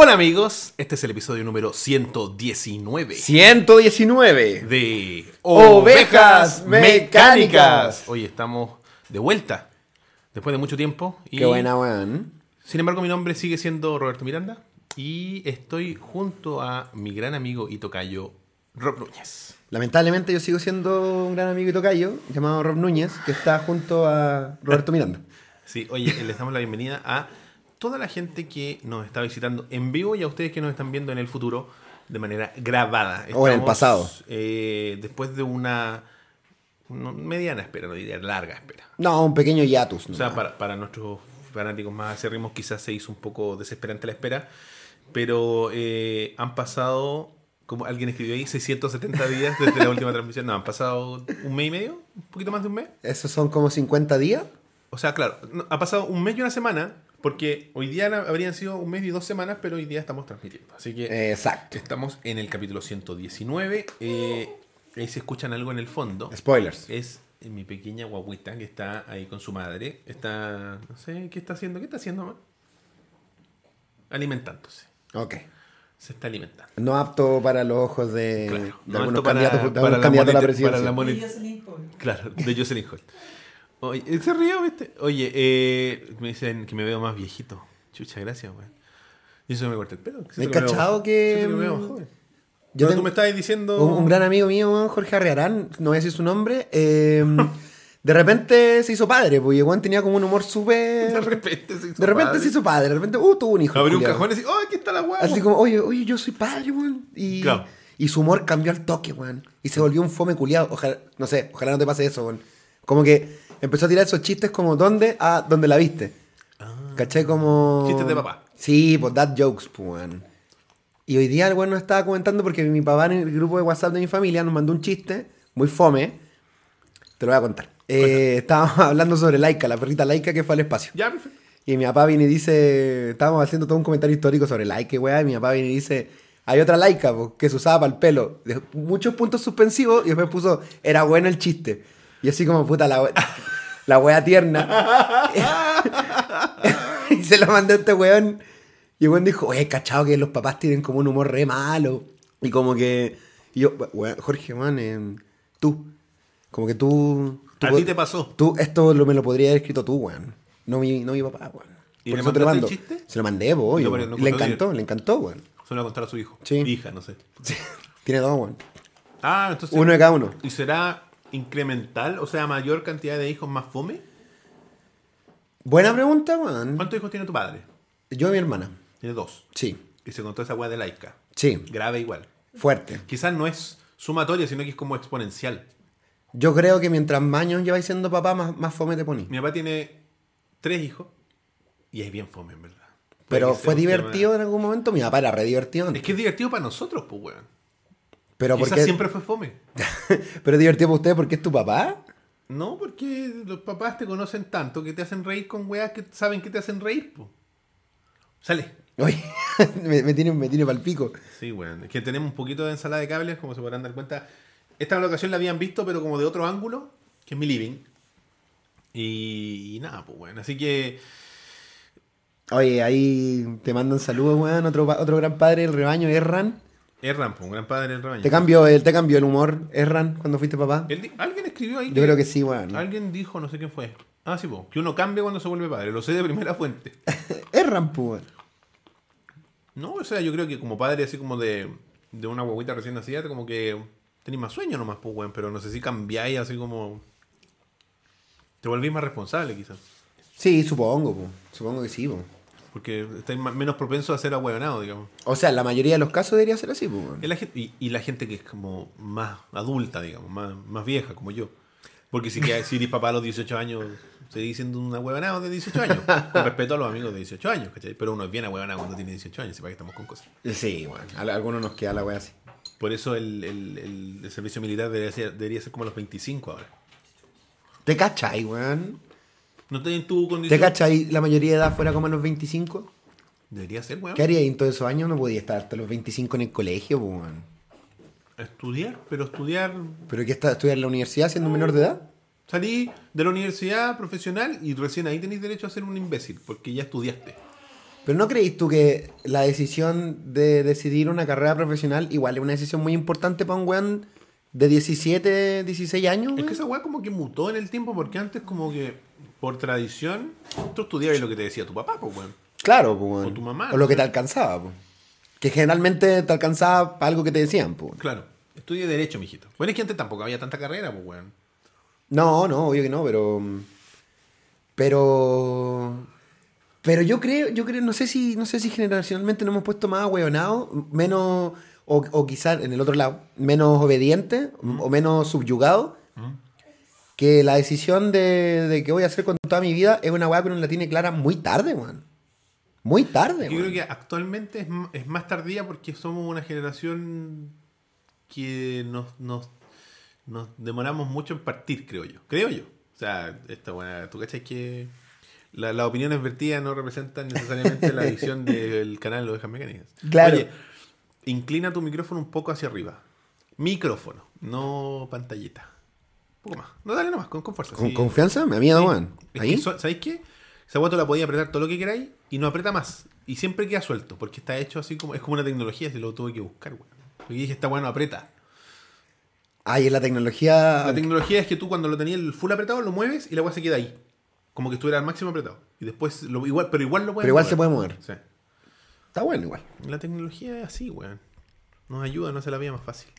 Hola amigos, este es el episodio número 119 119 de Ovejas Mecánicas. Hoy estamos de vuelta, después de mucho tiempo. Qué buena, weón. Sin embargo, mi nombre sigue siendo Roberto Miranda y estoy junto a mi gran amigo y tocayo, Rob Núñez. Lamentablemente yo sigo siendo un gran amigo y tocayo llamado Rob Núñez, que está junto a Roberto Miranda. Sí, oye, les damos la bienvenida a toda la gente que nos está visitando en vivo y a ustedes que nos están viendo en el futuro de manera grabada. O en el pasado. Después de una mediana espera, no diría larga espera. No, un pequeño hiatus. O sea, para nuestros fanáticos más acérrimos quizás se hizo un poco desesperante la espera, pero han pasado, como alguien escribió ahí, 670 días desde la última transmisión. No, han pasado un mes y medio, un poquito más de un mes. ¿Esos son como 50 días? O sea, claro, ha pasado un mes y una semana, porque hoy día habrían sido un mes y 2 semanas, pero hoy día estamos transmitiendo. Así que exacto. Estamos en el capítulo 119. Ahí se escuchan algo en el fondo. Spoilers. Es mi pequeña guaguita que está ahí con su madre. Está, no sé, ¿qué está haciendo? ¿Qué está haciendo, mamá? Alimentándose. Ok. Se está alimentando. No apto para los ojos de, Claro, de no algunos apto para candidatos a la para presidencia. la De Jocelyn Holt. Claro, de Jocelyn Holt. Oye, se ríe, ¿viste? Oye, me dicen que me veo más viejito. Chucha, gracias, güey. Y eso me corta el pelo. ¿Me has cachado que...? Siento me veo más joven. Yo Pero tengo tú me estabas diciendo... un gran amigo mío, Jorge Arrearán, no voy a decir su nombre, de repente se hizo padre, porque Juan tenía como un humor súper... De repente se hizo De repente padre. se hizo padre, de repente, tuvo un hijo. Abrió un culiao. cajón y decía, ¡oh, aquí está la hueá! Así como, oye, yo soy padre, weón. Y, Claro. y su humor cambió al toque, weón. Y se volvió un fome culiado. Ojalá, no sé, ojalá no te pase eso, weón. Como que empezó a tirar esos chistes como, ¿dónde? Ah, ¿dónde la viste? ¿Cachai? Como... Chistes de papá. Sí, pues dad jokes, pues, weón. Y hoy día el weón nos estaba comentando porque mi papá en el grupo de WhatsApp de mi familia nos mandó un chiste muy fome. Te lo voy a contar. Estábamos hablando sobre Laika, la perrita Laika que fue al espacio. Ya, perfecto. Y mi papá viene y dice, estábamos haciendo todo un comentario histórico sobre Laika, weá, y mi papá viene y dice, hay otra Laika po, que se usaba para el pelo. De muchos puntos suspensivos y después puso, era bueno el chiste. Y así como, puta, la weá tierna. Y se lo mandé a este weón. Y el weón dijo, oye, cachado que los papás tienen como un humor re malo. Y como que... Y yo, weón, Jorge, man, tú. Como que tú... ¿A ti te pasó? Tú, esto me lo podría haber escrito tú, weón. No mi papá, weón. ¿Y Por le eso te lo mandaste mando. el chiste? Se lo mandé, po, No, obvio. pero no Y le contó encantó, weón. Se lo va a contar a su hijo. Sí. Hija, no sé. Sí. Tiene dos, weón. Ah, entonces... Uno de cada uno. ¿Y será incremental? O sea, mayor cantidad de hijos más fome. Buena pregunta, weón. ¿Cuántos hijos tiene tu padre? Yo y mi hermana. Tiene 2. Sí. Y se contó esa weá de laica. Sí. Grave igual. Fuerte. Quizás no es sumatoria, sino que es como exponencial. Yo creo que mientras más años lleváis siendo papá, más fome te poní. Mi papá tiene 3 hijos y es bien fome, en verdad. Pero Puede que fue sea un divertido en algún momento. Mi papá era re divertido tema- antes. Es que es divertido para nosotros, pues, weón. Pero Quizás porque siempre fue fome. Pero es divertido para ustedes porque es tu papá. No, porque los papás te conocen tanto que te hacen reír con weas que saben que te hacen reír, pues. Sale. Oye, me tiene pal pico. Sí, weón. Es que tenemos un poquito de ensalada de cables, como se podrán dar cuenta. Esta locación la habían visto, pero como de otro ángulo, que es mi living. Y nada, pues, weón. Así que... Oye, ahí te mandan saludos, weón. Otro gran padre del rebaño, Erran. Erran, pues, un gran padre del rebaño. ¿Te cambió el humor, Erran, cuando fuiste papá? Alguien escribió ahí. Yo creo que sí, weón. Alguien dijo, no sé quién fue. Ah, sí, pues, que uno cambia cuando se vuelve padre. Lo sé de primera fuente. Erran, pues. No, o sea, yo creo que como padre, así como de una guaguita recién nacida, como que tenéis más sueño nomás, pues, weón. Pero no sé si cambiáis así como... Te volvís más responsable, quizás. Sí, supongo, pues. Supongo que sí, pues. Porque estáis menos propensos a ser ahueonado, digamos. O sea, en la mayoría de los casos debería ser así, pues. Es la gente, y la gente que es como más adulta, digamos, más vieja, como yo. Porque si eres papá a los 18 años, seguís siendo un ahueonado de 18 años. Con respeto a los amigos de 18 años, ¿cachai? Pero uno es bien ahueonado cuando tiene 18 años, sepa que estamos con cosas. Sí, weón. A algunos nos queda la wea así. Por eso el servicio militar debería ser como a los 25 ahora. ¿Te cachai, weón? ¿No tenés tu ¿Te condición? cachai la mayoría de edad fuera como a los 25? Debería ser, weón. ¿Qué harías en todos esos años? No podía estar hasta los 25 en el colegio, pues, weón. Estudiar, pero estudiar... ¿Pero qué estás estudiar en la universidad siendo menor de edad? Salí de la universidad profesional y recién ahí tenés derecho a ser un imbécil, porque ya estudiaste. Pero ¿no creís tú que la decisión de decidir una carrera profesional igual es una decisión muy importante para un weón de 17, 16 años? Es weón? que esa weá como que mutó en el tiempo porque antes como que por tradición tú estudiabas lo que te decía tu papá, pues weón. Claro, pues, weón. O tu mamá, O lo no que sé. te alcanzaba, pues. Que generalmente te alcanzaba para algo que te decían, pues. Claro, estudié Derecho, mijito. Bueno, es que antes tampoco había tanta carrera, pues weón. No, obvio que no, pero yo creo, no sé si generacionalmente nos hemos puesto más ahueonados, menos, o quizás en el otro lado, menos obedientes o menos subjugados, que la decisión de qué voy a hacer con toda mi vida es una weá que uno la tiene clara muy tarde, weón. Muy tarde, Yo weón. creo que actualmente es más tardía porque somos una generación que nos demoramos mucho en partir, creo yo. Creo yo. O sea, esta buena, tú cachai que las opiniones vertidas no representan necesariamente la visión del canal de Ovejas Mecánicas. Claro. Oye, inclina tu micrófono un poco hacia arriba. Micrófono, no pantallita. Un poco más. No, dale nomás, con fuerza. Con sí. confianza, me miedo, Sí. weón. Es Ahí. que ¿sabéis qué? Esa guato la podía apretar todo lo que queráis y no aprieta más. Y siempre queda suelto, porque está hecho así como. Es como una tecnología, si lo tuve que buscar, weón. Porque dije, esta weá no aprieta. Ay, en la tecnología. La tecnología es que tú cuando lo tenías el full apretado lo mueves y la weá se queda ahí. Como que estuviera al máximo apretado. Y después, pero igual lo puedes Pero igual mover. se puede mover. Sí. Está bueno igual. La tecnología es así, weón. Nos ayuda, no se la vía más fácil.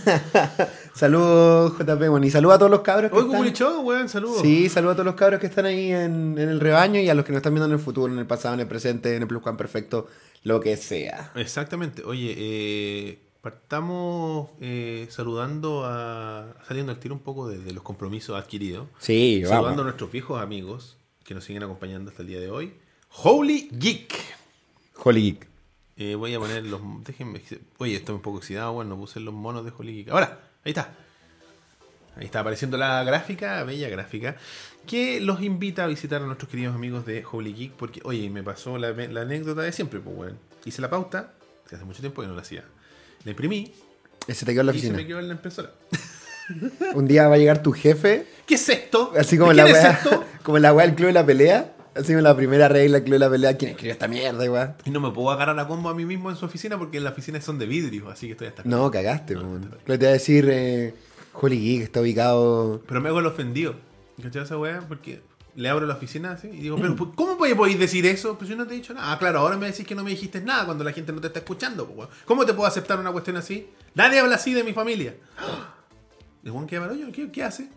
Saludos, JP, bueno, y saludos a todos los cabros que Oye, están... Google Show, weón, saludos. Sí, saludos a todos los cabros que están ahí en el rebaño y a los que nos están viendo en el futuro, en el pasado, en el presente, en el pluscuamperfecto, lo que sea. Exactamente. Oye, partamos saludando saliendo al tiro un poco de los compromisos adquiridos. Sí, Saludando a vamos. nuestros viejos amigos que nos siguen acompañando hasta el día de hoy. Holy Geek. Holy Geek. Voy a poner los... Déjenme... Oye, estoy un poco oxidado, bueno, no puse los monos de Holy Geek. Ahora, ahí está. Ahí está apareciendo la gráfica, bella gráfica, que los invita a visitar a nuestros queridos amigos de Holy Geek, porque, oye, me pasó la anécdota de siempre, pues, bueno. Hice la pauta, que hace mucho tiempo que no la hacía. La imprimí Ese te quedó en la y se oficina. me quedó en la impresora. Un día va a llegar tu jefe, ¿Qué es esto? así como ¿De la quién es weá, esto? como la weá del club de la pelea. Así como la primera regla del club de la pelea. ¿Quién escribió esta mierda, weá? Y no me puedo agarrar a combo a mí mismo en su oficina porque las oficinas son de vidrio, así que estoy hasta... No, cagaste, No, weón. está bien. Lo que te iba a decir, Holy Geek está ubicado... Pero me hago el ofendido. ¿Cachai esa weá? Porque le abro la oficina así y digo, pero ¿cómo podéis decir eso? Pues yo no te he dicho nada. Ah, claro, ahora me decís que no me dijiste nada cuando la gente no te está escuchando. Pues, weón. ¿Cómo te puedo aceptar una cuestión así? Nadie habla así de mi familia. ¿El Juan que yo? ¿Qué hace?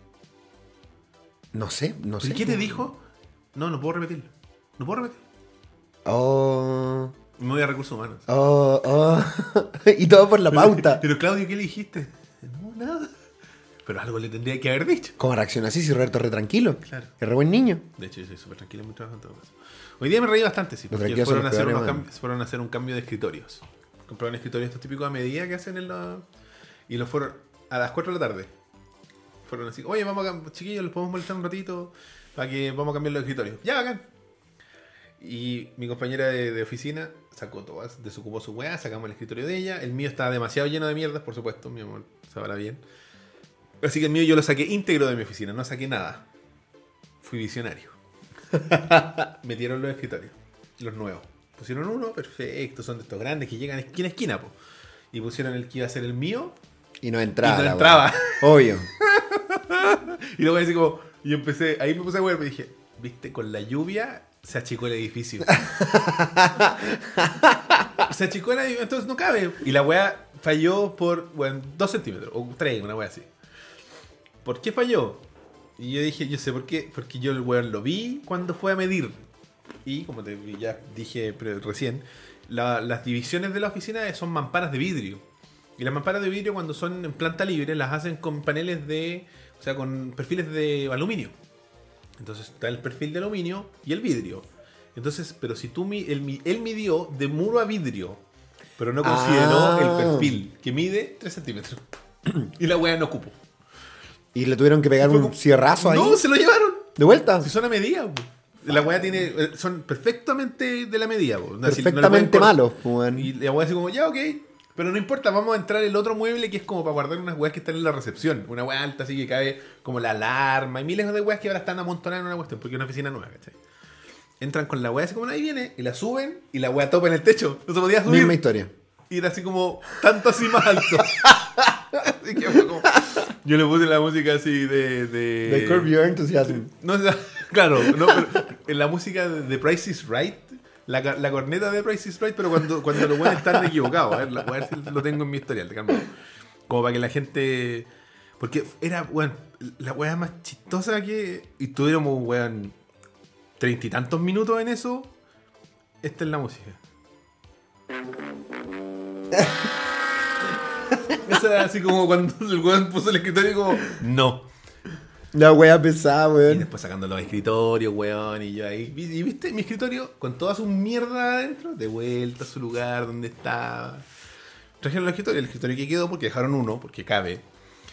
No sé. ¿Pero qué te dijo? No puedo repetirlo. No puedo repetirlo. Oh... Me voy a recursos humanos. Y todo por la pauta. Pero Claudio, ¿qué le dijiste? No, nada. Pero algo le tendría que haber dicho. ¿Cómo reacciona así si Roberto es re tranquilo? Claro. Es re buen niño. De hecho, yo soy súper tranquilo en mi trabajo en todo caso. Hoy día me reí bastante, sí, Los porque tranquilos fueron son a, los hacer peores, unos man. fueron a hacer un cambio de escritorios. Compraron escritorios estos típicos a medida que hacen y los fueron a las 4 de la tarde. Fueron así, oye, chiquillos, los podemos molestar un ratito para que vamos a cambiar los escritorios. Ya, bacán. Y mi compañera de oficina sacó todas, desocupó su weá, sacamos el escritorio de ella. El mío estaba demasiado lleno de mierdas, por supuesto, mi amor, sabrá bien. Así que el mío yo lo saqué íntegro de mi oficina, no saqué nada. Fui visionario. Metieron los escritorios, los nuevos. Pusieron uno, perfecto, son de estos grandes que llegan esquina a esquina, po. Y pusieron el que iba a ser el mío Y no entraba. y no la entraba. weá. Obvio. Y luego así como, y empecé, ahí me puse a ver, me dije, viste, con la lluvia se achicó el edificio. Se achicó el edificio, entonces no cabe. Y la weá falló por, bueno, 2 centímetros, o 3, una weá así. ¿Por qué falló? Y yo dije, yo sé por qué, porque yo el weón lo vi cuando fue a medir. Y como ya dije recién, las divisiones de la oficina son mamparas de vidrio. Y las mamparas de vidrio cuando son en planta libre las hacen con paneles o sea, con perfiles de aluminio. Entonces está el perfil de aluminio y el vidrio. Entonces, pero si él midió de muro a vidrio, pero no consideró el perfil, que mide 3 centímetros. Y la weá no cupo. Y le tuvieron que pegar Fue un como- cierrazo ahí. No, se lo llevaron. ¿De vuelta? Si son a medida, po. La weá son perfectamente de la medida, po. No, si no le Perfectamente pueden malos, pues, weón. Y la weá así como, ya, ok. Pero no importa, vamos a entrar el otro mueble que es como para guardar unas weas que están en la recepción. Una wea alta así que cabe como la alarma. Y miles de weas que ahora están amontonadas en una cuestión, porque es una oficina nueva, ¿cachai? entran con la weá así como ahí viene, y la suben y la weá topa en el techo. No se podía subir. Misma historia. Y era así como tanto así más alto. Así que fue como... Yo le puse la música así The Curb Your Enthusiasm. No, claro, no, pero en la música de Price is Right, la corneta de Price is Right, pero cuando los buenos están equivocados. A ver si lo tengo en mi historial, te cambio. Como para que la gente... Porque era, weón, la weá más chistosa que... Y tuviéramos, weón, 30 y tantos minutos en eso. Esta es la música. Eso era así como cuando el weón puso el escritorio y como... No. La wea pesada, Y weón. después sacando los escritorios, weón, y yo ahí. ¿Y viste mi escritorio con toda su mierda adentro? De vuelta a su lugar donde estaba. Trajeron el escritorio que quedó porque dejaron uno, porque cabe.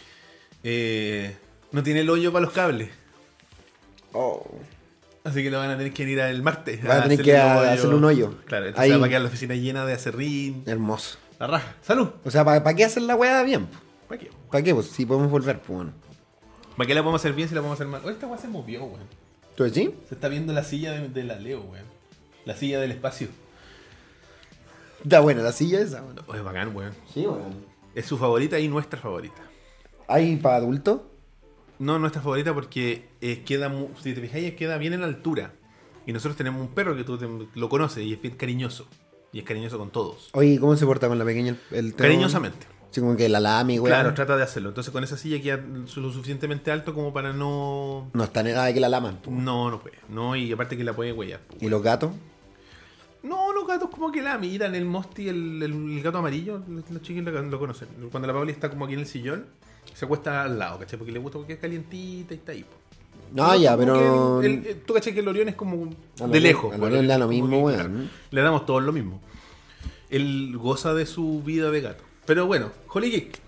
No tiene el hoyo para los cables. Oh. Así que lo van a tener que ir el martes. Van a tener que hacerle un hoyo. Claro, entonces ahí va a quedar la oficina llena de acerrín. Hermoso. La raja. ¡Salud! O sea, ¿para qué hacer la weá bien? ¿Para qué? ¿Para qué? Pues si podemos volver, pues bueno. ¿Para qué la podemos hacer bien si la podemos hacer mal? Oye, esta weá se movió, weón. ¿Tú decís? Se está viendo la silla de la Leo, weón. La silla del espacio. Está buena la silla esa, weón. Es bacán, weón. Sí, weón. Es su favorita y nuestra favorita. ¿Hay para adultos? No, nuestra favorita porque queda, si te fijáis, queda bien en la altura. Y nosotros tenemos un perro que tú lo conoces y es bien cariñoso. Y es cariñoso con todos. Oye, ¿cómo se porta con la pequeña el tema? Cariñosamente. Así como que la lame, weón. Claro, trata de hacerlo. Entonces con esa silla queda lo suficientemente alto como para no... No está nada de que la laman. pues. No puede. No, y aparte que la puede huellar. ¿Y los gatos? No, los gatos como que la miran. El Mosti, el gato amarillo, los chiquillos lo conocen. Cuando la Pauli está como aquí en el sillón, se acuesta al lado, ¿cachai? Porque le gusta porque es calientita y está ahí. Po. No, ya, pero... Tú cachai que el Orión es como A de lejos. A Orión le da lo como mismo, que, weón. claro, le damos todos lo mismo. Él goza de su vida de gato. Pero bueno, Holy Geek.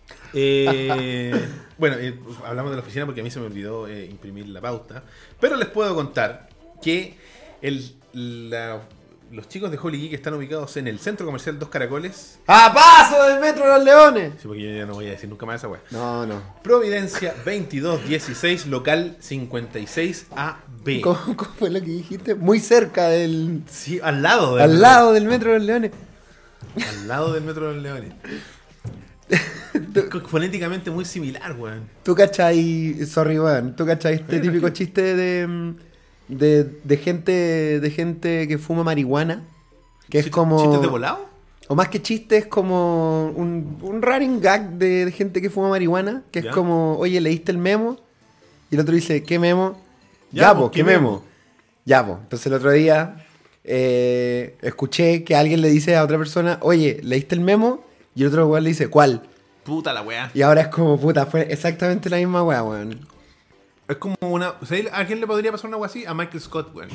Bueno, hablamos de la oficina porque a mí se me olvidó imprimir la pauta. Pero les puedo contar que los chicos de Holy Geek están ubicados en el Centro Comercial Dos Caracoles. ¡A paso del Metro de los Leones! Sí, porque yo ya no voy a decir nunca más esa weá. No. Providencia 2216, local 56AB. ¿Cómo fue lo que dijiste? Muy cerca del... Sí, al lado Al lado del Metro de los Leones. Al lado del Metro de los Leones. Fonéticamente muy similar, weón. ¿Tú cachai? Sorry, weón. ¿Tú cachai este típico chiste de gente que fuma marihuana? Que es como... ¿Chistes de volado? O más que chiste, es como un running gag de gente que fuma marihuana. Que ¿Ya? es como, oye, ¿leíste el memo? Y el otro dice, ¿qué memo? Ya, Ya, po, po, ¿qué ¿qué memo? Ya, po. Entonces el otro día escuché que alguien le dice a otra persona, oye, ¿leíste el memo? Y el otro weón le dice, ¿cuál? Puta la weá. Y ahora es como, puta, fue exactamente la misma weá, weón. Es como una... ¿Sabes a quién le podría pasar una weá así? A Michael Scott, weón.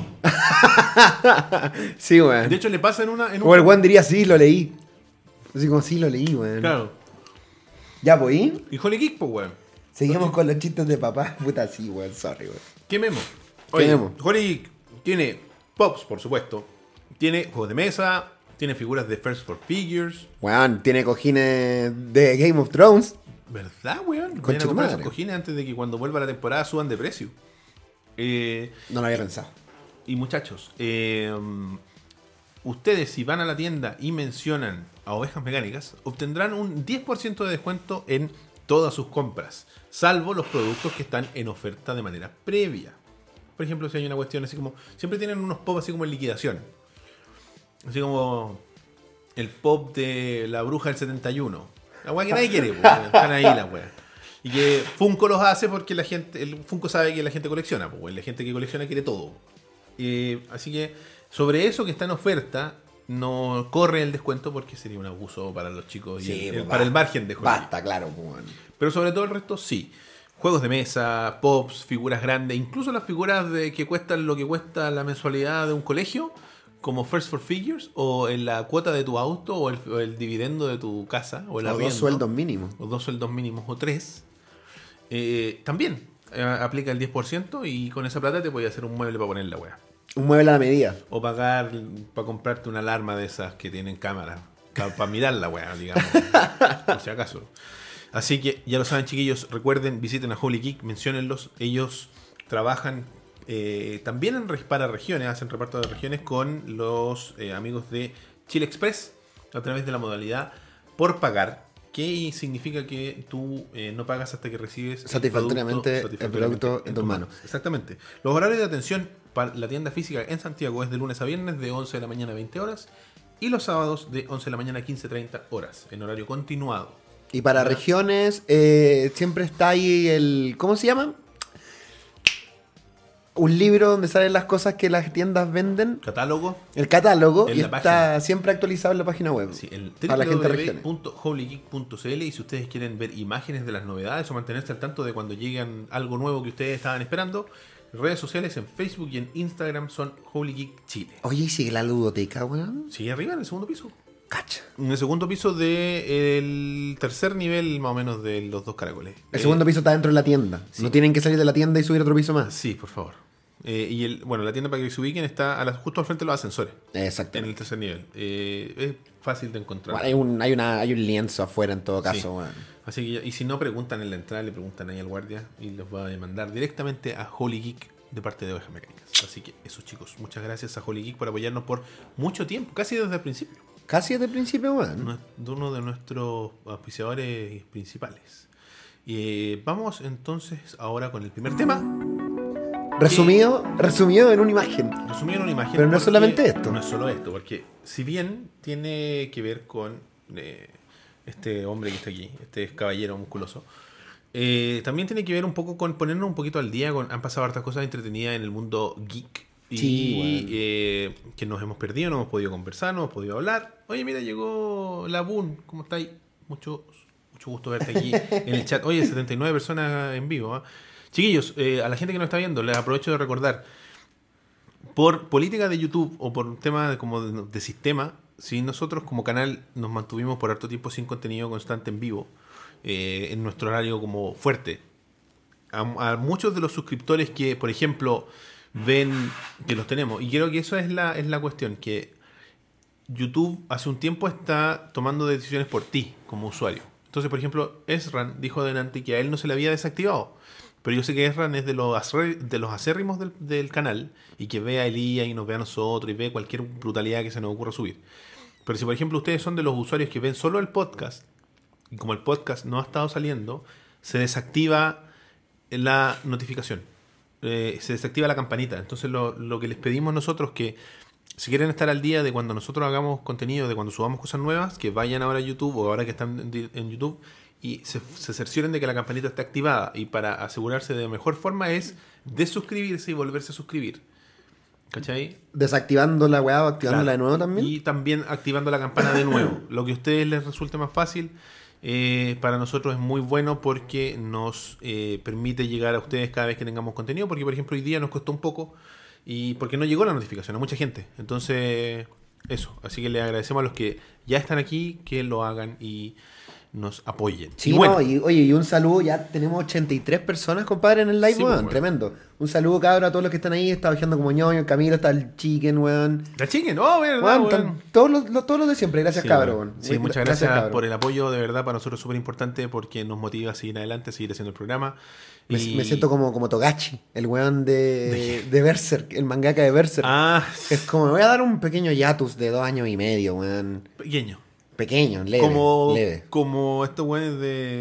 Sí, weón. De hecho, le pasa en un... O el weón diría, sí, lo leí. Así como, sí, lo leí, weón. Claro. Ya, pues, ¿y? Y Holy Geek, pues, weón. Seguimos con los chistes de papá. Puta, sí, weón, sorry, weón. ¿Qué memo? ¿Qué Oye, memo? Holy Geek tiene pops, por supuesto. Tiene juegos de mesa. Tiene figuras de First for Figures. Weón, tiene cojines de Game of Thrones. ¿Verdad, weón? Concha Vayan a tu comprar madre. esos cojines antes de que cuando vuelva la temporada suban de precio. No lo había pensado. Y muchachos, ustedes si van a la tienda y mencionan a Ovejas Mecánicas, obtendrán un 10% de descuento en todas sus compras, salvo los productos que están en oferta de manera previa. Por ejemplo, si hay una cuestión así como... Siempre tienen unos pop así como en liquidación. Así como el pop de la bruja del 71. La weá que nadie quiere, pues, están ahí las weas. Y que Funko los hace porque la gente, el Funko sabe que la gente colecciona, pues, la gente que colecciona quiere todo. Así que sobre eso que está en oferta, no corre el descuento porque sería un abuso para los chicos y pues, para el margen de juego. Basta, claro, pues, weón. Pero sobre todo el resto sí. Juegos de mesa, pops, figuras grandes, incluso las figuras que cuestan lo que cuesta la mensualidad de un colegio, como First for Figures, o en la cuota de tu auto, o el dividendo de tu casa, o el O arriendo, 2 sueldos mínimos. o 2 sueldos mínimos, o 3. También aplica el 10% y con esa plata te puedes hacer un mueble para poner la wea. Un mueble a la medida. O pagar para comprarte una alarma de esas que tienen cámara, para mirar la wea, digamos, por si acaso. Así que ya lo saben, chiquillos, recuerden, visiten a Holy Geek, menciónenlos. Ellos trabajan También para regiones, hacen reparto de regiones con los amigos de Chile Express a través de la modalidad por pagar, que significa que tú no pagas hasta que recibes satisfactoriamente el producto en tus manos. Exactamente. Los horarios de atención para la tienda física en Santiago es de lunes a viernes de 11 de la mañana a 20 horas y los sábados de 11 de la mañana a 15:30 horas en horario continuado. Y para regiones siempre está ahí el... ¿Cómo se llama? Un libro donde salen las cosas que las tiendas venden. Catálogo. El catálogo. En y la está página. Siempre actualizado en la página web. Sí, el para la gente de regiones. www.holygeek.cl. Y si ustedes quieren ver imágenes de las novedades o mantenerse al tanto de cuando lleguen algo nuevo que ustedes estaban esperando, redes sociales en Facebook y en Instagram son Holy Geek Chile. Oye, ¿y sigue la ludoteca, weón? Sigue arriba en el segundo piso. Cacha. En el segundo piso del tercer nivel, más o menos, de los dos caracoles. El segundo piso está dentro de la tienda. Sí. No tienen que salir de la tienda y subir otro piso más. Sí, por favor. La tienda para que se ubiquen está justo al frente de los ascensores. Exacto. En el tercer nivel. Es fácil de encontrar. Bueno, hay un lienzo afuera en todo caso, Sí. weón. Así que, y si no preguntan en la entrada, le preguntan ahí al guardia y los va a mandar directamente a Holy Geek de parte de Ovejas Mecánicas. Así que eso, chicos, muchas gracias a Holy Geek por apoyarnos por mucho tiempo, casi desde el principio. Casi desde el principio, weón. Uno de nuestros auspiciadores principales. Vamos entonces ahora con el primer tema. Resumido en una imagen. Resumido en una imagen. Pero no es solamente esto. No es solo esto, porque si bien tiene que ver con este hombre que está aquí, este caballero musculoso, también tiene que ver un poco con ponernos un poquito al día. Han pasado hartas cosas entretenidas en el mundo geek. Que nos hemos perdido, no hemos podido conversar, no hemos podido hablar. Oye, mira, llegó la Boon. ¿Cómo estáis? Mucho gusto verte aquí en el chat. Oye, 79 personas en vivo, ¿eh? Chiquillos, a la gente que nos está viendo, les aprovecho de recordar, por política de YouTube o por un tema de sistema, si nosotros como canal nos mantuvimos por harto tiempo sin contenido constante en vivo, en nuestro horario como fuerte, a muchos de los suscriptores que, por ejemplo, ven que los tenemos, y creo que eso es la cuestión, que YouTube hace un tiempo está tomando decisiones por ti como usuario. Entonces, por ejemplo, Esran dijo adelante que a él no se le había desactivado. Pero yo sé que Esran es de los acérrimos del canal y que ve a Elías y nos ve a nosotros y ve cualquier brutalidad que se nos ocurra subir. Pero si, por ejemplo, ustedes son de los usuarios que ven solo el podcast y como el podcast no ha estado saliendo, se desactiva la notificación. Se desactiva la campanita. Entonces, lo que les pedimos nosotros que si quieren estar al día de cuando nosotros hagamos contenido, de cuando subamos cosas nuevas, que vayan ahora a YouTube o ahora que están en YouTube y se cercioren de que la campanita esté activada. Y para asegurarse de mejor forma es desuscribirse y volverse a suscribir. ¿Cachai? Desactivando la weá o activándola de nuevo también. Y también activando la campana de nuevo. Lo que a ustedes les resulte más fácil, para nosotros es muy bueno porque nos permite llegar a ustedes cada vez que tengamos contenido. Porque, por ejemplo, hoy día nos costó un poco y porque no llegó la notificación a mucha gente. Entonces, eso. Así que les agradecemos a los que ya están aquí que lo hagan y nos apoyen. Sí, y bueno, y un saludo, ya tenemos 83 personas, compadre, en el live, Sí, weón, bueno. tremendo. Un saludo, cabrón, a todos los que están ahí, está bajando como ñoño, el Camilo, está el Chicken, weón. la chiquen, oh, verdad, Weón, weón. están todos los de siempre, gracias, Sí, cabrón. bueno. Sí, muchas gracias cabrón. por el apoyo, de verdad, para nosotros es súper importante porque nos motiva a seguir adelante, a seguir haciendo el programa. Me siento como Togashi, el weón de Berserk, el mangaka de Berserk. Ah, Es como, me voy a dar un pequeño hiatus de 2 años y medio, weón. pequeño. Pequeño, leve. Como estos weones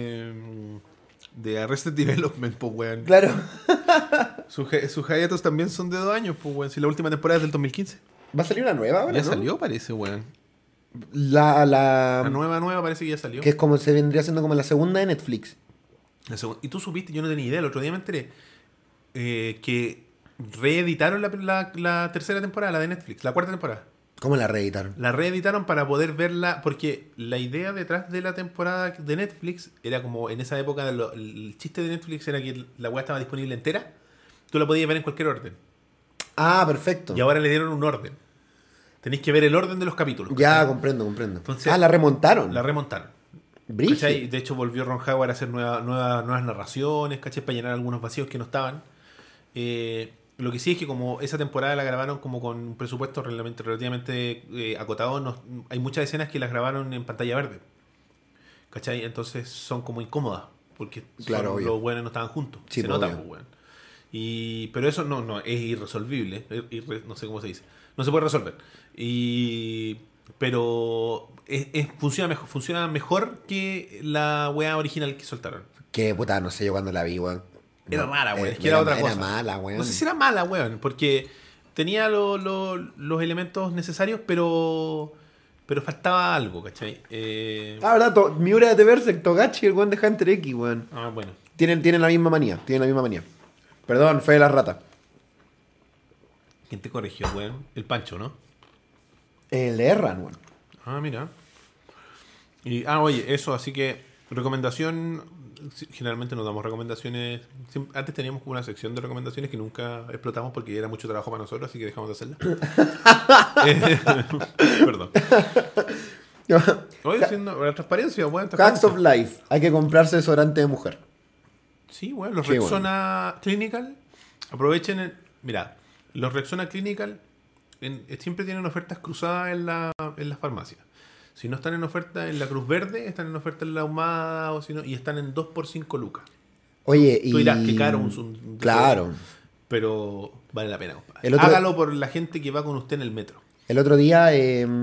de Arrested Development, pues, weón. Claro. Sus hiatus también son de 2 años, pues, weón. Si la última temporada es del 2015. ¿Va a salir una nueva ahora, Ya no? salió, parece, weón. La La nueva parece que ya salió. que es como se vendría siendo como la segunda de Netflix. Y tú supiste, yo no tenía idea, el otro día me enteré que reeditaron la tercera temporada, la de Netflix, la cuarta temporada. ¿Cómo la reeditaron? La reeditaron para poder verla, porque la idea detrás de la temporada de Netflix era como en esa época, el chiste de Netflix era que la web estaba disponible entera, tú la podías ver en cualquier orden. Ah, perfecto. Y ahora le dieron un orden. Tenéis que ver el orden de los capítulos. Ya, ¿cachai? comprendo. Entonces, La remontaron. La remontaron. Brígido. ¿Cachai? De hecho, volvió Ron Howard a hacer nuevas narraciones, ¿cachai? Para llenar algunos vacíos que no estaban. Lo que sí es que como esa temporada la grabaron como con un presupuesto relativamente acotado, hay muchas escenas que las grabaron en pantalla verde. ¿Cachai? Entonces son como incómodas, porque Claro, obvio. los buenos no estaban juntos. Sí, se pues, nota, obvio. pues, weón. Pero eso no es irresolvible. No sé cómo se dice. No se puede resolver. Pero funciona mejor que la weá original que soltaron. Que puta, no sé yo cuando la vi, weón. Era No, rara, weón. Es que era otra cosa. Era mala, weón. No sé si era mala, weón. Porque tenía los elementos necesarios, pero faltaba algo, ¿cachai? Verdad, Miura de Berserk, Togachi, el weón de Hunter X, weón. Bueno. Tienen la misma manía, Perdón, fue de la rata. ¿Quién te corrigió, weón? El Pancho, ¿no? El de Erran, weón. Mira. Oye, eso, así que recomendación. Generalmente nos damos recomendaciones. Antes teníamos como una sección de recomendaciones que nunca explotamos porque era mucho trabajo para nosotros, así que dejamos de hacerla. Perdón. Oye, haciendo la transparencia, weón. Hacks of Life. Hay que comprarse desodorante de mujer. Sí, bueno, los Qué Rexona Clinical. Aprovechen. Mira, los Rexona Clinical siempre tienen ofertas cruzadas en las farmacias. Si no están en oferta en la Cruz Verde, están en oferta en la Ahumada y están en 2 por 5 lucas. Oye, Tú dirás que caro un claro. Pero vale la pena, compadre. Hágalo por la gente que va con usted en el metro. El otro día,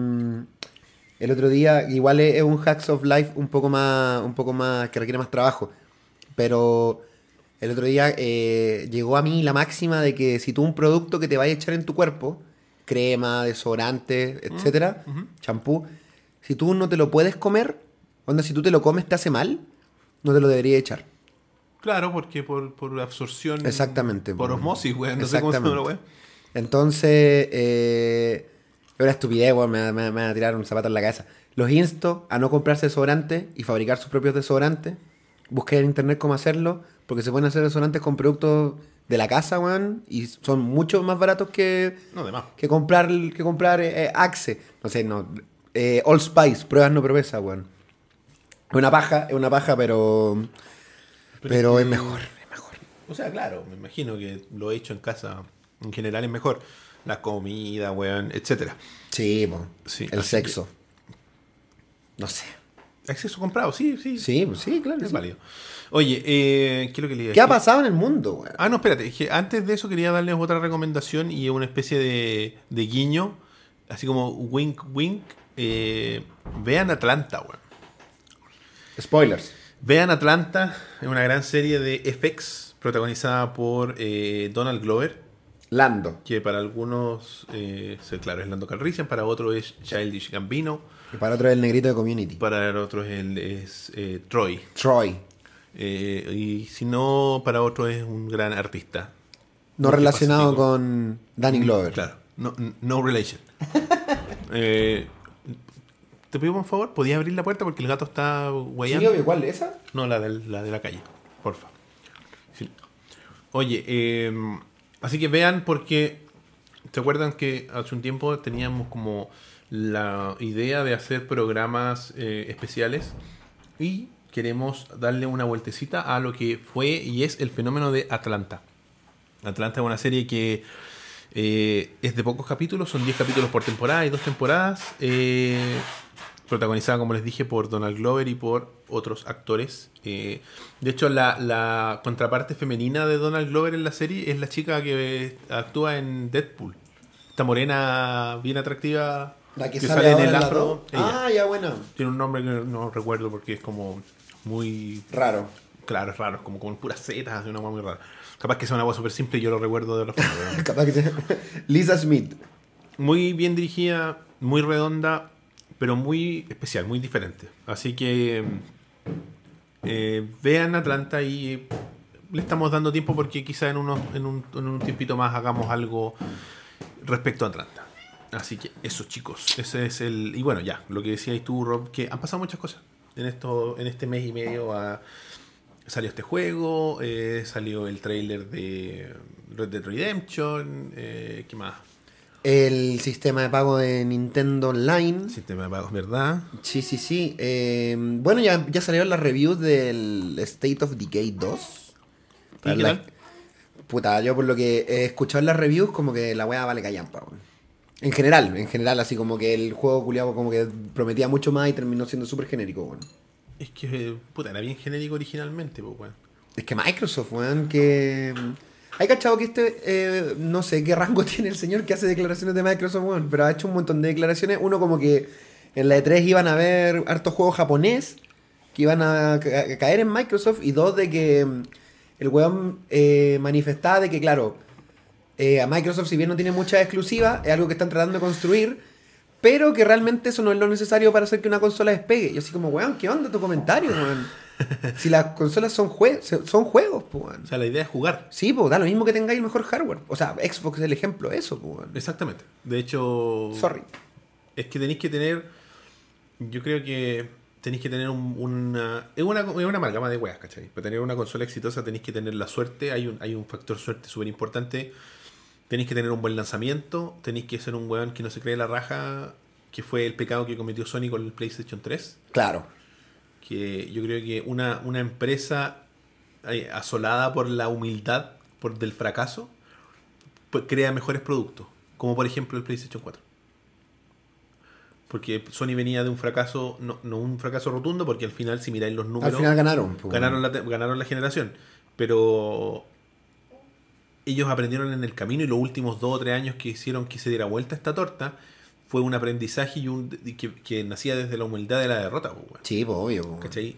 igual es un Hacks of Life un poco más, que requiere más trabajo. Pero el otro día llegó a mí la máxima de que si tú un producto que te vaya a echar en tu cuerpo, crema, desodorante, etcétera, champú, si tú no te lo puedes comer, si tú te lo comes te hace mal, no te lo deberías echar. Claro, porque por absorción. Exactamente. Por osmosis, weón. No sé cómo se llama, weón. Entonces, una estupidez, weón, me van a tirar un zapato en la cabeza. Los insto a no comprarse desodorante y fabricar sus propios desodorantes. Busqué en internet cómo hacerlo, porque se pueden hacer desodorantes con productos de la casa, weón, y son mucho más baratos que comprar Axe. No sé, All Spice, pruebas no promesas, weón. Es una paja, pero es mejor. O sea, claro, me imagino que lo hecho en casa en general es mejor. La comida, weón, etcétera. Sí, sí, el sexo. No sé. Acceso comprado, sí. Sí, claro. Es válido. Oye, ¿qué es lo que le iba a decir? ¿Qué ha pasado en el mundo, weón? No, espérate. Es que antes de eso quería darles otra recomendación y una especie de guiño. Así como wink, wink. Vean Atlanta, weón. Spoilers. Vean Atlanta, es una gran serie de FX protagonizada por Donald Glover. Lando. Que para algunos, claro, es Lando Calrissian, para otros es Childish Gambino. Y para otro es el negrito de Community. Para otros es Troy. Y si no, para otro es un gran artista. No relacionado con Danny Glover. Claro, no relation. ¿Te pido un favor? ¿Podías abrir la puerta? Porque el gato está guayando. Sí, ¿cuál? ¿Esa? No, la de la calle. Porfa. Sí. Oye, así que vean porque... ¿Se acuerdan que hace un tiempo teníamos como la idea de hacer programas especiales? Y queremos darle una vueltecita a lo que fue y es el fenómeno de Atlanta. Atlanta es una serie que es de pocos capítulos, son 10 capítulos por temporada y 2 temporadas. Protagonizada, como les dije, por Donald Glover y por otros actores. De hecho, la contraparte femenina de Donald Glover en la serie es la chica que actúa en Deadpool. Esta morena bien atractiva la que sale en el afro. Ya bueno. Tiene un nombre que no recuerdo porque es como muy... raro. Claro, es raro, es como con puras zetas, una cosa muy rara. Capaz que sea una voz súper simple y yo lo recuerdo de otra forma. Capaz que sea Lisa Smith. Muy bien dirigida, muy redonda, pero muy especial, muy diferente. Así que vean Atlanta y le estamos dando tiempo porque quizá en un tiempito más hagamos algo respecto a Atlanta. Así que eso, chicos, ese es el... Y bueno, ya, lo que decías tú, Rob, que han pasado muchas cosas en este mes y medio. Salió este juego, salió el tráiler de Red Dead Redemption, ¿qué más? El sistema de pago de Nintendo Online. Sistema de pagos, ¿verdad? Sí. Bueno, ya salieron las reviews del State of Decay 2. ¿Y qué tal? Puta, yo por lo que he escuchado en las reviews, como que la weá vale callampa, weón. En general, así como que el juego culiado como que prometía mucho más y terminó siendo súper genérico, weón. Es que, puta, era bien genérico originalmente, pues, weón. Es que Microsoft, weón, que... ¿Hay cachado que no sé qué rango tiene el señor que hace declaraciones de Microsoft, weón? Pero ha hecho un montón de declaraciones. Uno como que en la E3 iban a ver hartos juegos japonés que iban a caer en Microsoft. Y dos, de que el weón manifestaba de que, claro, a Microsoft, si bien no tiene muchas exclusivas, es algo que están tratando de construir, pero que realmente eso no es lo necesario para hacer que una consola despegue. Yo así como, weón, ¿qué onda tu comentario, weón? Si las consolas son juegos, pues, weón. O sea, la idea es jugar. Sí, pues da lo mismo que tengáis mejor hardware. O sea, Xbox es el ejemplo de eso, pues, weón. Exactamente. De hecho, Sorry. es que tenéis que tener, yo creo que tenéis que tener es una amalgama de weas, ¿cachai? Para tener una consola exitosa tenéis que tener la suerte, hay un factor suerte súper importante. Tenéis que tener un buen lanzamiento, tenéis que ser un weón que no se cree la raja, que fue el pecado que cometió Sony con el PlayStation 3. Claro. Que yo creo que una empresa asolada por la humildad, del fracaso, pues crea mejores productos. Como por ejemplo el PlayStation 4. Porque Sony venía de un fracaso, no un fracaso rotundo, porque al final, si miráis los números, Al final ganaron. Pues, ganaron la generación. Pero ellos aprendieron en el camino y los últimos 2 o 3 años que hicieron que se diera vuelta esta torta fue un aprendizaje que nacía desde la humildad de la derrota. Pues, bueno. Sí, pues obvio. Pues. ¿Cachai?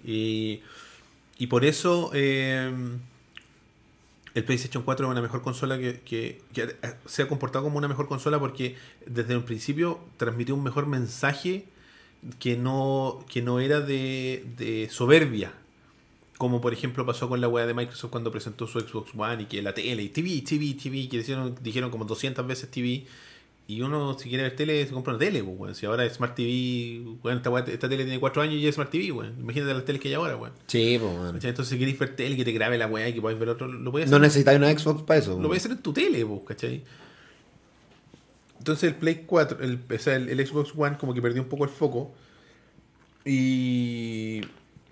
Y por eso el PlayStation 4 es una mejor consola que se ha comportado como una mejor consola porque desde un principio transmitió un mejor mensaje que no era de soberbia. Como por ejemplo pasó con la wea de Microsoft cuando presentó su Xbox One y que la tele, y TV, que dijeron como 200 veces TV. Y uno, si quiere ver tele, se compra una tele, pues, weón. Si ahora es Smart TV, bueno, esta tele tiene 4 años y ya es Smart TV, weón. Imagínate las teles que hay ahora, weón. Sí, pues, weón. Entonces, si queréis ver tele, que te grabe la weá y que podáis ver otro, lo podéis No hacer. necesitáis una Xbox para eso. Lo podéis hacer en tu tele, pues, ¿cachai? Entonces el Play 4, el Xbox One como que perdió un poco el foco. Y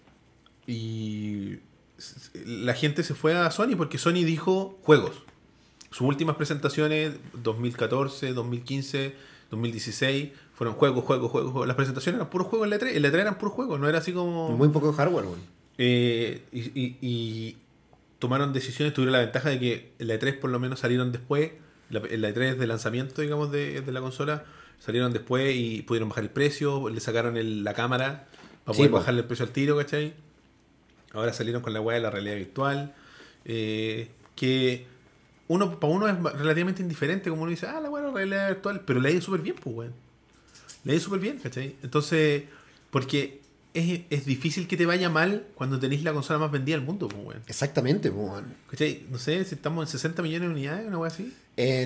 la gente se fue a Sony porque Sony dijo juegos. Sus últimas presentaciones, 2014, 2015, 2016, fueron juegos. Las presentaciones eran puros juegos en la E3. En la E3 eran puros juegos, no era así como... Muy poco hardware, weón. Y tomaron decisiones, tuvieron la ventaja de que en la E3 por lo menos salieron después. En la E3 de lanzamiento, digamos, de la consola, salieron después y pudieron bajar el precio, le sacaron la cámara para poder bajarle el precio al tiro, ¿cachai? Ahora salieron con la weá de la realidad virtual, que para uno es relativamente indiferente, como uno dice, la weá de la realidad virtual, pero le ha ido súper bien, pues, weón. Le ha ido súper bien, ¿cachai? Entonces, porque es difícil que te vaya mal cuando tenéis la consola más vendida del mundo, pues, weón. Exactamente, pues, weón. ¿Cachai? No sé, si estamos en 60 millones de unidades, una weá así.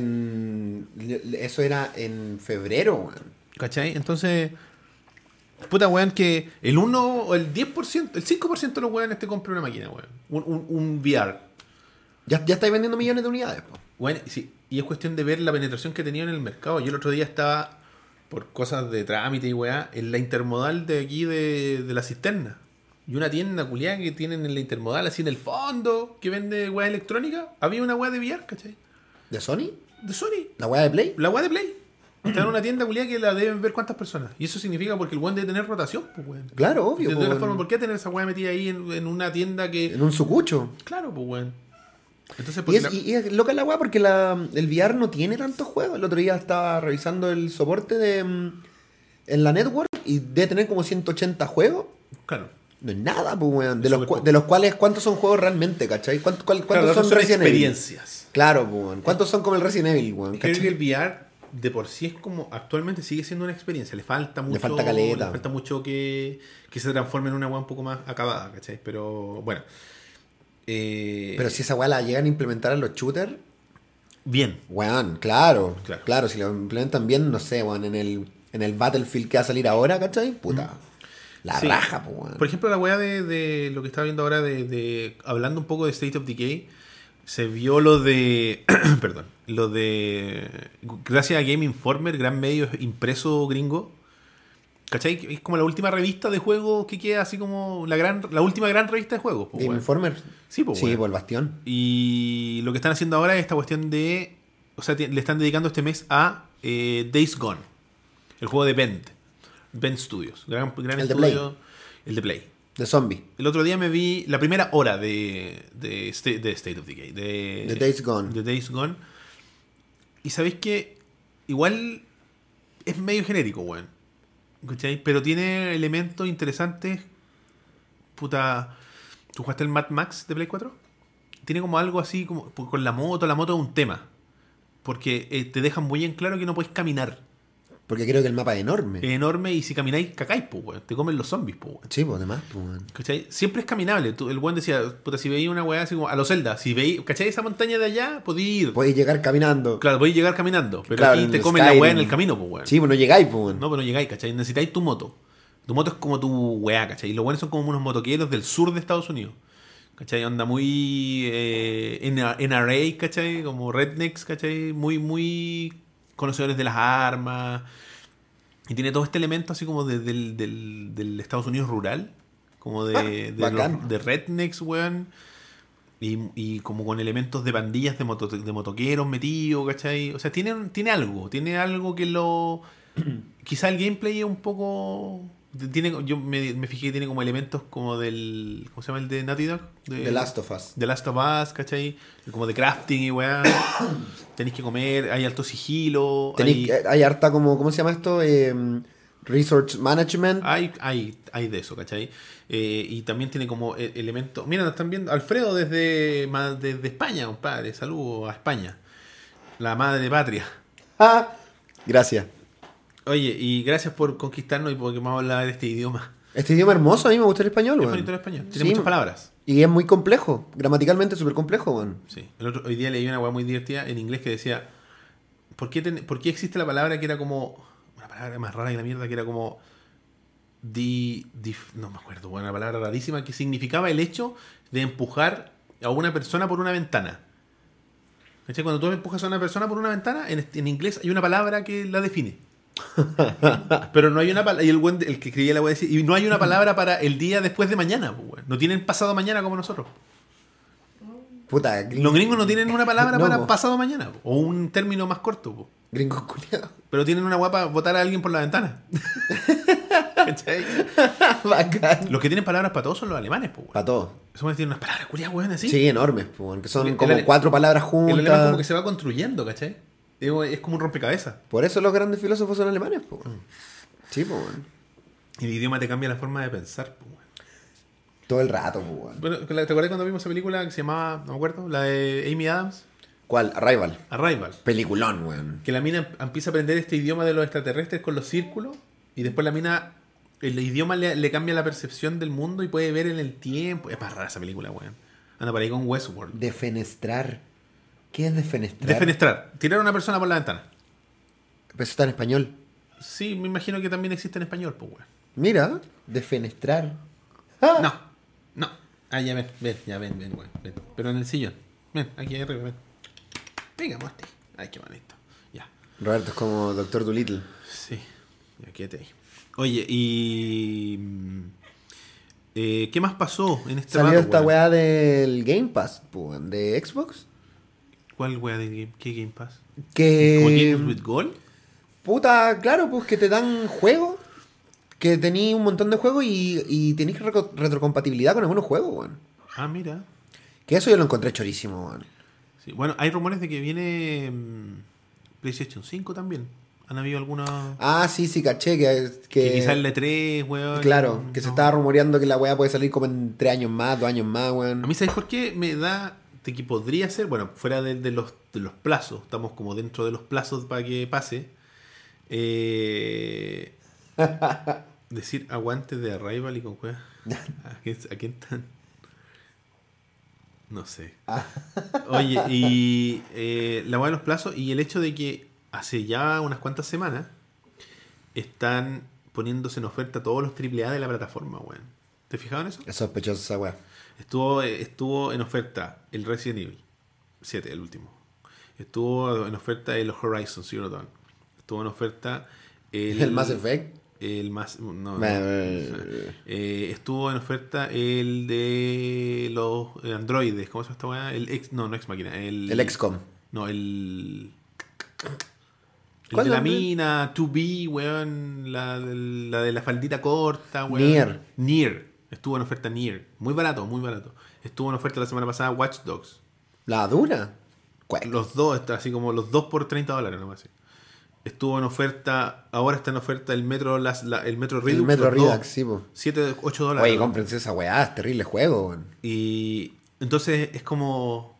Eso era en febrero, weón. ¿Cachai? Entonces, puta weón, que el 1 o el 10%, el 5% de los weones te compra una máquina, weón. Un VR. Ya estáis vendiendo millones de unidades, pues. Bueno, sí, y es cuestión de ver la penetración que tenía en el mercado. Yo el otro día estaba, por cosas de trámite y weá, en la intermodal de aquí de la cisterna. Y una tienda culiada que tienen en la intermodal, así en el fondo, que vende weá electrónica. Había una weá de VR, ¿cachai? ¿De Sony? De Sony. ¿La weá de Play? La weá de Play. Está en una tienda culiada que la deben ver cuántas personas. Y eso significa porque el weón debe tener rotación, pues weón. Claro, obvio. De todas formas, ¿por qué tener esa weá metida ahí en una tienda que... En un sucucho. Claro, pues weón. Entonces, y es loca la weá porque el VR no tiene tantos juegos. El otro día estaba revisando el soporte en la network y debe tener como 180 juegos. Claro. No es nada, pues, weón. De los cuales, ¿cuántos son juegos realmente, cachai? ¿Cuántos claro, son Resident experiencias. Evil? Claro, pues, weón. ¿Cuántos son como el Resident Evil, weón? Creo que el VR de por sí es como... Actualmente sigue siendo una experiencia. Le falta mucho... Le falta caleta. Le falta mucho que se transforme en una weá un poco más acabada, ¿cachai? Pero, bueno... Pero si esa weá la llegan a implementar en los shooters... Bien. Weón, claro. Si lo implementan bien, no sé, weón, en el Battlefield que va a salir ahora, ¿cachai? Puta... La raja, pues, weón. Por ejemplo, la weá de lo que estaba viendo ahora hablando un poco de State of Decay, se vio lo de... perdón. Lo de... Gracias a Game Informer, gran medio impreso gringo. ¿Cachai? Es como la última revista de juegos que queda así como la última gran revista de juegos. Game Informer. Sí, pues. Sí, por el Bastión. Y lo que están haciendo ahora es esta cuestión de... O sea, le están dedicando este mes a Days Gone. El juego de Bend Studios. Gran el estudio. El de Play. De zombie. El otro día me vi la primera hora de State of Decay. The Days Gone. De Days Gone. Y sabéis que igual es medio genérico, weón. ¿Cachai? Pero tiene elementos interesantes. Puta. ¿Tú jugaste el Mad Max de Play 4? Tiene como algo así como con la moto es un tema. Porque te dejan muy en claro que no podéis caminar. Porque creo que el mapa es enorme. Es enorme y si camináis, cacáis, pues, weón. Te comen los zombies, pues, weón. Sí, pues además, pues, weón. ¿Cachai? Siempre es caminable. El weón decía, puta, si veis una weá así como a los Zelda, si veis, ¿cachai? Esa montaña de allá, podéis ir. Podéis llegar caminando. Claro, podéis llegar caminando. Pero Claro, aquí en te el comen la Skyrim. weá en el camino, pues, weón. Sí, pues no llegáis, pues, weón. No, pero no llegáis, ¿cachai? Necesitáis tu moto. Tu moto es como tu weá, ¿cachai? Y los weones son como unos motoqueros del sur de Estados Unidos. ¿Cachai? Onda muy NRA, ¿cachai? Como rednecks, ¿cachai? Muy conocedores de las armas. Y tiene todo este elemento así como del Estados Unidos rural. Como Bacán. de rednecks, weón. Y como con elementos de pandillas de motoqueros metidos, ¿cachai? O sea, tiene algo que lo... Quizá el gameplay es un poco... Yo me fijé que tiene como elementos como del... ¿Cómo se llama el de Naughty Dog? The Last of Us. The Last of Us, ¿cachai? Como de crafting y weá. Tenéis que comer, hay alto sigilo. Hay harta como... ¿Cómo se llama esto? Resource Management. Hay de eso, ¿cachai? Y también tiene como elementos... Mira, nos están viendo Alfredo desde España, compadre. Saludos a España. La madre patria. Ah, gracias. Oye, y gracias por conquistarnos y porque vamos a hablar de este idioma. Este idioma hermoso, a mí me gusta el español, Es weón. bonito el español. Tiene Sí, muchas palabras. Y es muy complejo. Gramaticalmente súper complejo, weón. Sí. Hoy día leí una weá muy divertida en inglés que decía... ¿Por qué existe la palabra que era como... Una palabra más rara que la mierda, que era como... no me acuerdo, bueno, una palabra rarísima que significaba el hecho de empujar a una persona por una ventana. ¿Cachai? Cuando tú empujas a una persona por una ventana, en inglés hay una palabra que la define. Pero no hay una palabra. Y el que escribía la weá decía, y no hay una palabra para el día después de mañana, pues, weón. No tienen pasado mañana como nosotros. Puta, Los gringos no tienen una palabra No, para po. pasado mañana, po, o un término más corto, po. gringos culiados. Pero tienen una guapa botar a alguien por la ventana. ¿Cachai? Bacán. Los que tienen palabras para todos son los alemanes, pues, weón. Para todo. Esos weones tienen unas palabras curiosas, weón, así. Sí, enormes, pues, weón, que son El como 4 palabras El alemán como que juntas. se va construyendo, ¿cachai? Es como un rompecabezas. Por eso los grandes filósofos son alemanes, pues. Weón. Sí, pues, weón. Y el idioma te cambia la forma de pensar, pues, weón. Todo el rato, pues, weón. Bueno, ¿te acuerdas cuando vimos esa película que se llamaba, no me acuerdo, la de Amy Adams? ¿Cuál? Arrival. Arrival. Peliculón, weón. Que la mina empieza a aprender este idioma de los extraterrestres con los círculos y después la mina, el idioma le cambia la percepción del mundo y puede ver en el tiempo. Es más rara esa película, weón. Anda por ahí con Westworld. Defenestrar. ¿Qué es defenestrar? Defenestrar. Tirar a una persona por la ventana. Pero eso está en español. Sí, me imagino que también existe en español, pues, weón. Mira, defenestrar. Ah. No. Ah, ya ven, weón. Ven. Pero en el sillón. Ven, aquí arriba, ven. Venga, Morty. Ay, qué bonito. Ya. Roberto es como Doctor Dolittle. Sí, ya quédate ahí. Oye, y... ¿qué más pasó en este Salió rato, esta weón? weá del Game Pass, pues, de Xbox. ¿Cuál weá de qué Game Pass? ¿Como Que... Games with Gold? Puta, claro, pues que te dan juegos. Que tenéis un montón de juegos y tenéis retrocompatibilidad con algunos juegos, weón. Ah, mira. Que eso yo lo encontré chorísimo, weón. Sí, bueno, hay rumores de que viene PlayStation 5 también. ¿Han habido alguna...? Ah, sí, caché. Que quizás el E3, weón. Claro, que se no. estaba rumoreando que la weá puede salir como en 3 años más, 2 años más, weón. A mí, ¿sabes por qué? Me da de que podría ser, bueno, fuera de los plazos, estamos como dentro de los plazos para que pase. Decir aguante de Arrival y con cueva. ¿A quién están? No sé. Oye, y la weá de los plazos y el hecho de que hace ya unas cuantas semanas están poniéndose en oferta todos los AAA de la plataforma, weón. ¿Te fijaron en eso? Es sospechoso esa weá. Estuvo en oferta el Resident Evil 7, el último. Estuvo en oferta el Horizon Zero Dawn. Estuvo en oferta ¿El Mass Effect? El más. No. Estuvo en oferta el de los androides. ¿Cómo se llama esta weá? No Ex Máquina. El XCOM. No, el ¿Cuál de la nombre? mina, 2B, weón. La de la faldita corta, weón. Nier. Nier. Estuvo en oferta Nier. Muy barato, muy barato. Estuvo en oferta la semana pasada Watch Dogs. ¿La dura? ¿Cuál? Los dos, así como los dos por $30, no así. Estuvo en oferta, ahora está en oferta el Metro, el Metro Redux. El Metro los dos. Redux, sí, po. $7-8. Oye, cómprense esa weá, es terrible juego, weón. Y entonces es como...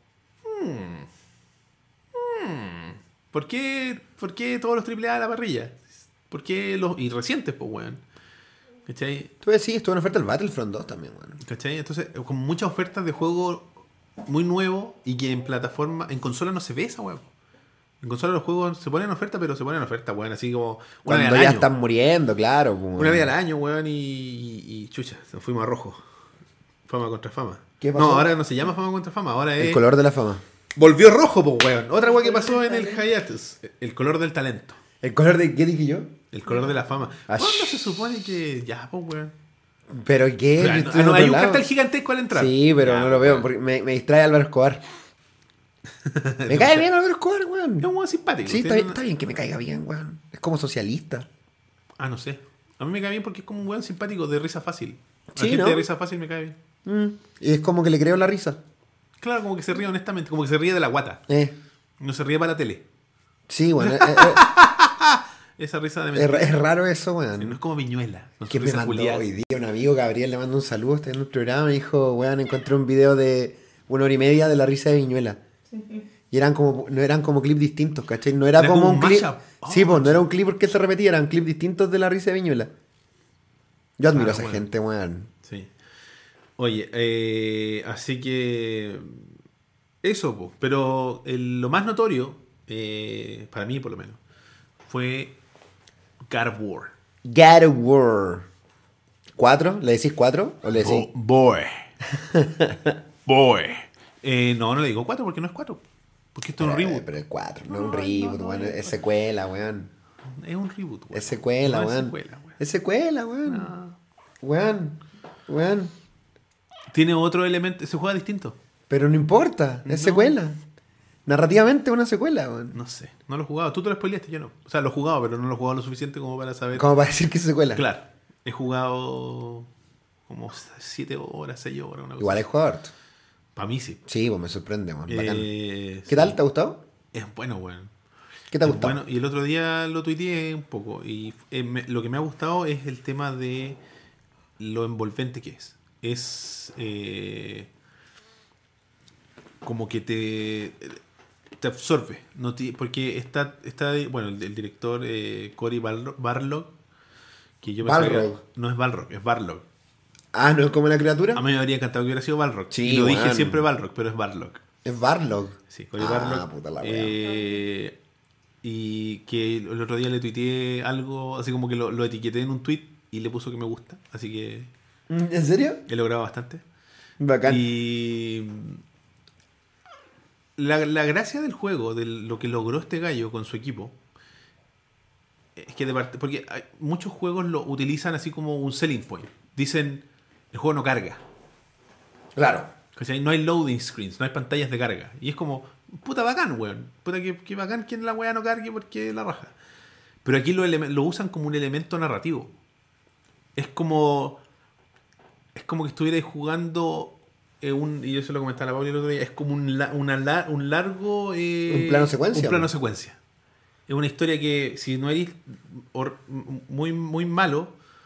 ¿Por qué todos los AAA a la parrilla? ¿Por qué los... Y recientes, pues, weón. ¿Cachai? Tú decís, estuvo en oferta el Battlefront 2 también, weón. ¿Cachai? Entonces, con muchas ofertas de juego muy nuevo y que en plataforma, en consola no se ve esa weón. En consola los juegos se ponen en oferta, pero se ponen en oferta, weón, así como una vez Cuando al ya año. están muriendo, claro. Po, Una vez al año, weón, y chucha, nos fuimos a rojo. Fama contra fama. ¿Qué pasó? No, ahora no se llama fama contra fama, ahora es... El color de la fama. Volvió rojo, pues, weón. Otra weón que pasó en el hiatus. El color del talento. ¿El color de qué dije yo? El color de la fama. Ash. ¿Cuándo se supone que ya, pues, weón? ¿Pero qué? Claro, Yo estoy en hay otro un lado. cartel gigantesco al entrar. Sí, pero Ya, no lo veo, weón. porque me distrae Álvaro Escobar. Me cae bien Álvaro Escobar, weón. Es un weón simpático. Sí, tiene está bien que me caiga bien, weón. Es como socialista. Ah, no sé. A mí me cae bien porque es como un weón simpático de risa fácil. La Sí, gente ¿no? de risa fácil me cae bien. Y es como que le creo la risa. Claro, como que se ríe honestamente. Como que se ríe de la guata. No se ríe para la tele. Sí, bueno, Esa risa de mentira. es raro eso, No weón. es como Viñuela. Con su Que me risa mandó culiada. hoy día un amigo, Gabriel, le mando un saludo, está en un programa, me dijo, weón, encontré un video de 1 hora y media de la risa de Viñuela. Y no eran como clips distintos, ¿cachai? No era Era como como un un clip. mashup. Sí, pues no era un clip porque se repetía, eran clips distintos de la risa de Viñuela. Yo admiro a esa bueno. gente, weón. Sí. Oye, así que... Eso, po. Pero lo más notorio, para mí por lo menos, fue God of War. God of War. ¿4? ¿Le decís 4? ¿O le decís? Boy. Boy. No le digo 4 porque no es 4. Porque esto es un reboot. Pero el 4, no es un reboot, weón. Es secuela, weón. Es un reboot, weón. Es secuela, No weón. Es secuela, weón. Es secuela, weón. No. Weón. Tiene otro elemento. Se juega distinto. Pero no importa, es secuela. Narrativamente es una secuela, weón. No sé. No lo he jugado. Tú te lo spoileaste, yo no. O sea, lo he jugado, pero no lo he jugado lo suficiente como para saber. Como para decir que es secuela. Claro. He jugado como 7 horas, 6 horas. Una cosa Igual hay jugado harto. Para mí sí. Sí, pues me sorprende, weón. Bacán. Sí. ¿Qué tal? ¿Te ha gustado? Es bueno, weón. ¿Qué te ha Es gustado? bueno. Y el otro día lo tuiteé un poco. Y lo que me ha gustado es el tema de lo envolvente que es. Es como que te absorbe. Porque está bueno, el director Cory Barlog, que yo pensaba que Balrog. no es Balrog, es Barlog. Ah, ¿no es como la criatura? A mí me habría encantado que hubiera sido Balrog. Sí, y lo dije weón. siempre Balrog, pero es Barlog. Es Barlog. Sí, Cory Ah, Barlog. puta la wea. Y que el otro día le tuiteé algo, así como que lo etiqueté en un tweet y le puso que me gusta. Así que ¿En serio? he logrado bastante. Bacán. Y la gracia del juego, de lo que logró este gallo con su equipo, es que porque muchos juegos lo utilizan así como un selling point. Dicen, el juego no carga. Claro. ¿Cachai? No hay loading screens, no hay pantallas de carga. Y es como, puta bacán, weón. Puta que bacán que la weá no cargue porque la raja. Pero aquí lo usan como un elemento narrativo. Es como que estuvierais jugando y yo se lo comentaba a la Paula el otro día, es como un largo... ¿Un plano secuencia? Un plano secuencia. Es una historia que si no eres muy, muy malo,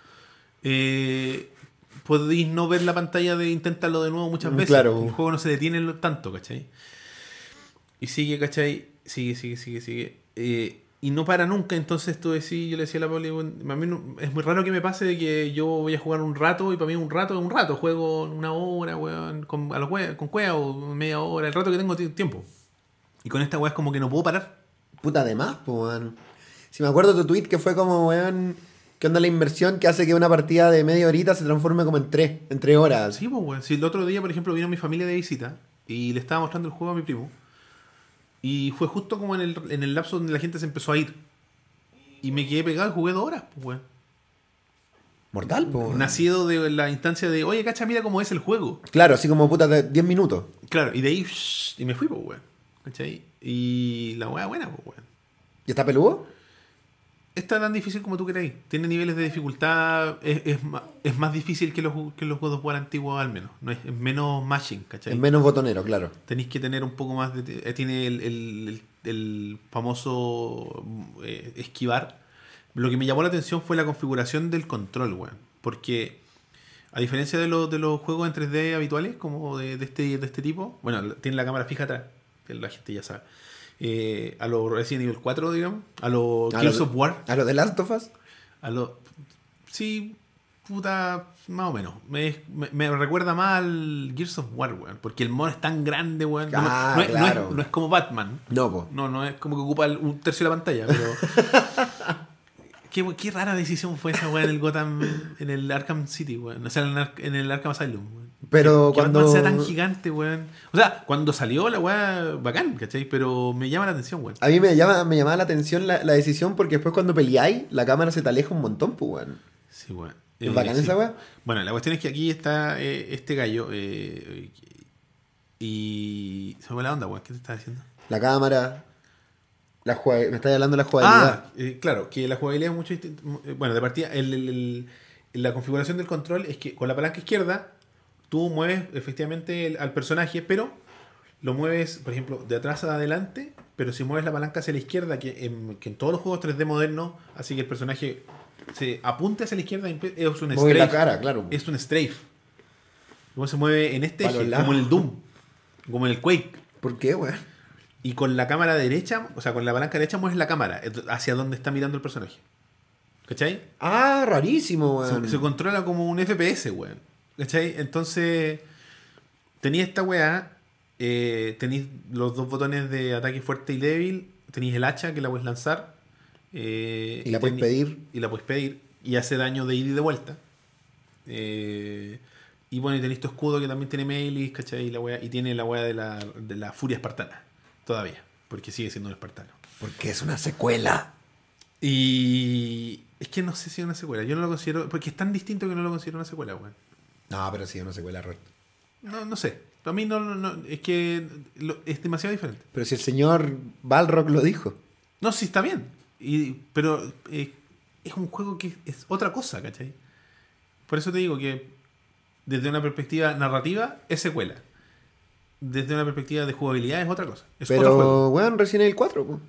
podéis no ver la pantalla de intentarlo de nuevo muchas veces. Claro. El juego no se detiene tanto, ¿cachai? Y sigue, ¿cachai? Sigue. Y no para nunca. Entonces tú decís, yo le decía a la Pauli, a mí es muy raro que me pase de que yo voy a jugar un rato y para mí un rato es un rato. Juego 1 hora, weón, con cueva o media hora, el rato que tengo tiempo. Y con esta weá es como que no puedo parar. Puta de más, pues, weón. Si me acuerdo tu tweet que fue como, weón, ¿qué onda la inversión que hace que una partida de media horita se transforme como en 3 horas? Sí, pues, weón. Si el otro día, por ejemplo, vino mi familia de visita y le estaba mostrando el juego a mi primo. Y fue justo como en el lapso donde la gente se empezó a ir. Y me quedé pegado y jugué 2 horas, pues, weón. Mortal, pues, weón. Nacido de la instancia de, oye, cacha, mira cómo es el juego. Claro, así como puta de 10 minutos. Claro, y de ahí, y me fui, pues, weón. ¿Cachai? Y la weá buena, pues, weón. ¿Y está peludo? está tan difícil como tú queráis. Tiene niveles de dificultad. Es más difícil que los God of War antiguos, al menos. No es menos mashing, ¿cachai? Es menos botonero, claro. Tenéis que tener un poco más de. Tiene el famoso esquivar. Lo que me llamó la atención fue la configuración del control, weón. Porque, a diferencia de los juegos en 3D habituales, como de este tipo, bueno, tiene la cámara fija atrás, que la gente ya sabe. A los Resident Evil 4, digamos, a los Gears of War. ¿A lo de Last of Us? Sí, puta, más o menos. Me recuerda más al Gears of War, weón. Porque el mono es tan grande, weón. Claro. No es como Batman. No, po. No es como que ocupa un tercio de la pantalla, pero. Qué rara decisión fue esa, weón, en el Gotham, en el Arkham City, weón. O sea, en el Arkham Asylum, weón. Pero que cuando... Batman sea tan gigante, weón. O sea, cuando salió la weá, bacán, ¿cachai? Pero me llama la atención, weón. A mí me llamaba la atención la decisión porque después cuando peleáis, la cámara se te aleja un montón, pues, weón. Sí, weón. ¿Es bacán esa weá? Bueno, la cuestión es que aquí está este gallo y... Se me fue la onda, weón. ¿Qué te estaba diciendo? La cámara... me estás hablando de la jugabilidad. Claro, que la jugabilidad es mucho distinta. Bueno, de partida, la configuración del control es que con la palanca izquierda tú mueves efectivamente al personaje, pero lo mueves, por ejemplo, de atrás a adelante, pero si mueves la palanca hacia la izquierda, que en todos los juegos 3D modernos, así que el personaje se apunte hacia la izquierda, es un Mueve la strafe. cara, claro. Es un strafe. Luego se mueve en este Para eje, los lados. como en el Doom, como en el Quake. ¿Por qué, weón? Y con la cámara derecha, o sea, con la palanca derecha mueves la cámara hacia donde está mirando el personaje. ¿Cachai? Ah, rarísimo, weón. Se controla como un FPS, weón. ¿Cachai? Entonces, tenéis esta weá, tenéis los dos botones de ataque fuerte y débil, tenéis el hacha que la puedes lanzar. Y la puedes pedir. Y la puedes pedir. Y hace daño de ida y de vuelta. Y bueno, y tenéis tu escudo que también tiene melee, ¿cachai? Y tiene la weá de la furia espartana. Todavía. Porque sigue siendo un espartano. Porque es una secuela. Y es que no sé si es una secuela. Yo no lo considero. Porque es tan distinto que no lo considero una secuela, weón. No, pero sí es una secuela, Robert. No sé. A mí no es que es demasiado diferente. Pero si el señor Balrog lo dijo. No, sí está bien. Pero es un juego que es otra cosa, ¿cachai? Por eso te digo que desde una perspectiva narrativa es secuela. Desde una perspectiva de jugabilidad es otra cosa. Es otro juego. Pero, weón, Resident Evil 4, pues.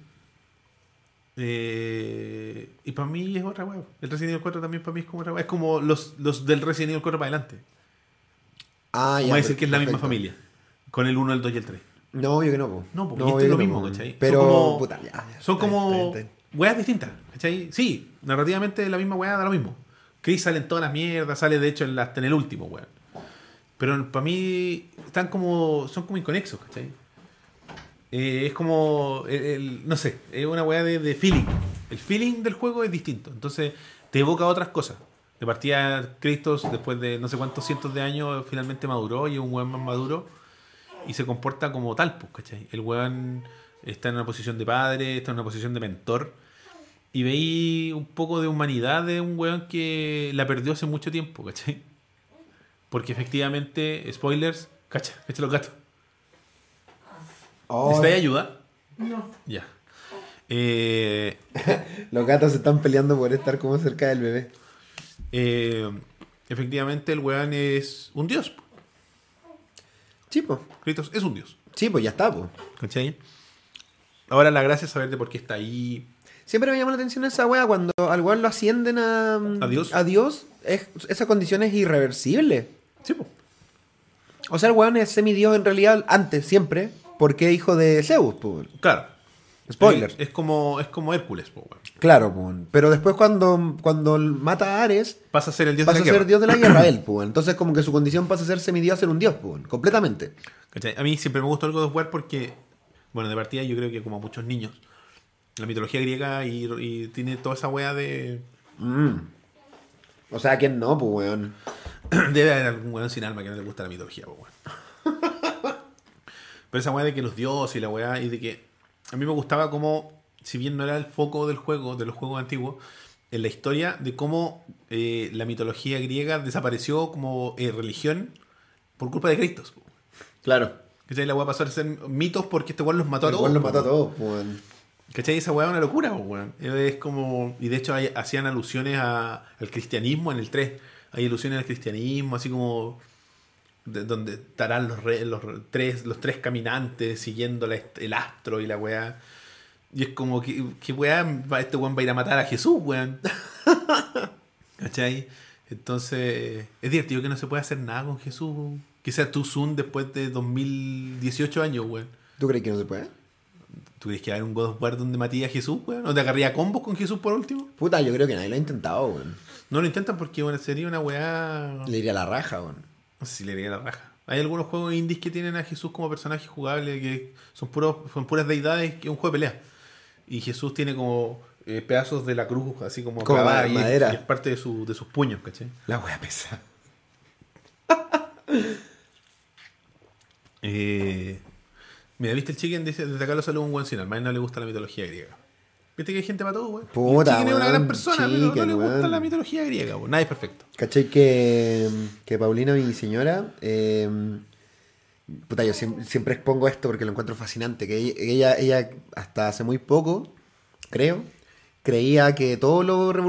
Y para mí es otra weá. El Resident Evil 4 también para mí es como otra weá. Es como los del Resident Evil 4 para adelante. Ah, Vamos ya. a decir que es la misma perfecto. familia. Con el 1, el 2 y el 3. No, yo que no, po. No, porque No, esto yo es lo que mismo, po. ¿cachai? Pero, son como, puta, ya, son está bien, como está bien. weas distintas, ¿cachai? Sí, narrativamente la misma wea da lo mismo. Chris sale en todas las mierdas, sale de hecho hasta en el último, weón. Pero para mí son como inconexos, ¿cachai? Es como, no sé, es una wea de feeling. El feeling del juego es distinto, entonces te evoca otras cosas. De partida, Kratos, después de no sé cuántos cientos de años, finalmente maduró y es un weón más maduro y se comporta como tal, pues, ¿cachai? El weón está en una posición de padre, está en una posición de mentor y veí un poco de humanidad de un weón que la perdió hace mucho tiempo, ¿cachai? Porque efectivamente, spoilers, cacha los gatos. Oh, ¿Necesitáis ayuda? No. Ya. los gatos se están peleando por estar como cerca del bebé. Efectivamente, el weón es un dios. Sí, pues. Kratos es un dios. Sí, pues ya está, pues. ¿Cachai? Ahora la gracia es saber de por qué está ahí. Siempre me llamó la atención esa wea cuando al weón lo ascienden a Dios. A Dios, esa condición es irreversible. Sí, pues. O sea, el weón es semidios en realidad antes, siempre, porque es hijo de Zeus, pues. Claro. Spoiler. Es como Hércules, po, weón. Claro, pues. Pero después cuando mata a Ares, Pasa a ser el dios pasa de a la guerra. ser dios de la guerra él, pues. Entonces como que su condición pasa a ser semidios a ser un dios, pues. Completamente. ¿Cachai? A mí siempre me gustó el God of War porque, bueno, de partida yo creo que como muchos niños, la mitología griega y tiene toda esa wea de... O sea, ¿quién no, pues, weón? Debe haber algún weón sin alma que no le gusta la mitología, po, weón. Pero esa wea de que los dioses y la wea y de que... A mí me gustaba como, si bien no era el foco del juego, de los juegos antiguos, en la historia de cómo la mitología griega desapareció como religión por culpa de Kratos. Po. Claro. ¿Cachai? La wea pasó a ser mitos porque este weón los mató a El todos. weón los po, mató a weón. todos, pues, weón. ¿Cachai? Esa weá es una locura, weón. Es como... Y de hecho hacían alusiones al cristianismo en el 3. Hay alusiones al cristianismo, así como... donde estarán los tres caminantes siguiendo el astro y la weá. Y es como que weá, este weón va a ir a matar a Jesús, weón. ¿Cachai? Entonces, es divertido que no se pueda hacer nada con Jesús. Que sea tu Zoom después de 2018 años, weón. ¿Tú crees que no se puede? ¿Tú crees que va a haber un God of War donde matías a Jesús, weón? ¿No te agarría combos con Jesús por último? Puta, yo creo que nadie lo ha intentado, weón. No lo intentan porque, bueno, sería una weá... Le iría a la raja, weón. No sé si le iría a la raja. Hay algunos juegos indies que tienen a Jesús como personaje jugable, que son puras deidades, que es un juego de pelea. Y Jesús tiene como pedazos de la cruz, así como clavada, madera. Y es parte de sus puños, ¿cachai? La wea pesa. Mira, ¿viste el Chicken? Dice, desde acá lo saluda un buen cine. Al más no le gusta la mitología griega. ¿Viste que hay gente para todo, güey? Puta, Chicken es una weón, gran persona, pero no le gusta weón. la mitología griega, güey. Nadie es perfecto. ¿Cachai que Paulina, mi señora, puta, yo siempre expongo esto porque lo encuentro fascinante, que ella hasta hace muy poco, creo, creía que todo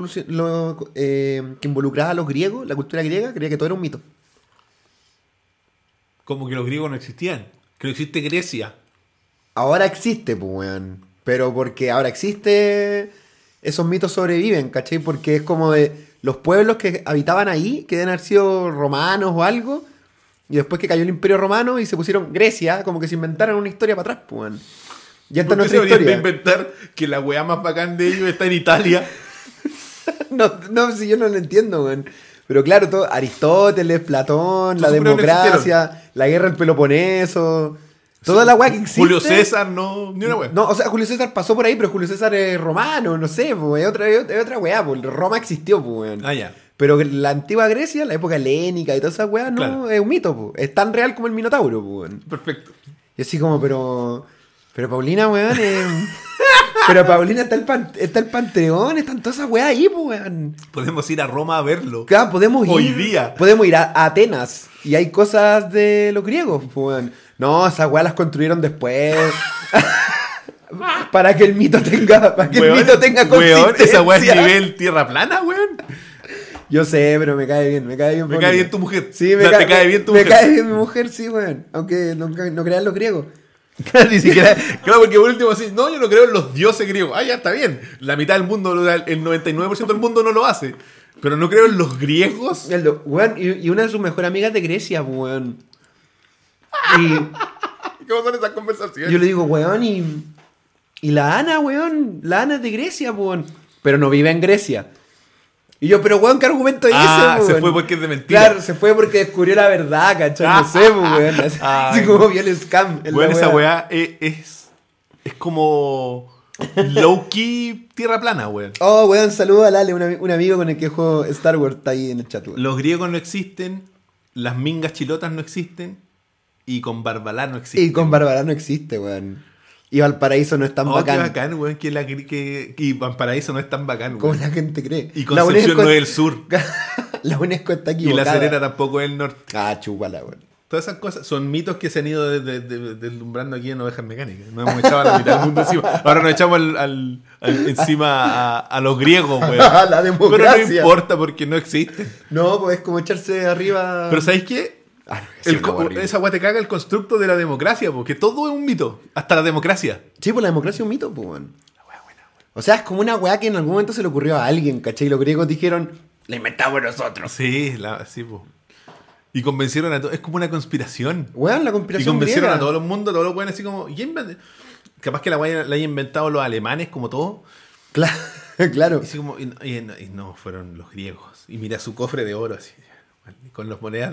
que involucraba a los griegos, la cultura griega, creía que todo era un mito. Como que los griegos no existían. Que no existe Grecia. Ahora existe, pues, weón. Pero porque ahora existe, esos mitos sobreviven, ¿cachai? Porque es como de los pueblos que habitaban ahí, que deben haber sido romanos o algo, y después que cayó el Imperio Romano y se pusieron Grecia, como que se inventaron una historia para atrás, pues, weón. Ya está nuestra historia. Inventar que la weá más bacán de ellos está en Italia. No, si yo no lo entiendo, weón. Pero claro, todo, Aristóteles, Platón, la democracia, la guerra del Peloponeso, toda la weá que existe. Julio César, no, ni una weá. No, o sea, Julio César pasó por ahí, pero Julio César es romano, no sé, pues, es otra weá, pues. Roma existió, pues, weón. Ah, ya. Pero la antigua Grecia, la época helénica y todas esas weas, no, Claro. es un mito, pues. Es tan real como el Minotauro, pues, weón. Perfecto. Y así como, pero Paulina, weón, pero Paulina está el Panteón, están todas esas weas ahí, pues, weón. Podemos ir a Roma a verlo. Claro, podemos ir. Hoy día. Podemos ir a Atenas. Y hay cosas de los griegos, pues, weón. No, esas weas las construyeron después. para que el mito tenga consistencia. Weón, esa weá es nivel tierra plana, weón. Yo sé, pero me cae bien. Me cae bien tu mujer. Sí, te cae bien tu mujer. Me cae bien mi mujer, sí, weón. Aunque no crean los griegos. Ni siquiera. Claro, porque por último así, no, yo no creo en los dioses griegos. Ah, ya está bien. La mitad del mundo, el 99% del mundo no lo hace. Pero no creo en los griegos. Weón, y una de sus mejores amigas de Grecia, weón. Y ¿Cómo son esas conversaciones? yo le digo, weón, y la Ana, weón. La Ana es de Grecia, weón. Pero no vive en Grecia. Y yo, pero weón, ¿qué argumento es ese, weón? Se fue porque es de mentira. Claro, se fue porque descubrió la verdad, ¿cachai? No sé, weón. Así como vio el scam. Weón, esa weá es como low-key tierra plana, weón. Oh, weón, saludo a Lale, un amigo con el que juego Star Wars, está ahí en el chat, weón. Los griegos no existen, las mingas chilotas no existen y con Barbalá no existe. Y con Bárbara no existe, weón. Y Valparaíso no es tan bacán. Qué bacán, weón. Y Valparaíso no es tan bacán, Como weón. la gente cree. Y Concepción no es el sur. La UNESCO está Y equivocada. La Serena tampoco es el norte. Ah, chúpala, weón. Todas esas cosas son mitos que se han ido deslumbrando aquí en Ovejas Mecánicas. Nos hemos echado a la mitad del mundo encima. Ahora nos echamos encima a los griegos, weón. La democracia. Pero no importa porque no existen. No, pues es como echarse arriba. Pero ¿sabéis qué? Esa weá te caga el constructo de la democracia, porque todo es un mito. Hasta la democracia. Sí, pues la democracia es un mito, pues, weón. O sea, es como una weá que en algún momento se le ocurrió a alguien, ¿cachai? Y los griegos dijeron, la inventamos nosotros. Sí, sí, pues. Y convencieron a todos. Es como una conspiración. Weón, la Y conspiración convencieron griega. a todo el mundo, a todos los weones, así como. Capaz que la weá la hayan inventado los alemanes, como todo. Claro. Y así como, y no, fueron los griegos. Y mira su cofre de oro, así. Con las monedas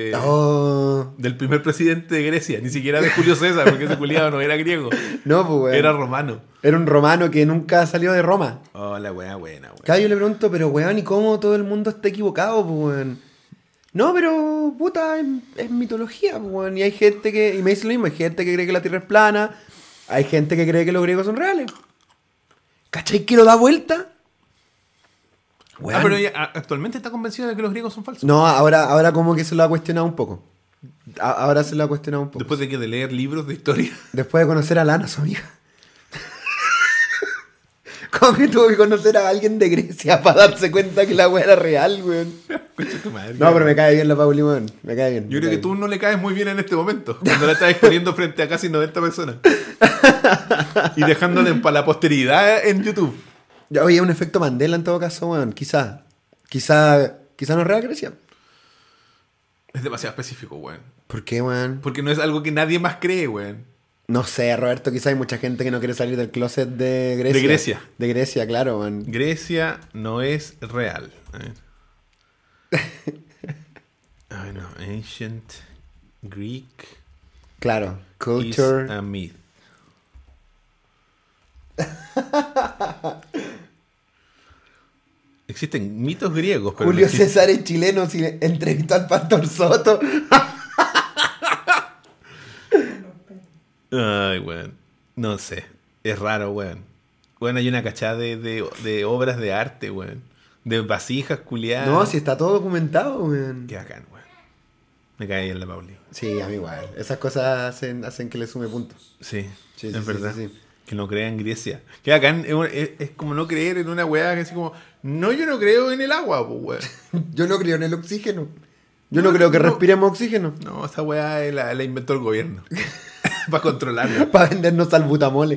del primer presidente de Grecia. Ni siquiera de Julio César, porque ese culiado no era griego. No, pues, weón. Era romano. Era un romano que nunca salió de Roma. Oh, la weá buena, weón. Cada yo le pregunto, pero weón, ¿y cómo todo el mundo está equivocado, pues, weón? No, pero, puta, es mitología, pues, weón. Y hay gente que, y me dice lo mismo, hay gente que cree que la Tierra es plana, hay gente que cree que los griegos son reales. ¿Cachai que lo da vuelta? Weón. Pero ella actualmente está convencida de que los griegos son falsos. No, ahora como que se lo ha cuestionado un poco. Ahora se lo ha cuestionado un poco. Después de leer libros de historia. Después de conocer a Lana, su amiga. Como que tuvo que conocer a alguien de Grecia para darse cuenta que la weá era real, weón. Concha tu madre. No, pero me cae bien la Pauli, weón. Me cae bien. Yo creo que tú no le caes muy bien en este momento, cuando la estás exponiendo frente a casi 90 personas. Y dejándola para la posteridad en YouTube. Ya, oye, un efecto Mandela en todo caso, weón. Quizá no es real Grecia. Es demasiado específico, weón. ¿Por qué, weón? Porque no es algo que nadie más cree, weón. No sé, Roberto, quizá hay mucha gente que no quiere salir del closet de Grecia. De Grecia. De Grecia, claro, weón. Grecia no es real. A ver. Ay, no. Ancient Greek Claro. is Culture. a myth. Existen mitos griegos, pero Julio no existen- César es chileno, si le entrevistó al Pastor Soto. Ay, weón. No sé. Es raro, weón. Weón, hay una cachada de obras de arte, weón. De vasijas culiadas. No, si está todo documentado, weón. Qué bacán, weón. Me cae en la Pauli. Sí, a mí igual. Esas cosas hacen que le sume puntos. Sí, Sí, es sí, verdad. sí, sí. Que no crea en Grecia. Que bacán. Es como no creer en una weá que así como... No, yo no creo en el agua, pues, weón. Yo no creo en el oxígeno. Yo no creo que no. respiremos oxígeno. No, esa weá la inventó el gobierno. Para controlarlo. Para vendernos salbutamole.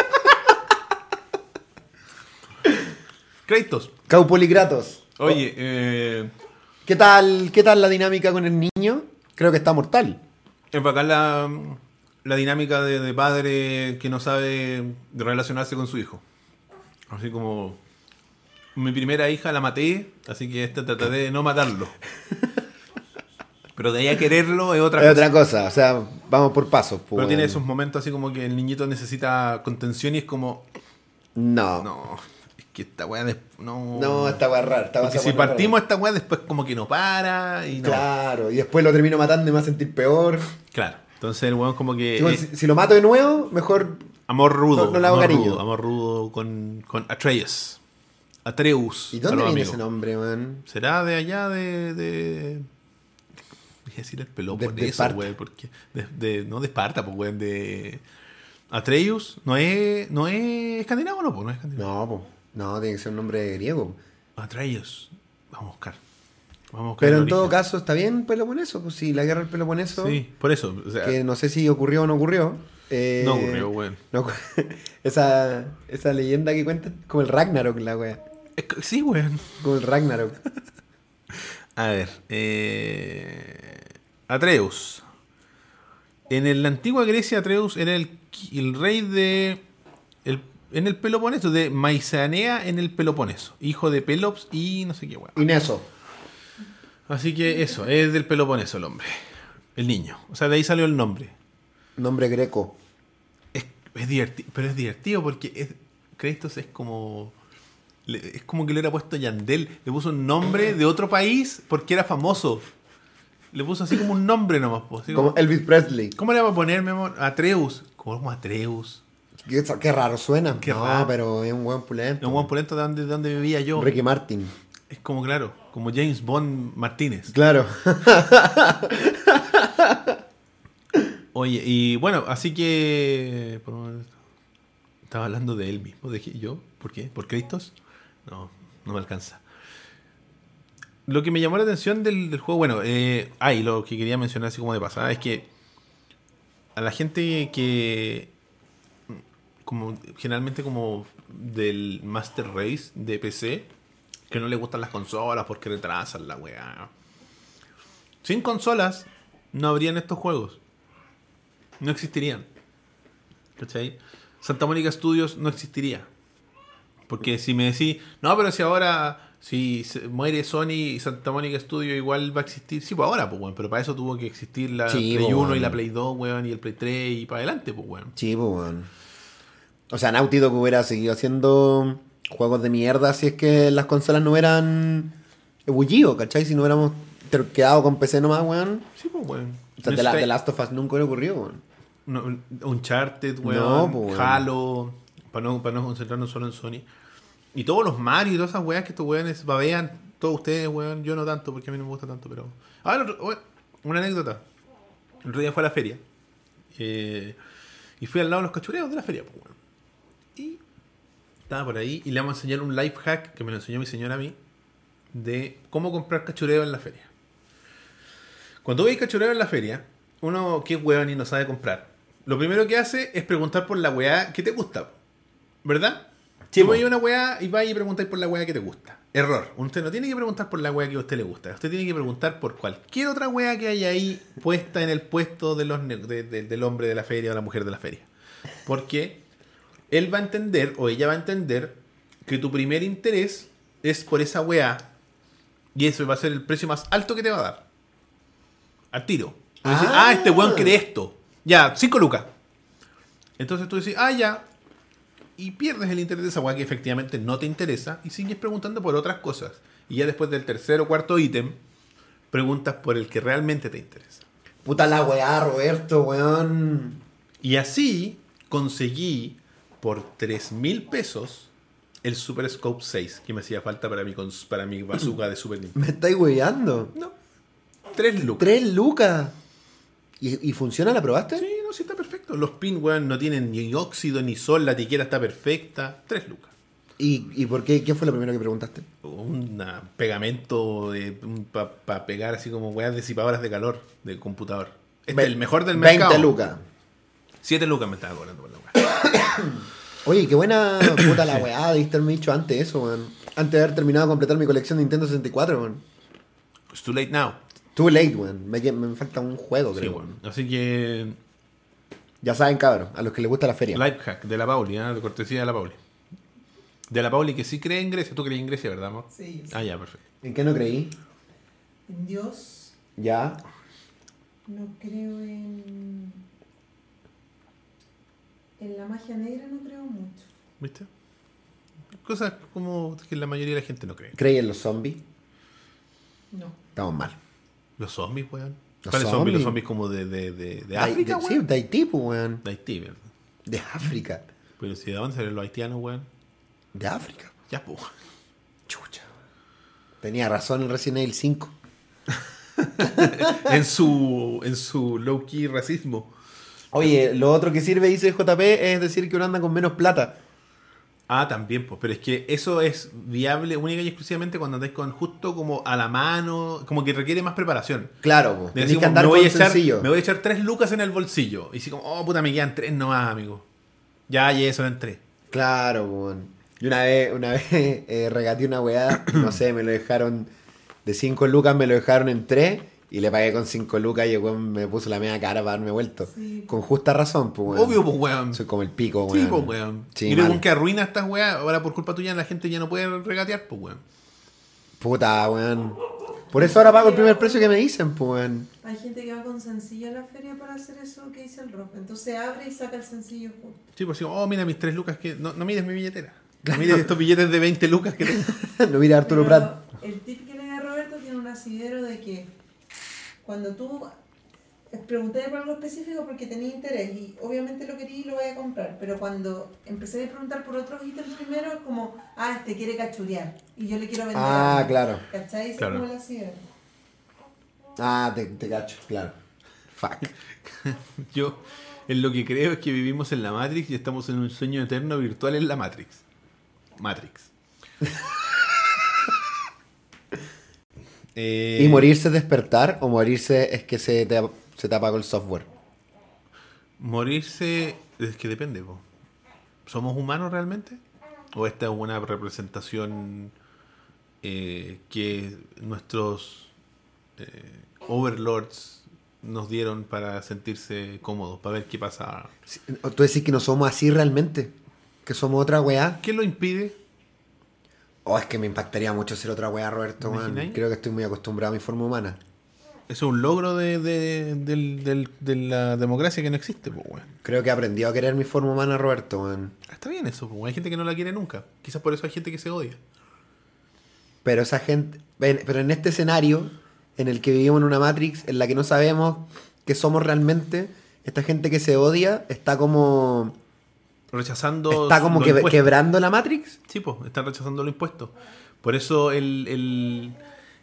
Créditos. Caupoligratos. Oye, ¿Qué tal la dinámica con el niño? Creo que está mortal. es bacán la dinámica de padre que no sabe relacionarse con su hijo. Así como... Mi primera hija la maté, así que esta trataré de no matarlo. Pero de ahí a quererlo es otra Es cosa. otra cosa, o sea, vamos por pasos. Pero tiene esos momentos así como que el niñito necesita contención y es como... No. No, es que esta weá... No, No, esta weá es rara. Porque si partimos esta weá después como que no para y no. Claro, y después lo termino matando y me va a sentir peor. Claro. Entonces el weón como que... Sí, bueno, si lo mato de nuevo, mejor. amor rudo. no le hago amor cariño. rudo, amor rudo con Atreus. Atreus. ¿Y a dónde los viene amigos. ese nombre, man? ¿Será de allá de... Voy a decir el Peloponeso, De Esparta. güey, porque... no de Esparta, pues, güey, de... Atreus, ¿no es escandinavo, no? Pues, no es escandinavo. No, po. No, tiene que ser un nombre griego. Atreus. Vamos a buscar. Pero el en todo origen. caso, está bien Peloponeso. Pues sí, la guerra del Peloponeso. Sí, por eso. O sea, Que no sé si ocurrió o no ocurrió. no ocurrió, güey. no ocu- esa leyenda que cuenta como el Ragnarok, la wea. Sí, güey. Como el Ragnarok. A ver. Atreus. En la antigua Grecia, Atreus era el rey de... en el Peloponeso, de Maisanea en el Peloponeso. Hijo de Pelops y no sé qué, weón. Ineso. Así que eso, es del Peloponeso el hombre. El niño. O sea, de ahí salió el nombre. Nombre greco. Es divertido, pero es divertido porque Kratos es como... Es como que le hubiera puesto Yandel. Le puso un nombre de otro país porque era famoso. Le puso así como un nombre nomás. Pues, así Como Elvis Presley. ¿Cómo le vamos a poner, mi amor? Atreus. ¿Cómo Atreus? Qué raro suena. Qué no, raro. pero es un buen pulento. Es un buen pulento de donde vivía yo. Ricky Martin. Es como, claro, como James Bond Martínez. Claro. Oye, y bueno, así que... Estaba hablando de él mismo. ¿De yo? ¿Por qué? ¿Por Cristos? No, no me alcanza. Lo que me llamó la atención del juego, bueno, lo que quería mencionar así como de pasada es que a la gente que como generalmente como del Master Race de PC, que no le gustan las consolas porque retrasan la weá. Sin consolas no habrían estos juegos. No existirían. ¿Cachai? Santa Mónica Studios no existiría. Porque si me decís, no, pero si ahora, si se muere Sony y Santa Mónica Studio igual va a existir. Sí, pues ahora, pues, weón. Pero para eso tuvo que existir la Sí, Play pues, 1 y weón. la Play 2, weón, y el Play 3 y para adelante, pues, weón. Sí, pues, weón. O sea, Naughty Dog hubiera seguido haciendo juegos de mierda si es que las consolas no hubieran ebullido, ¿cachai? Si no hubiéramos quedado con PC nomás, weón. Sí, pues, weón. O sea, The Last of Us nunca le ocurrió, weón. No, Uncharted, weón, No, pues, weón. Halo, para no concentrarnos solo en Sony. Y todos los Mario y todas esas weas que estos weones babean, todos ustedes, weón, yo no tanto, porque a mí no me gusta tanto, pero... una anécdota. El otro día fue a la feria. Y fui al lado de los cachureos de la feria, pues, weón. Y estaba por ahí y le vamos a enseñar un life hack que me lo enseñó mi señora a mí de cómo comprar cachureo en la feria. Cuando veis cachureo en la feria, uno que es hueón y no sabe comprar, lo primero que hace es preguntar por la weá que te gusta, ¿verdad? Sí, Tú po. veis una weá y vais y preguntáis por la weá que te gusta. Error. Usted no tiene que preguntar por la weá que a usted le gusta. Usted tiene que preguntar por cualquier otra weá que haya ahí puesta en el puesto de del hombre de la feria o la mujer de la feria. Porque él va a entender o ella va a entender que tu primer interés es por esa weá y eso va a ser el precio más alto que te va a dar. Al tiro. Tú dices, este weón quiere esto. Ya, 5 lucas. Entonces tú dices, ya. Y pierdes el interés de esa weá que efectivamente no te interesa y sigues preguntando por otras cosas. Y ya después del tercer o cuarto ítem, preguntas por el que realmente te interesa. Puta la weá, Roberto, weón. Y así conseguí por 3.000 pesos el Super Scope 6 que me hacía falta para mi bazooka de Super Nintendo. Me estáis weyando. No, 3 lucas. 3 lucas. ¿Y funciona? ¿La probaste? Sí, no, sí está perfecto. Los pins, weón, no tienen ni óxido ni sol, la tiquera está perfecta. 3 lucas. ¿Y por qué? ¿Qué fue lo primero que preguntaste? Un pegamento para pegar así como weas disipadoras de calor del computador. Este es el mejor del mercado. 20 lucas. 7 lucas me estaba cobrando por la wea. Oye, qué buena puta la weá. Diste haberme dicho antes eso, weón. Antes de haber terminado de completar mi colección de Nintendo 64, weón. It's too late now. Too late, weón. Me falta un juego, Sí, creo. bueno. Así que Ya saben, cabros, a los que les gusta la feria. life hack de la Pauli, de cortesía de la Pauli. De la Pauli que sí cree en Grecia. Tú crees en Grecia, ¿verdad, amor? Sí, sí. Ya, perfecto. ¿En qué no creí? En Dios Ya. no creo en la magia negra, no creo mucho. ¿Viste? Cosas como que la mayoría de la gente no cree. ¿Creí en los zombies? No. Estamos mal. Los zombies, weón. Los ¿Cuáles zombies? zombies. Los zombies como de África, Sí, weón. de Haití, pues, weón. De Haití, ¿verdad? De África. Pero si de dónde salen los haitianos, weón. De África. Ya, pues. Chucha. Tenía razón el Resident Evil 5. en su low-key racismo. Oye, lo otro que sirve, dice JP, es decir que uno anda con menos plata. También, pues. Pero es que eso es viable única y exclusivamente cuando andáis con justo como a la mano, como que requiere más preparación. Claro, pues. De Tenés decir, que como, andar con me sencillo. voy a echar 3 lucas en el bolsillo. Y así como, puta, me quedan 3 nomás, amigo. Ya, y eso en 3. Claro, weón. Y una vez regateé una weá, no sé, me lo dejaron de 5 lucas, me lo dejaron en 3 y le pagué con 5 lucas y el weón me puso la media cara para darme vuelto. Sí. Con justa razón, pues, weón. Obvio, pues, weón. Soy como el pico, Sí, weón. pues, weón. Sí, y luego mal. que arruina estas weas, ahora por culpa tuya la gente ya no puede regatear, pues, weón. Puta, weón. Por eso ahora pago el primer precio que me dicen, pues, weón. Hay gente que va con sencillo a la feria para hacer eso que dice el Rob. Entonces abre y saca el sencillo justo. Sí, pues, mira mis 3 lucas que... No mires mi billetera. No mires estos billetes de 20 lucas que tengo. No mira a Arturo Pero Prat. el tip que le da Roberto tiene un asidero de que cuando tú pregunté por algo específico porque tenía interés y obviamente lo quería y lo voy a comprar, pero cuando empecé a preguntar por otros ítems primero es como, este quiere cachurear y yo le quiero vender algo. Claro. ¿Cachai? Ese Claro. es como el asidero. Te cacho, claro. Fuck. Yo, en lo que creo es que vivimos en la Matrix y estamos en un sueño eterno virtual en la Matrix. ¿Y morirse es despertar o morirse es que se te apagó el software? Morirse es que depende, po. ¿Somos humanos realmente? ¿O esta es una representación que nuestros overlords nos dieron para sentirse cómodos, para ver qué pasa? ¿Tú decís que no somos así realmente? ¿Que somos otra weá? ¿Qué lo impide? Es que me impactaría mucho ser otra weá, Roberto, ¿Te man. imagináis? Creo que estoy muy acostumbrado a mi forma humana. Eso es un logro de la democracia que no existe, pues, weón. Creo que he aprendido a querer mi forma humana, Roberto, man. Está bien eso, pues. Hay gente que no la quiere nunca. Quizás por eso hay gente que se odia. Pero esa gente... Pero en este escenario, en el que vivimos en una Matrix, en la que no sabemos qué somos realmente, esta gente que se odia está como... Rechazando Está como los impuestos. quebrando la Matrix. Sí, pues, están rechazando los impuestos. Por eso el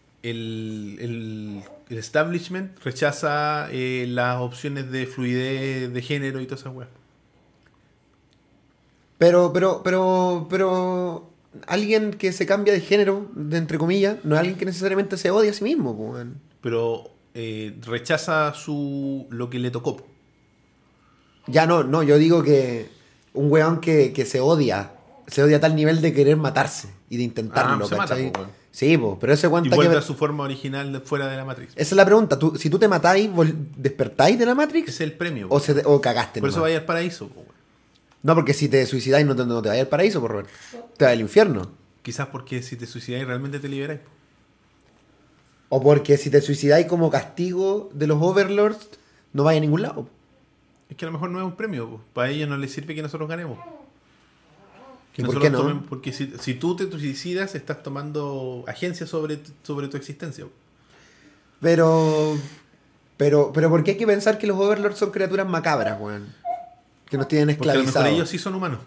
establishment rechaza las opciones de fluidez de género y todas esas weas. Pero alguien que se cambia de género, entre comillas, no es alguien que necesariamente se odia a sí mismo, po, weón. Pero rechaza lo que le tocó. Po. Ya no, yo digo que un weón que se odia a tal nivel de querer matarse y de intentarlo, se mata, ¿cachai? po, weón. Sí, po, pero ese weón Y está vuelve que... a su forma original fuera de la Matrix. Esa es la pregunta, si tú te matáis, ¿despertáis de la Matrix? Ese es el premio. ¿O, o cagaste Por eso nomás? vaya al paraíso. Po, weón. No, porque si te suicidáis no te vayas al paraíso, por Roberto. Te vas al infierno. Quizás porque si te suicidáis realmente te liberáis. Po. O porque si te suicidáis como castigo de los Overlords, no vais a ningún lado. Es que a lo mejor no es un premio. Po. Para ellos no les sirve que nosotros ganemos. ¿Y por Nosotros qué no? porque si tú te suicidas, estás tomando agencia sobre tu existencia. Po. Pero ¿por qué hay que pensar que los Overlords son criaturas macabras, weón? Que nos tienen Porque a lo esclavizados. mejor ellos sí son humanos.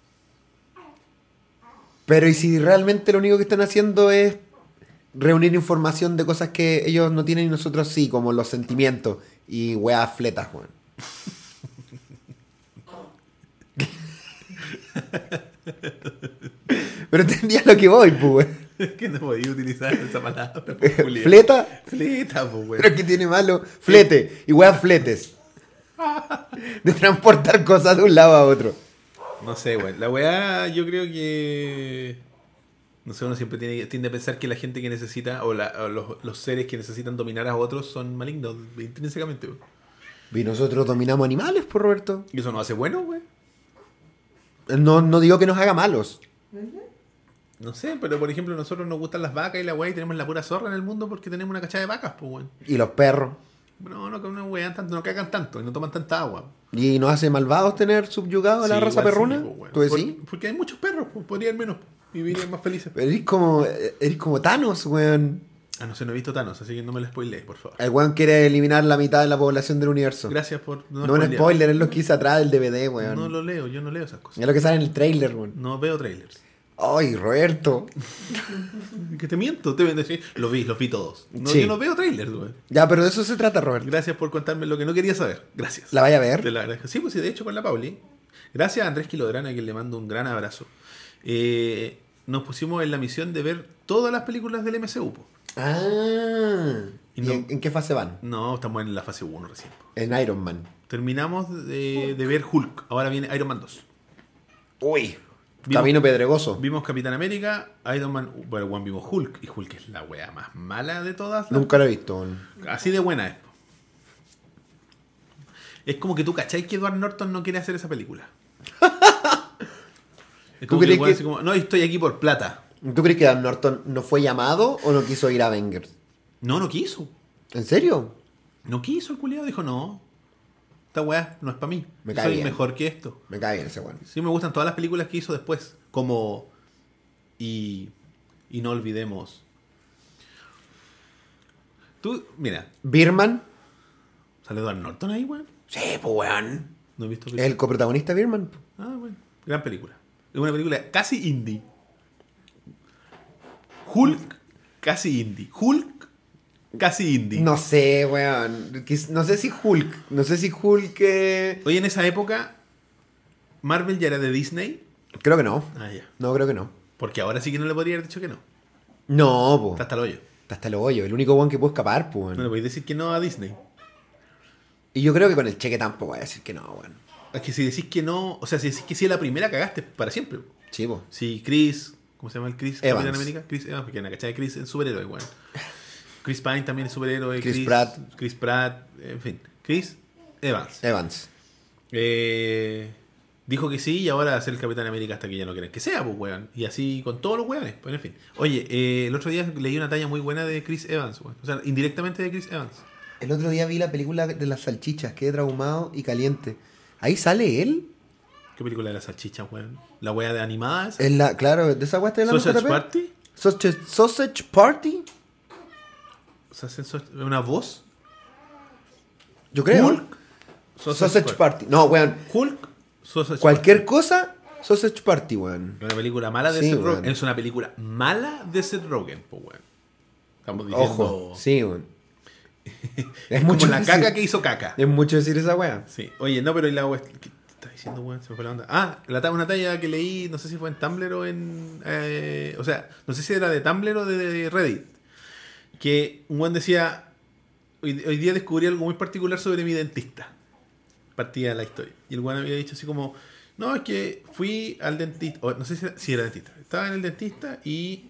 Pero ¿y si realmente lo único que están haciendo es reunir información de cosas que ellos no tienen y nosotros sí, como los sentimientos y weas fletas, weón? Pero entendía lo que voy, pues, weón. Es que no podía utilizar esa palabra. po, Julián. ¿Fleta? Fleta, pues, weón. Pero que tiene malo. Flete. Y weas fletes. De transportar cosas de un lado a otro. No sé, güey. La weá, yo creo que. No sé, uno siempre tiende a pensar que la gente que necesita, o los seres que necesitan dominar a otros son malignos, intrínsecamente, güey. Y nosotros dominamos animales, por Roberto. Y eso nos hace bueno, güey. No digo que nos haga malos. No sé, pero por ejemplo, a nosotros nos gustan las vacas y la weá y tenemos la pura zorra en el mundo porque tenemos una cachada de vacas, pues, güey. Y los perros. No, que no wean tanto, no cagan tanto y no toman tanta agua. ¿Y nos hace malvados tener subjugado a la Sí, raza igual perruna? sí, pues, güey. ¿Tú decís? Porque hay muchos perros, pues, podrían menos y vivirían más felices. Pero eres como Thanos, weón. Ah, no sé, no he visto Thanos, así que no me lo spoileé, por favor. El weón quiere eliminar la mitad de la población del universo. Gracias por No un spoilear. spoiler, es lo que hice atrás del DVD, weón. No lo leo, yo no leo esas cosas. Es lo que sale en el trailer, weón. No veo trailers. Ay, Roberto. Que te miento, te voy a decir. Los vi todos. No, Sí. Yo no veo trailers, güey. Ya, pero de eso se trata, Roberto. Gracias por contarme lo que no quería saber. Gracias. ¿La vaya a ver? Te la agradezco. Sí, pues sí, de hecho con la Pauli. Gracias a Andrés Quilodrana, a quien le mando un gran abrazo. Nos pusimos en la misión de ver todas las películas del MCU. Po. Ah. Y ¿Y no- en qué fase van? No, estamos en la fase 1 recién. Po. En Iron Man. Terminamos de ver Hulk. Ahora viene Iron Man 2. Uy. Vimos- Camino pedregoso. Vimos Capitán América, Iron Man, bueno, vimos Hulk. Y Hulk es la wea más mala de todas. Nunca lo he visto, weón. Así de buena es. Es como que tú cachai que Edward Norton no quiere hacer esa película. Es como que, crees el weón que- así como, no, estoy aquí por plata. ¿Tú crees que Dan Norton no fue llamado o no quiso ir a Avengers? No quiso. ¿En serio? No quiso el culiado. Dijo, no, esta weá no es para mí. Me cae Soy bien. mejor que esto. Me cae bien ese weón. Sí, me gustan todas las películas que hizo después. Como... Y no olvidemos... Tú, mira, ¿Birman? ¿sale Edward Norton ahí, weón? Sí, pues weón. No he visto Es el coprotagonista Birman. Ah, bueno. Gran película. Es una película casi indie. Hulk, casi indie. Hulk, casi indie. No sé, weón. No sé si Hulk. No sé si Hulk. Oye, en esa época, Marvel ya era de Disney. Creo que no. Ah, ya. No, creo que no. Porque ahora sí que no le podría haber dicho que no. No, po. Está hasta el hoyo. Está hasta el hoyo. El único weón que puede escapar, pues, No le weón. podéis decir que no a Disney. Y yo creo que con el cheque tampoco voy a decir que no, weón. Es que si decís que no, o sea, si decís que sí a la primera, cagaste para siempre. Sí, po. Si Chris, ¿cómo se llama el Chris? Evans. Capitán América. Chris Evans, porque en la cachada de Chris es superhéroe, weón. Chris Pine también es superhéroe. Chris Pratt. Chris Pratt, en fin. Chris Evans. Evans. Dijo que sí y ahora va a ser el Capitán América hasta que ya no quieren que sea, pues, weón. Y así con todos los weones, pues, en fin. Oye, el otro día leí una talla muy buena de Chris Evans, weón. O sea, indirectamente de Chris Evans. El otro día vi la película de las salchichas. Quedé traumado y caliente. Ahí sale él. ¿Qué película de la salchicha, weón? La wea de animada esa. En la, claro, de esa weá está hablando Sausage JP. Party. Sausage Party. O sea, una voz. Yo creo. Hulk. Sausage Party. No, weón. Hulk. Sausage Cualquier cosa, Sausage Party, weón. Party. Una película mala de Sí, Seth weón. Rogen. Es una película mala de Seth Rogen, pues, weón. Estamos diciendo. Ojo. Sí, weón. Es mucho como la decir. caca que hizo caca. Es mucho decir esa weá. Sí. Oye, no, pero ¿y la wea? ¿Qué estás diciendo, weón? Se me fue la onda. Ah, una talla que leí, no sé si fue en Tumblr o en... o sea, no sé si era de Tumblr o de Reddit. Que un weón decía, hoy día descubrí algo muy particular sobre mi dentista. Partía la historia. Y el weón había dicho así como, no, es que fui al dentista, o no sé si era dentista. Estaba en el dentista y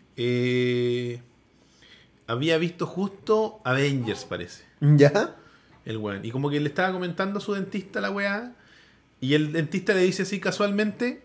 había visto justo Avengers, parece. ¿Ya? El weón. Y como que le estaba comentando a su dentista la weá. Y el dentista le dice así casualmente,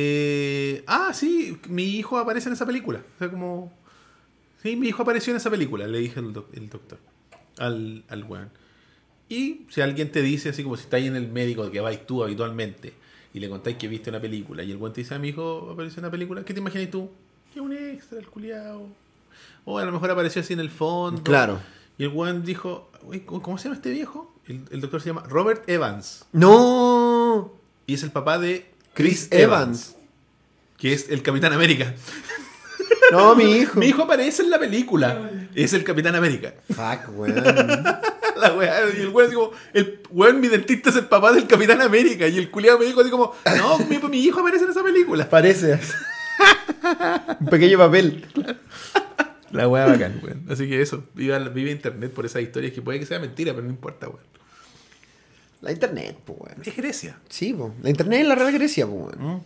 sí, mi hijo aparece en esa película. O sea, como... Sí, mi hijo apareció en esa película, le dije el doctor al weón. Y si alguien te dice así como si estáis en el médico que vais tú habitualmente y le contáis que viste una película y el weón te dice, mi hijo apareció en una película, ¿qué te imaginas tú? Que es un extra, el culiao. O a lo mejor apareció así en el fondo. Claro. Y el weón dijo, ¿cómo se llama este viejo? El doctor se llama Robert Evans. ¡No! Y es el papá de Chris Evans. Que es el Capitán América. No, mi hijo. Mi hijo aparece en la película. Es el Capitán América. Fuck, weón. La weá, y el weón digo, el weón, mi dentista es el papá del Capitán América. Y el culiado me dijo así como, no, mi hijo aparece en esa película. Parece. Un pequeño papel. La weá bacán, weón. Así que eso, vive internet por esas historias que puede que sea mentira, pero no importa, weón. La internet, pues, weón. Es Grecia. Sí, pues. La internet es la Real Grecia, pues, weón.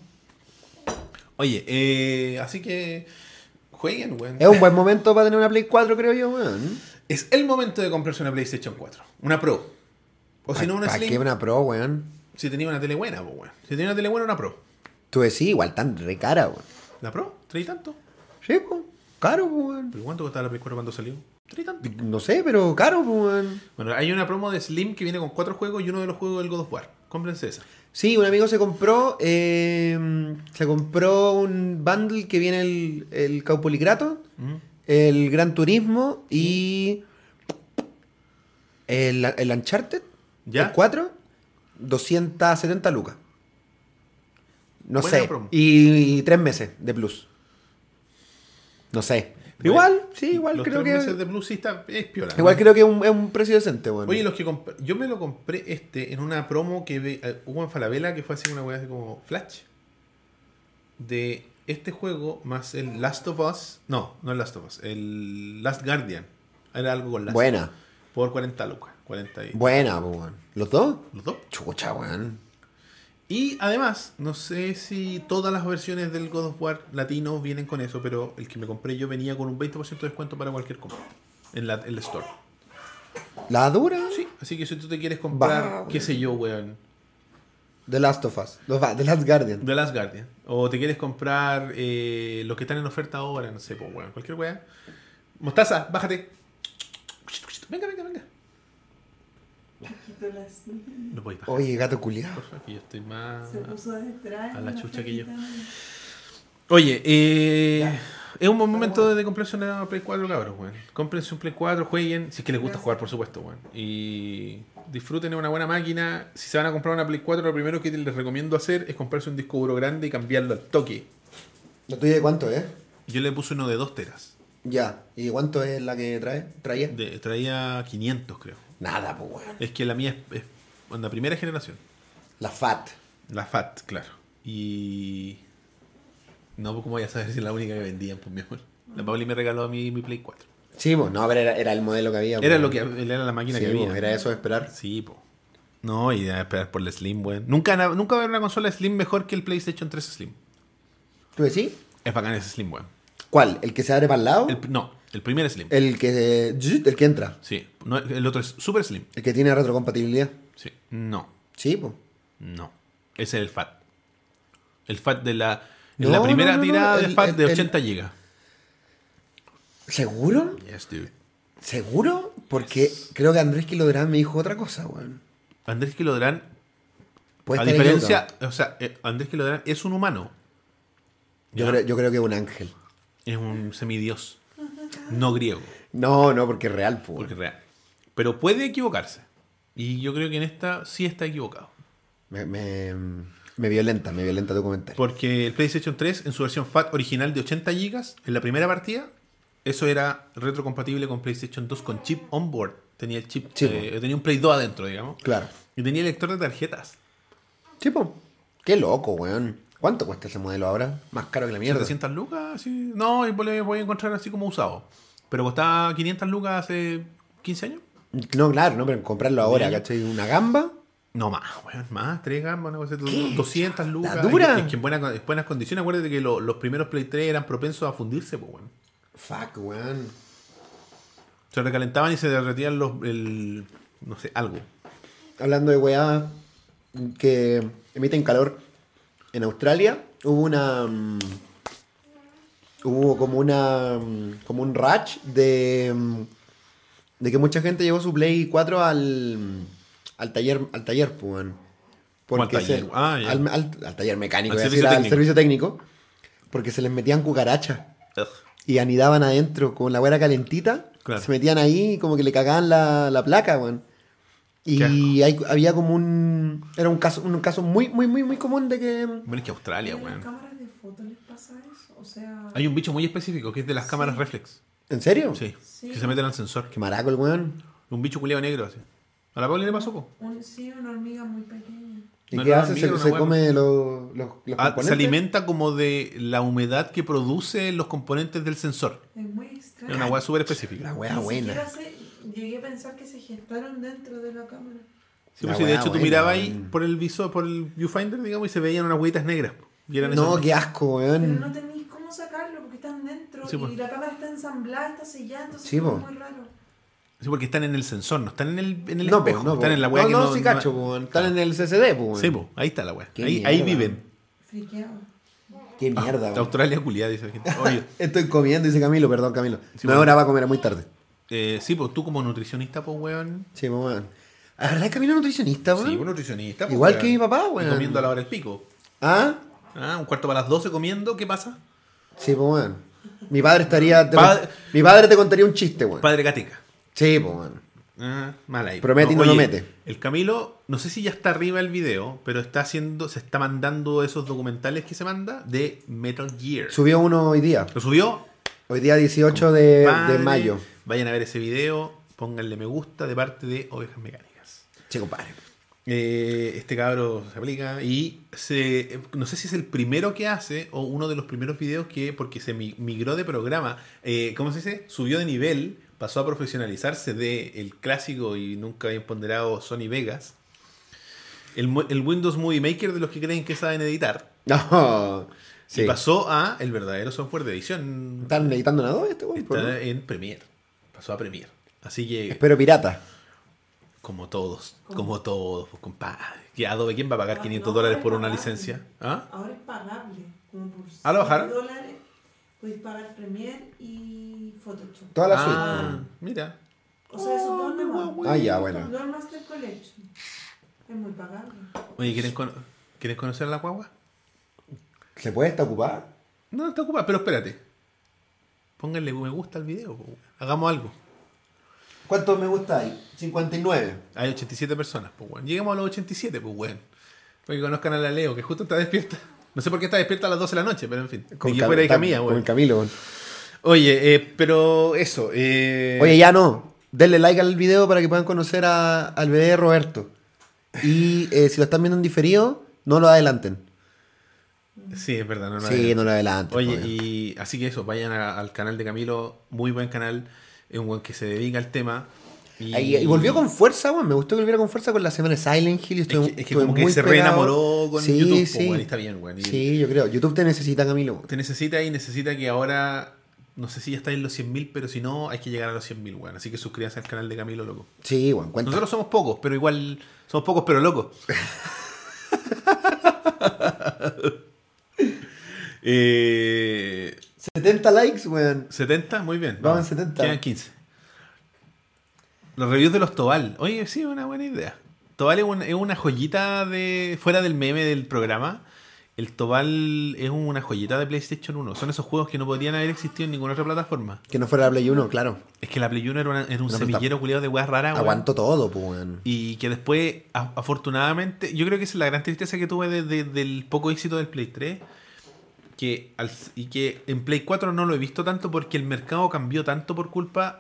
Oye, así que jueguen, weón. Es un buen momento para tener una Play 4, creo yo, weón. Es el momento de comprarse una PlayStation 4. Una Pro. O si no, una ¿Para Slim. qué una Pro, weón? Si tenía una tele buena, pues, weón. Si tenía una tele buena, una Pro. Tú decís, igual tan re cara, weón. ¿La Pro? ¿Trae tanto? Sí, pues. Caro, pues, weón. ¿Pero cuánto costaba la Play 4 cuando salió? ¿Trae tanto? No sé, pero caro, pues, weón. Bueno, hay una promo de Slim que viene con 4 juegos y uno de los juegos del God of War. Cómprense esa. Sí, un amigo se compró un bundle que viene el Caupolicrato, el Gran Turismo y el Uncharted, ¿Ya? el 4, 270 lucas. No Buena sé. promo. Y 3 meses de plus. No sé. Pero igual, sí, igual los creo 3 meses que... de Plus sí es piola. Igual ¿no? creo que es un precio decente, bueno. Oye, los que yo me lo compré en una promo que hubo en Falabella, que fue así una weá así como Flash. De este juego más el Last of Us. No el Last of Us. El Last Guardian. Era algo con Last. Buena. Por 40 lucas. 40 y... Buena, pues, weón. ¿Los dos? Los dos. Chucha, weón. Y además, no sé si todas las versiones del God of War latino vienen con eso, pero el que me compré yo venía con un 20% de descuento para cualquier compra en la store. ¿La dura? Sí, así que si tú te quieres comprar, Va, qué weón. sé yo, weón, The Last of Us. The Last Guardian. The Last Guardian, o te quieres comprar los que están en oferta ahora, no sé, pues, weón, cualquier weón. Mostaza, bájate. Venga. Quito la silla. No podéis bajar, Oye, gato culiado. porfa, que yo estoy más... Se puso desesperada. a la una chucha que yo. flaquita. Oye, es un buen momento de comprarse una Play 4, cabros, weón. Cómprense un Play 4, jueguen, si es que les gusta jugar, por supuesto, weón. Y disfruten de una buena máquina. Si se van a comprar una Play 4, lo primero que les recomiendo hacer es comprarse un disco duro grande y cambiarlo al toque. ¿La tuya de cuánto es? Yo le puse uno de 2 teras. Ya. ¿Y cuánto es la que traía? Traía 500, creo. Nada, pues, weón. Es que la mía es la primera generación. La FAT. La FAT, claro. Y... No, pues cómo voy a saber si es la única que vendían, pues mi amor. La Pauli me regaló a mí mi Play 4. Sí, pues, no, pero era el modelo que había. Era pues. era la máquina Sí, que había. pues, era eso de esperar. Sí, po. No, y a esperar por la Slim, weón. Nunca va a haber una consola Slim mejor que el PlayStation 3 Slim. ¿Tú decís? Es bacán ese Slim, weón. ¿Cuál? ¿El que se abre para el lado? El primer Slim. El que entra. Sí. No, el otro es Super Slim. El que tiene retrocompatibilidad. Sí. No. Sí, pues. No. Ese es el FAT. El FAT de la... No, la primera no, tirada de el- FAT de el- 80 GB. ¿Seguro? Yes, dude. ¿Seguro? Porque creo que Andrés Kilodrán me dijo otra cosa, weón. Andrés Kilodrán, Puede a estar diferencia... equivocado. O sea, Andrés Kilodrán es un humano. Yo ¿Ya? creo que es un ángel. Es un semidios. No griego. No, porque es real, pues. Porque es real. Pero puede equivocarse. Y yo creo que en esta sí está equivocado. Me violenta tu comentario. Porque el PlayStation 3, en su versión FAT original de 80 GB, en la primera partida, eso era retrocompatible con PlayStation 2 con chip onboard. Tenía el chip, Sí, tenía un Play 2 adentro, digamos. Claro. Y tenía lector de tarjetas. Sí, po. Qué loco, weón. ¿Cuánto cuesta ese modelo ahora? Más caro que la mierda. 700 lucas, sí. No, y voy a encontrar así como usado. Pero costaba 500 lucas hace 15 años. No, claro, no, pero comprarlo ahora, Bien. ¿cachai? Una gamba. No más, weón, más, 3 gambas, una cosa así, 200 lucas. ¿La dura? Es que en buenas condiciones, acuérdate que los primeros Play 3 eran propensos a fundirse, pues, weón. Fuck, weón. Se recalentaban y se derretían no sé, algo. Hablando de weá que emiten calor, en Australia hubo como un rush de que mucha gente llevó su Play 4 al taller, pues, weón. ¿Cómo al taller? Ya. Al taller mecánico, Al iba a servicio decir, al técnico. servicio técnico, porque se les metían cucarachas Ugh. y anidaban adentro con la hueá calentita. Claro. Se metían ahí y como que le cagaban la placa, weón. Qué Y había como era un caso muy, muy, muy, muy común de que... Bueno, es que ¿Y Australia, a las weón. cámaras de fotos les pasa eso? O sea... Hay un bicho muy específico que es de las cámaras reflex. ¿En serio? Sí, Sí. que se meten al sensor. Qué maraco el weón. Un bicho culeado negro así. A la Pauli le pasó, po. Sí, una hormiga muy pequeña. ¿Y No, qué no, hace? mira, ¿Se, una se hueá- come los Se componentes? alimenta como de la humedad que produce los componentes del sensor. Es muy extraño. Es una hueá súper específica. La weá Ni buena. siquiera llegué a pensar que se gestaron dentro de la cámara. Sí, La pues, sí, de hueá hecho tú buena, mirabas ahí weón. por el visor, por el viewfinder, digamos, y se veían unas huevitas negras. Y eran No, esas- qué asco, Pero weón. no tenéis cómo sacarlo porque están dentro Sí, y pues. la cámara está ensamblada, está sellada, entonces Sí, es pues. muy raro. Sí, porque están en el sensor, no están en el No, espejo. pues, no, están po. en la hueá que no, sí cacho, po, weón. Están en el CCD, pues, Sí, pues, ahí está la hueá. Qué Ahí mierda. viven. Friqueado. Qué mierda, weón. Australia culiada, dice la gente. Oye, Estoy comiendo, dice Camilo, perdón, Camilo. Sí, No es bueno. hora para comer, es muy tarde. sí, pues tú como nutricionista, pues, weón. Sí, pues, weón. ¿La verdad es Camilo es nutricionista, weón? Sí, pues nutricionista. Pues, Igual weón. que mi papá, Y weón. comiendo a la hora del pico. ¿Ah? Ah, un cuarto para las 12 comiendo, ¿qué pasa? Sí, pues, weón. Mi padre estaría... Padre- Mi padre te contaría un chiste, weón. Padre Gateca. Sí, pues, weón. Ah, mal ahí. Promete y no lo mete. El Camilo, no sé si ya está arriba el video, pero se está mandando esos documentales que se manda de Metal Gear. Subió uno hoy día. ¿Lo subió? Hoy día 18 de Padre, mayo. Vayan a ver ese video, pónganle me gusta de parte de Ovejas Mecánicas. Sí, compadre. Este cabro se aplica y no sé si es el primero que hace o uno de los primeros videos porque se migró de programa. ¿Cómo se dice? Subió de nivel, pasó a profesionalizarse de el clásico y nunca bien ponderado Sony Vegas. El Windows Movie Maker de los que creen que saben editar. No. Sí. Y pasó a el verdadero software de edición. ¿Están editando en Adobe este weón? Está en Premiere. Pasó a Premiere. Así que, Espero pirata. como todos, pues, compadre. ¿Qué Adobe? ¿Quién va a pagar $500 por una licencia? ¿Ah? Ahora es pagable. Como por ¿Ah, lo bajaron? $100 puedes pagar Premiere y Photoshop. Toda la Ah, mira. O sea, esos dos nomás. suite. Ah, ya, bueno. No el Master Collection. Es muy pagable. Oye, ¿quieren conocer a la guagua? ¿Se puede estar ocupada? No, está ocupada, pero espérate. Pónganle me gusta al video. Po. Hagamos algo. ¿Cuántos me gusta hay? 59. Hay 87 personas, pues, weón. Lleguemos a los 87, pues, weón. Para que conozcan a la Leo, que justo está despierta. No sé por qué está despierta a las 12 de la noche, pero en fin. Con Ni que fuera hija mía, Con weón. el Camilo, weón. Oye, pero eso. Oye, ya no. Denle like al video para que puedan conocer al bebé Roberto. Y si lo están viendo en diferido, no lo adelanten. Sí, es verdad. Sí, no lo adelanten. Oye, pues. y así que eso, vayan al canal de Camilo. Muy buen canal. Es un weón que se dedica al tema. Y volvió con fuerza, weón. Me gustó que volviera con fuerza con la semana de Silent Hill. Y Es que estuve como que muy se pegado. reenamoró con Sí, YouTube, sí. po, weón, y está bien, weón. Y Sí, yo creo. YouTube te necesita, Camilo. te necesita y necesita que ahora, no sé si ya está en los 100.000, pero si no, hay que llegar a los 100.000, weón. Así que suscríbanse al canal de Camilo, loco. Sí, weón, cuenta. Nosotros somos pocos, pero igual somos pocos, pero locos. 70 likes, weón. 70, muy bien. Vamos en 70. Quedan 15. Los reviews de los Tobal. Oye, sí, una buena idea. Tobal es una joyita de fuera del meme del programa. El Tobal es una joyita de PlayStation 1. Son esos juegos que no podrían haber existido en ninguna otra plataforma. Que no fuera la Play 1, claro. Es que la Play 1 era un Una semillero culiado de weas raras. weón. Aguantó todo, pues, weón. Y que después, afortunadamente, yo creo que esa es la gran tristeza que tuve del poco éxito del Play 3. Y que en Play 4 no lo he visto tanto porque el mercado cambió tanto por culpa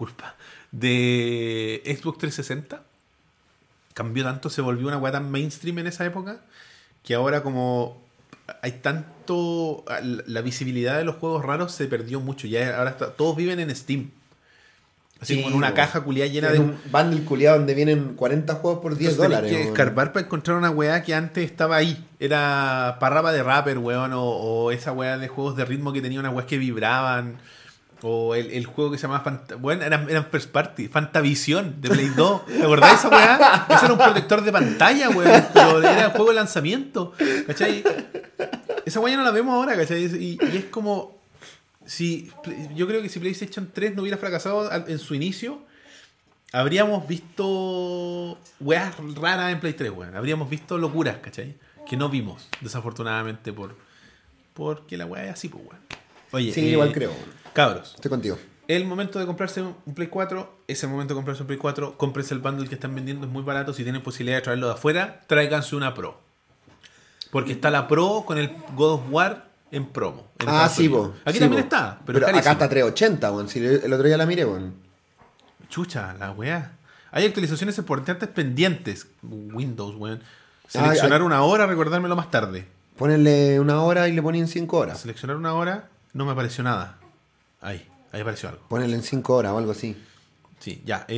de Xbox 360. Cambió tanto, se volvió una weá tan mainstream en esa época que ahora como hay tanto... La visibilidad de los juegos raros se perdió mucho. Ya ahora todos viven en Steam. Así Sí, como en una weón. caja culiada llena En de... un bundle culiado donde vienen 40 juegos por $10. Entonces tenés que weón. escarbar para encontrar una weá que antes estaba ahí. Era Parrapa de Rapper, weón. O esa weá de juegos de ritmo que tenía unas weas que vibraban. O el juego que se llamaba bueno, eran first party. Fantavision de Play 2. ¿Te acordás de esa weá? Ese era un protector de pantalla, weón. Pero era juego de lanzamiento. ¿Cachai? Esa weá ya no la vemos ahora, ¿cachai? Y es como... yo creo que si PlayStation 3 no hubiera fracasado en su inicio, habríamos visto weas raras en Play 3, weón. Habríamos visto locuras, ¿cachai? Que no vimos, desafortunadamente, porque la wea es así, pues, weón. Oye, Sí, igual creo. weón. Cabros, Estoy contigo. el momento de comprarse un Play 4, es el momento de comprarse un Play 4, cómprense el bundle que están vendiendo, es muy barato. Si tienen posibilidad de traerlo de afuera, tráiganse una Pro. Porque está la Pro con el God of War en promo. En Estados Sí, Unidos. po. Aquí Sí, también po. está, Pero pero acá carísimo. está 380, weón. Si el otro día la miré, weón. Chucha, la weá. Hay actualizaciones importantes pendientes. Windows, weón. Seleccionar una hora, recordármelo más tarde. Ponenle una hora y le ponen 5 horas. Seleccionar una hora, no me apareció nada. Ahí apareció algo. Ponenle en 5 horas o algo así. Sí, ya.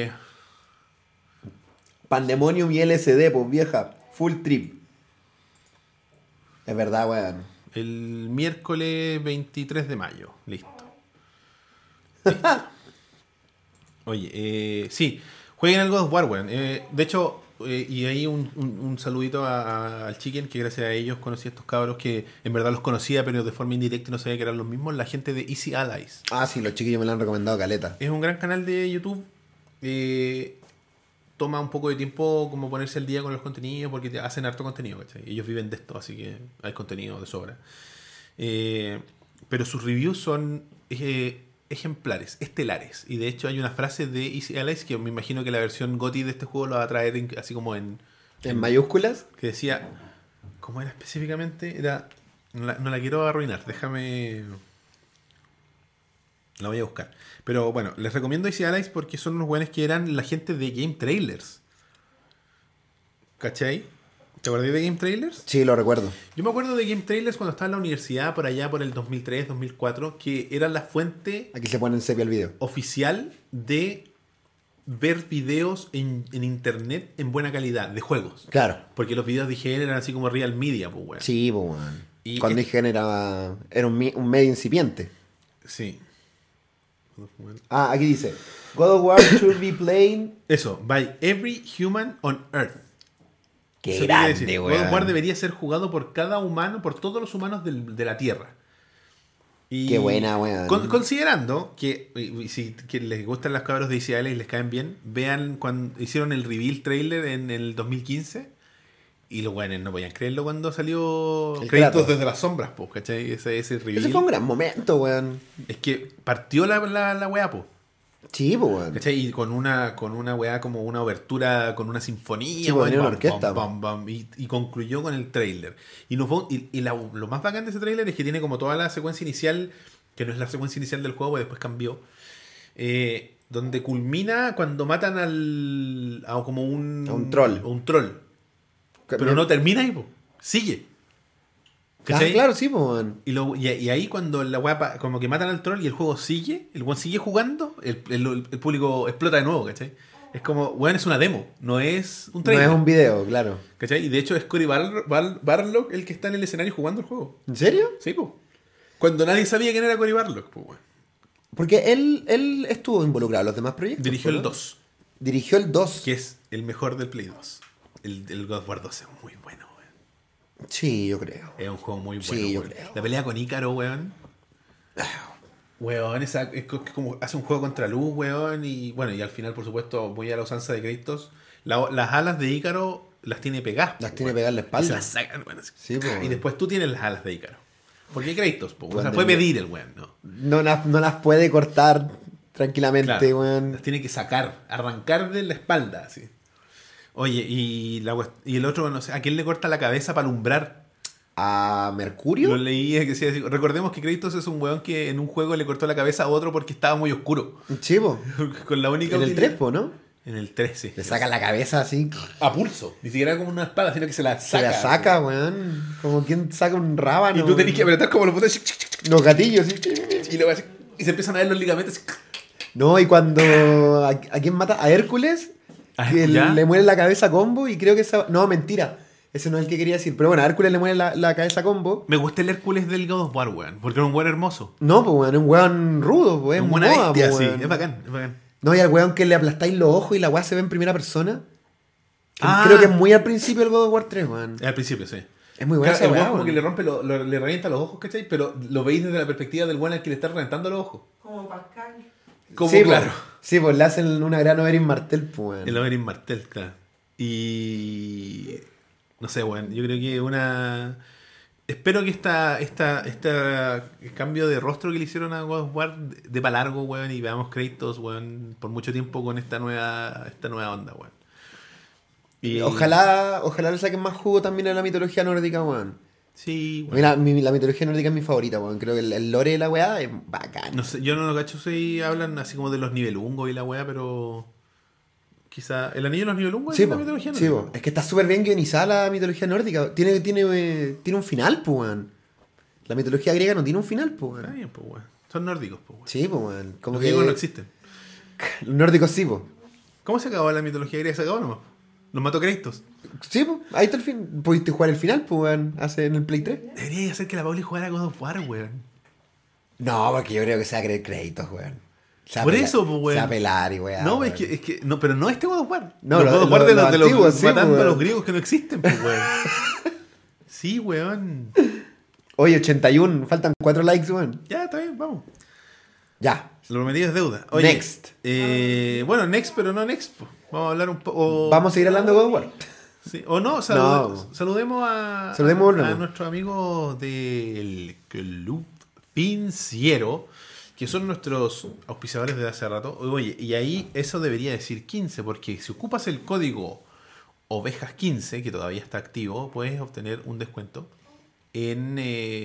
Pandemonium y LSD, pues vieja. Full trip. Es verdad, weón. El miércoles 23 de mayo. Listo. Oye, sí. Jueguen al God of War, weón. De hecho, y ahí un saludito al Chicken, que gracias a ellos conocí a estos cabros que en verdad los conocía, pero de forma indirecta y no sabía que eran los mismos. La gente de Easy Allies. Sí, los chiquillos me lo han recomendado caleta. Es un gran canal de YouTube. Toma un poco de tiempo como ponerse al día con los contenidos porque te hacen harto contenido, ¿cachai? Ellos viven de esto, así que hay contenido de sobra. Pero sus reviews son ejemplares, estelares. Y de hecho hay una frase de Easy Allies que me imagino que la versión GOTY de este juego lo va a traer así como ¿En mayúsculas? que decía, ¿cómo era específicamente? No la quiero arruinar, déjame... La voy a buscar. Pero bueno, les recomiendo Easy Allies porque son unos buenos que eran la gente de Game Trailers. ¿Cachai? ¿Te acordás de Game Trailers? Sí, lo recuerdo. Yo me acuerdo de Game Trailers cuando estaba en la universidad, por allá por el 2003, 2004, que era la fuente Aquí se pone en sepia el video. oficial de ver videos en internet en buena calidad, de juegos. Claro. Porque los videos de IGN eran así como Real Media, pues, weón. Sí, pues, weón. Y Cuando IGN era un medio incipiente. Sí. Aquí dice: God of War should be played. Eso, by every human on Earth. Qué Eso quiere grande, decir, weón. God of War debería ser jugado por cada humano, por todos los humanos de la Tierra. Y Qué buena, weón. Considerando que, que les gustan las cabros de ICL y les caen bien, vean cuando hicieron el reveal trailer en el 2015 y los weones no podían creerlo cuando salió El Créditos Kratos. desde las sombras, pues, ¿cachai? Ese reveal. Ese fue un gran momento, weón. Es que partió la weá, pues. Sí, pues, weón. ¿Cachai? Y con una weá como una obertura, con una sinfonía, Sí, weón, tenía una bam, orquesta, bam, bam, y concluyó con el tráiler. Y, lo más bacán de ese tráiler es que tiene como toda la secuencia inicial, que no es la secuencia inicial del juego, después cambió, donde culmina cuando matan a como un troll. a un troll. Pero no termina ahí, po. Sigue. ¿Cachai? Claro, sí, pues, weón. Y ahí cuando la weá como que matan al troll y el juego sigue, el weón sigue jugando, el público explota de nuevo, ¿cachai? Es como, weón, es una demo, no es un No trailer. es un video, claro. ¿Cachai? Y de hecho es Cory Barlog el que está en el escenario jugando el juego. ¿En serio? Sí, pues. Cuando nadie sabía quién era Cory Barlog, pues, weón. Porque él estuvo involucrado en los demás proyectos. Dirigió ¿no? el 2, Dirigió el 2. que es el mejor del Play 2. El God of War 2 es muy bueno, weón. Sí, yo creo. Es un juego muy bueno, Sí, yo weón. creo. La pelea con Ícaro, weón. Weón, es como hace un juego contra luz, weón. Y bueno, y al final, por supuesto, voy a la usanza de Kratos. Las alas de Ícaro las tiene pegadas. Las po, tiene weón. pegadas en la Y espalda. se las sacan, weón. Así. Sí, po, Y weón. después tú tienes las alas de Ícaro. Porque hay Kratos, po, weón. Weón, Las puede de- pedir el weón, ¿no? No las puede cortar tranquilamente, Claro, weón. las tiene que sacar, arrancar de la espalda, así. Oye, y el otro, no sé, ¿a quién le corta la cabeza para alumbrar? ¿A Mercurio? Lo leí, que decía así. Recordemos que Kratos es un weón que en un juego le cortó la cabeza a otro porque estaba muy oscuro. Sí, po. Con la única En el utilidad- 3, po, ¿no? En el 13. Le saca la cabeza así. A pulso. Ni siquiera como una espada, sino que se la Se saca. la saca, weón. Como quien saca un rábano. Y tú tenés que apretar como los botones. Los gatillos, sí. Y luego así. Y se empiezan a ver los ligamentos. No, y cuando. ¿A quién mata? A Hércules. Que ¿Ya? le muere la cabeza a Combo. Y creo que esa. No, mentira. Ese no es el que quería decir. Pero bueno, a Hércules le muere la cabeza a Combo. Me gusta el Hércules del God of War, weón. Porque era un weón hermoso. No, pues weón, es un weón rudo, pues. Es Es una moda, bestia, pues, sí. weón. Es bacán, es bacán. No, y al weón que le aplastáis los ojos y la weá se ve en primera persona. Que Ah. Creo que es muy al principio del God of War 3, weón. Al principio, sí. Es muy buena Claro, esa el weá, weón como weón. que le rompe, le revienta los ojos, ¿cachai? Pero lo veis desde la perspectiva del weón al que le está reventando los ojos. Como Pascal. Como, Sí, claro. pues, sí, pues le hacen una gran Oberyn Martell, pues, weón. El Oberyn Martell, claro. Y... No sé, weón. Yo creo que una... Espero que este cambio de rostro que le hicieron a God of War de para largo, weón, y veamos créditos, weón, por mucho tiempo con esta nueva onda, weón. Y... Ojalá le saquen más jugo también a la mitología nórdica, weón. Sí, A mí weón. la mitología nórdica es mi favorita, weón. Creo que el lore de la weá es bacán. No sé, yo no lo cacho si hablan así como de los nivelungos y la weá, pero... Quizá... ¿El anillo de los nivelungos Sí, es la po, mitología sí, nórdica? po. Es que está súper bien guionizada la mitología nórdica. Tiene un final, pues, weón. La mitología griega no tiene un final, pues, Está weón. bien, pues, weón. Son nórdicos, pues, weón. Sí, pues, weón. Como Los que griegos no existen. los nórdicos sí, pues. ¿Cómo se acabó la mitología griega? Se acabó nomás. Los mató Kratos. Sí, pues, ahí está el fin. Pudiste jugar el final, pues, weón, en el Play 3. Debería hacer que la Pauli jugara God of War, weón. No, porque yo creo que se va a creer créditos, weón. Se va a Por pelar- eso, pues, weón. Se va a pelar y weón. No, es que no, pero no este God of War. No, los God of War los de los antiguos, sí, matando a weón. los griegos que no existen, pues, weón. Sí, weón. Oye, 81, faltan 4 likes, weón. Ya, está bien, vamos. Ya. Lo prometido es deuda. Oye, Next. Bueno, next, pero no next. Po. Vamos a hablar un poco. Vamos a seguir hablando de God of War. Sí, o no, No. saludemos a Saludemos. nuestros amigos del Club Financiero, que son nuestros auspiciadores desde hace rato. Oye, y ahí eso debería decir 15, porque si ocupas el código Ovejas15, que todavía está activo, puedes obtener un descuento en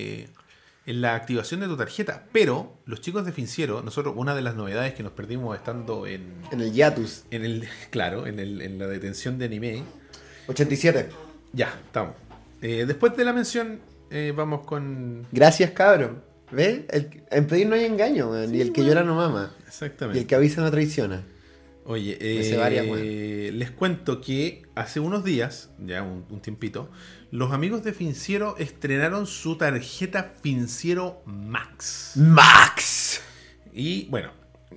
la activación de tu tarjeta. Pero los chicos de Financiero, nosotros, una de las novedades que nos perdimos estando en En el Yatus. en la detención de anime. 87. Ya, estamos. Después de la mención, vamos con... Gracias, cabrón. ¿Ves? En pedir no hay engaño, weón. Sí, Y el que weón. llora no mama. Y Exactamente. el que avisa no traiciona. Oye, Me sé varias, weón. les cuento que hace unos días, ya un tiempito, los amigos de Financiero estrenaron su tarjeta Financiero Max. ¡Max! Y bueno,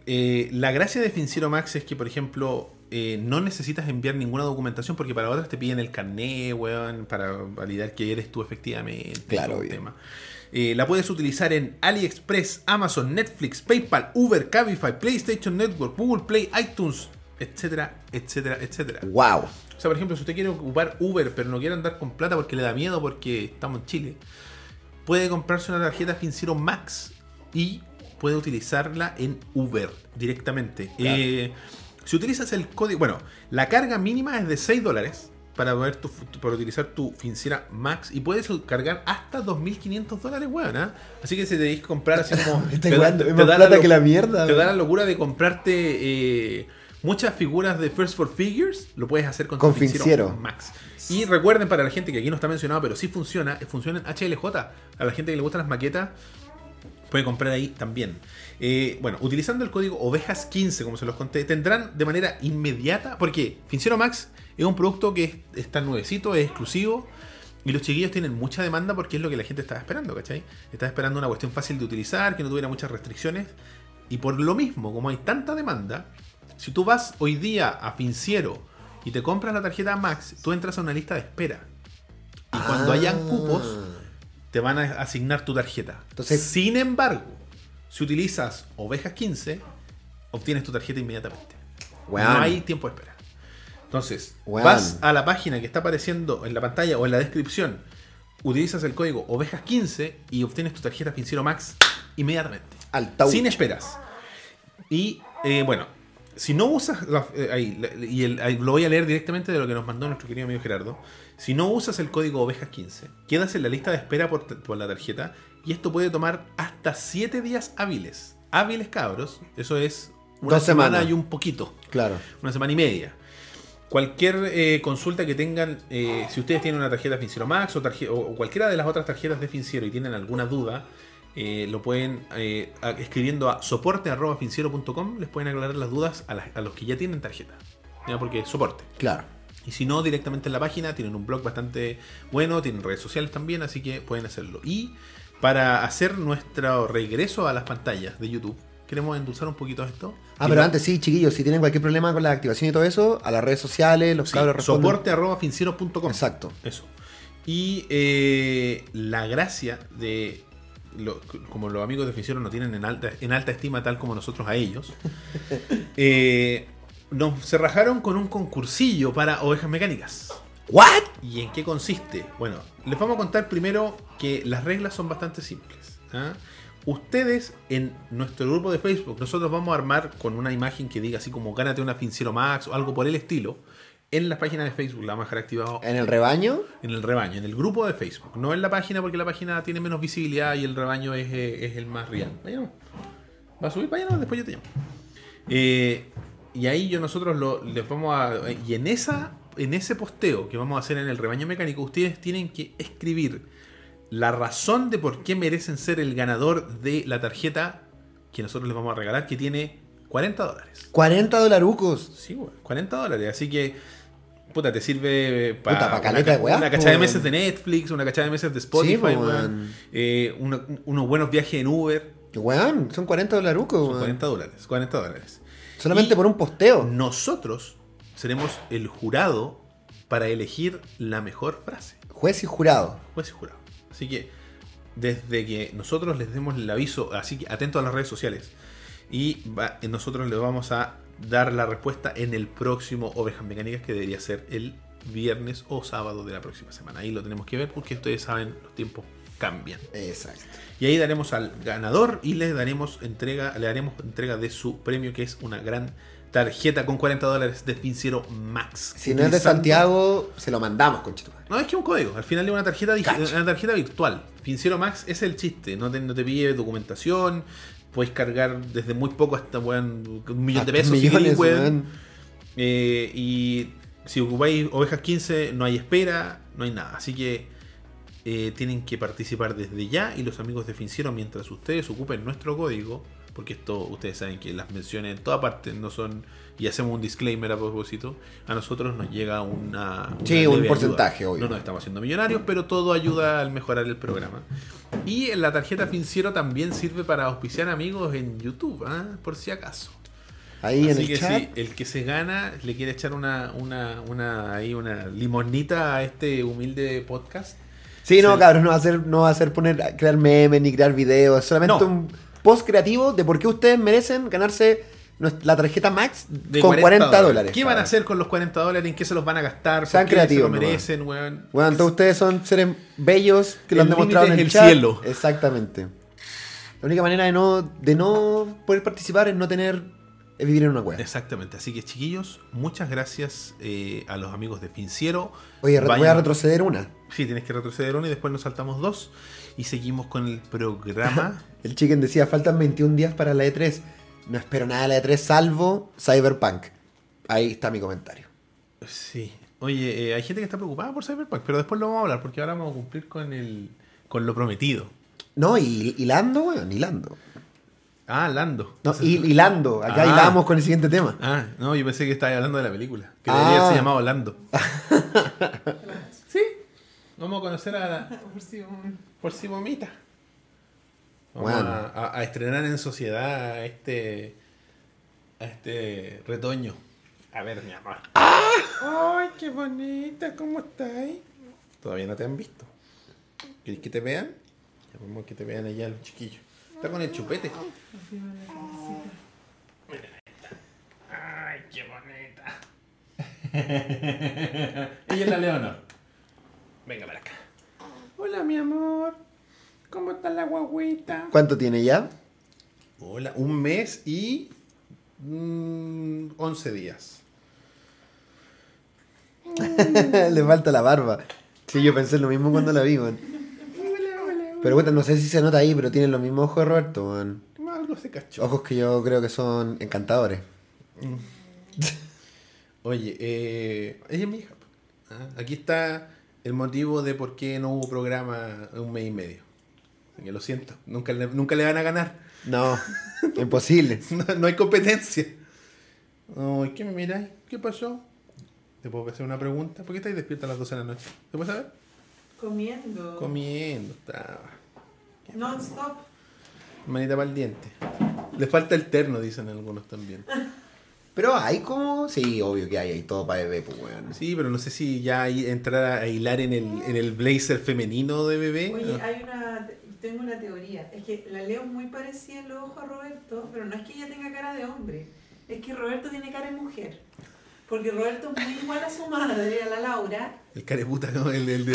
la gracia de Financiero Max es que, por ejemplo, no necesitas enviar ninguna documentación porque para otras te piden el carnet, weón, para validar que eres tú efectivamente. Claro, todo el bien. tema. La puedes utilizar en AliExpress, Amazon, Netflix, PayPal, Uber, Cabify, PlayStation Network, Google Play, iTunes, etcétera, etcétera, etcétera. ¡Wow! O sea, por ejemplo, si usted quiere ocupar Uber pero no quiere andar con plata porque le da miedo porque estamos en Chile, puede comprarse una tarjeta Financiero Max y puede utilizarla en Uber directamente. Claro. Si utilizas el código... Bueno, la carga mínima es de $6 para utilizar tu Financiera Max y puedes cargar hasta $2.500, weón, ¿eh? Así que si te debes comprar así como... Me está jugando, es más plata que la mierda. Te da weón. la locura de comprarte muchas figuras de First for Figures, lo puedes hacer con Con tu Financiero Financiero. Max. Y recuerden, para la gente que aquí no está mencionado, pero sí funciona en HLJ. A la gente que le gustan las maquetas, puede comprar ahí también. Bueno, utilizando el código Ovejas15, como se los conté, tendrán de manera inmediata, porque Financiero Max es un producto que está nuevecito, es exclusivo, y los chiquillos tienen mucha demanda porque es lo que la gente estaba esperando, ¿cachai? Estaba esperando una cuestión fácil de utilizar, que no tuviera muchas restricciones, y por lo mismo, como hay tanta demanda, si tú vas hoy día a Financiero y te compras la tarjeta Max, tú entras a una lista de espera. Y cuando hayan cupos, te van a asignar tu tarjeta. Entonces- Sin embargo, si utilizas Ovejas15, obtienes tu tarjeta inmediatamente. Weón. No hay tiempo de espera. Entonces, Weón. vas a la página que está apareciendo en la pantalla o en la descripción, utilizas el código Ovejas15 y obtienes tu tarjeta Financiero Max inmediatamente. Al touch. Sin esperas. Y bueno, si no usas ahí lo voy a leer directamente de lo que nos mandó nuestro querido amigo Gerardo. Si no usas el código Ovejas15, quedas en la lista de espera por la tarjeta y esto puede tomar hasta 7 días hábiles. Hábiles, cabros, eso es una 2 semana semanas. y un poquito. Claro. Una semana y media. Cualquier consulta que tengan, si ustedes tienen una tarjeta Finciero Max o cualquiera de las otras tarjetas de Finciero y tienen alguna duda, lo pueden escribiendo a soporte@finciero.com. Les pueden aclarar las dudas a los que ya tienen tarjeta, ¿ya? Porque es soporte. Claro. Y si no, directamente en la página. Tienen un blog bastante bueno, tienen redes sociales también, así que pueden hacerlo. Y para hacer nuestro regreso a las pantallas de YouTube, queremos endulzar un poquito esto. Pero antes sí, chiquillos, si tienen cualquier problema con la activación y todo eso, a las redes sociales, los cabros responden. Soporte@finciero.com. Exacto. Eso. Y la gracia de... como los amigos de Finciero nos tienen en alta estima, tal como nosotros a ellos, se rajaron con un concursillo para ovejas mecánicas. ¿What? ¿Y en qué consiste? Bueno, les vamos a contar primero que las reglas son bastante simples. Ustedes en nuestro grupo de Facebook, nosotros vamos a armar con una imagen que diga así como gánate una Finciero Max o algo por el estilo. En la página de Facebook la vamos a dejar activado. ¿En el rebaño? En el rebaño, en el grupo de Facebook. No en la página, porque la página tiene menos visibilidad y el rebaño es el más real. Vaya, ¿va a subir? Vaya, no, después yo te llamo. Y ahí nosotros les vamos a... Y en ese posteo que vamos a hacer en el rebaño mecánico, ustedes tienen que escribir la razón de por qué merecen ser el ganador de la tarjeta que nosotros les vamos a regalar, que tiene $40. $40. Sí, güey, $40. Así que, puta, te sirve pa caleta de weá, una cachada de meses de Netflix, una cachada de meses de Spotify, Sí, weón. Unos buenos viajes en Uber. Weón, son $40, Son weón. $40. Solamente por un posteo. Nosotros seremos el jurado para elegir la mejor frase. Juez y jurado. Juez y jurado. Así que, desde que nosotros les demos el aviso, así que atentos a las redes sociales. Y nosotros les vamos a dar la respuesta en el próximo Ovejas Mecánicas, que debería ser el viernes o sábado de la próxima semana. Ahí lo tenemos que ver porque ustedes saben, los tiempos cambian. Exacto. Y ahí daremos al ganador y le daremos entrega de su premio, que es una gran tarjeta con $40 de Finciero Max. Si no es de Santiago, se lo mandamos, conchito. No, es que es un código. Al final es una tarjeta virtual. Finciero Max es el chiste. No te pide documentación. Puedes cargar desde muy poco hasta un millón de pesos. Millones, y si ocupáis Ovejas 15, no hay espera, no hay nada. Así que tienen que participar desde ya. Y los amigos de Finciero, mientras ustedes ocupen nuestro código, porque esto ustedes saben que las menciones en toda parte no son, y hacemos un disclaimer a propósito, a nosotros nos llega una sí, un leve porcentaje, ayuda. obvio. No nos estamos haciendo millonarios, pero todo ayuda al mejorar el programa. Y en la tarjeta Finciero también sirve para auspiciar amigos en YouTube, por si acaso. Ahí Así en el que chat. si el que se gana le quiere echar una limonita a este humilde podcast. Sí, no, cabros, no va a ser crear memes ni crear videos, es solamente No. un post creativo de por qué ustedes merecen ganarse la tarjeta Max De con $40. ¿Qué van a hacer con los $40? ¿En qué se los van a gastar? Sean ¿Por qué creativos, se lo merecen, weón? Bueno, todos ustedes son seres bellos que lo han El demostrado en límite el es el chat. cielo. Exactamente. La única manera de no poder participar es vivir en una cueva. Exactamente. Así que, chiquillos, muchas gracias a los amigos de Finciero. Oye, voy a Vayan- retroceder una. Sí, tienes que retroceder uno y después nos saltamos 2 y seguimos con el programa. El chicken decía, faltan 21 días para la E3. No espero nada de la E3 salvo Cyberpunk. Ahí está mi comentario. Sí. Oye, hay gente que está preocupada por Cyberpunk, pero después lo vamos a hablar porque ahora vamos a cumplir con lo prometido. No, y Lando, weón, hilando. Ah, Lando. No, hilando. Acá Ah. hilamos con el siguiente tema. Ah, no, yo pensé que estabas hablando de la película. Que Ah. debería haberse llamado Lando. Sí. Vamos a conocer a por si vomita. Vamos Bueno. a estrenar en sociedad a este retoño. A ver, mi amor. ¡Ay, qué bonita! ¿Cómo estás? Todavía no te han visto. ¿Quieres que te vean? Ya vamos que te vean allá los chiquillos. Está con el chupete. Mira esta. ¡Ay, qué bonita! Ella es la Leonor. Venga para acá. Hola, mi amor. ¿Cómo está la guaguita? ¿Cuánto tiene ya? Hola, 1 mes y 11 días. Le falta la barba. Sí, yo pensé lo mismo cuando la vi, weón. Pero bueno, no sé si se nota ahí, pero tiene los mismos ojos de Roberto, weón. algo se cachó. Ojos que yo creo que son encantadores. Oye, ella es mi hija. Aquí está el motivo de por qué no hubo programa en un mes y medio. Que lo siento, nunca le van a ganar. No, imposible. No hay competencia. Ay, ¿qué me miráis? ¿Qué pasó? ¿Te puedo hacer una pregunta? ¿Por qué estáis despierta a las 12 de la noche? ¿Te puedes saber? Comiendo. Comiendo. Estaba. Non-stop. Manita para el diente. Le falta el terno, dicen algunos también. Pero hay como... Sí, obvio que hay todo para bebé, pues, weón. Sí, pero no sé si ya ahí entrar a hilar en el blazer femenino de bebé. Oye, No. tengo una teoría. Es que la Leo es muy parecida en los ojos a Roberto, pero no es que ella tenga cara de hombre. Es que Roberto tiene cara de mujer. Porque Roberto es muy igual a su madre, a la Laura. El careputa, ¿no? El de...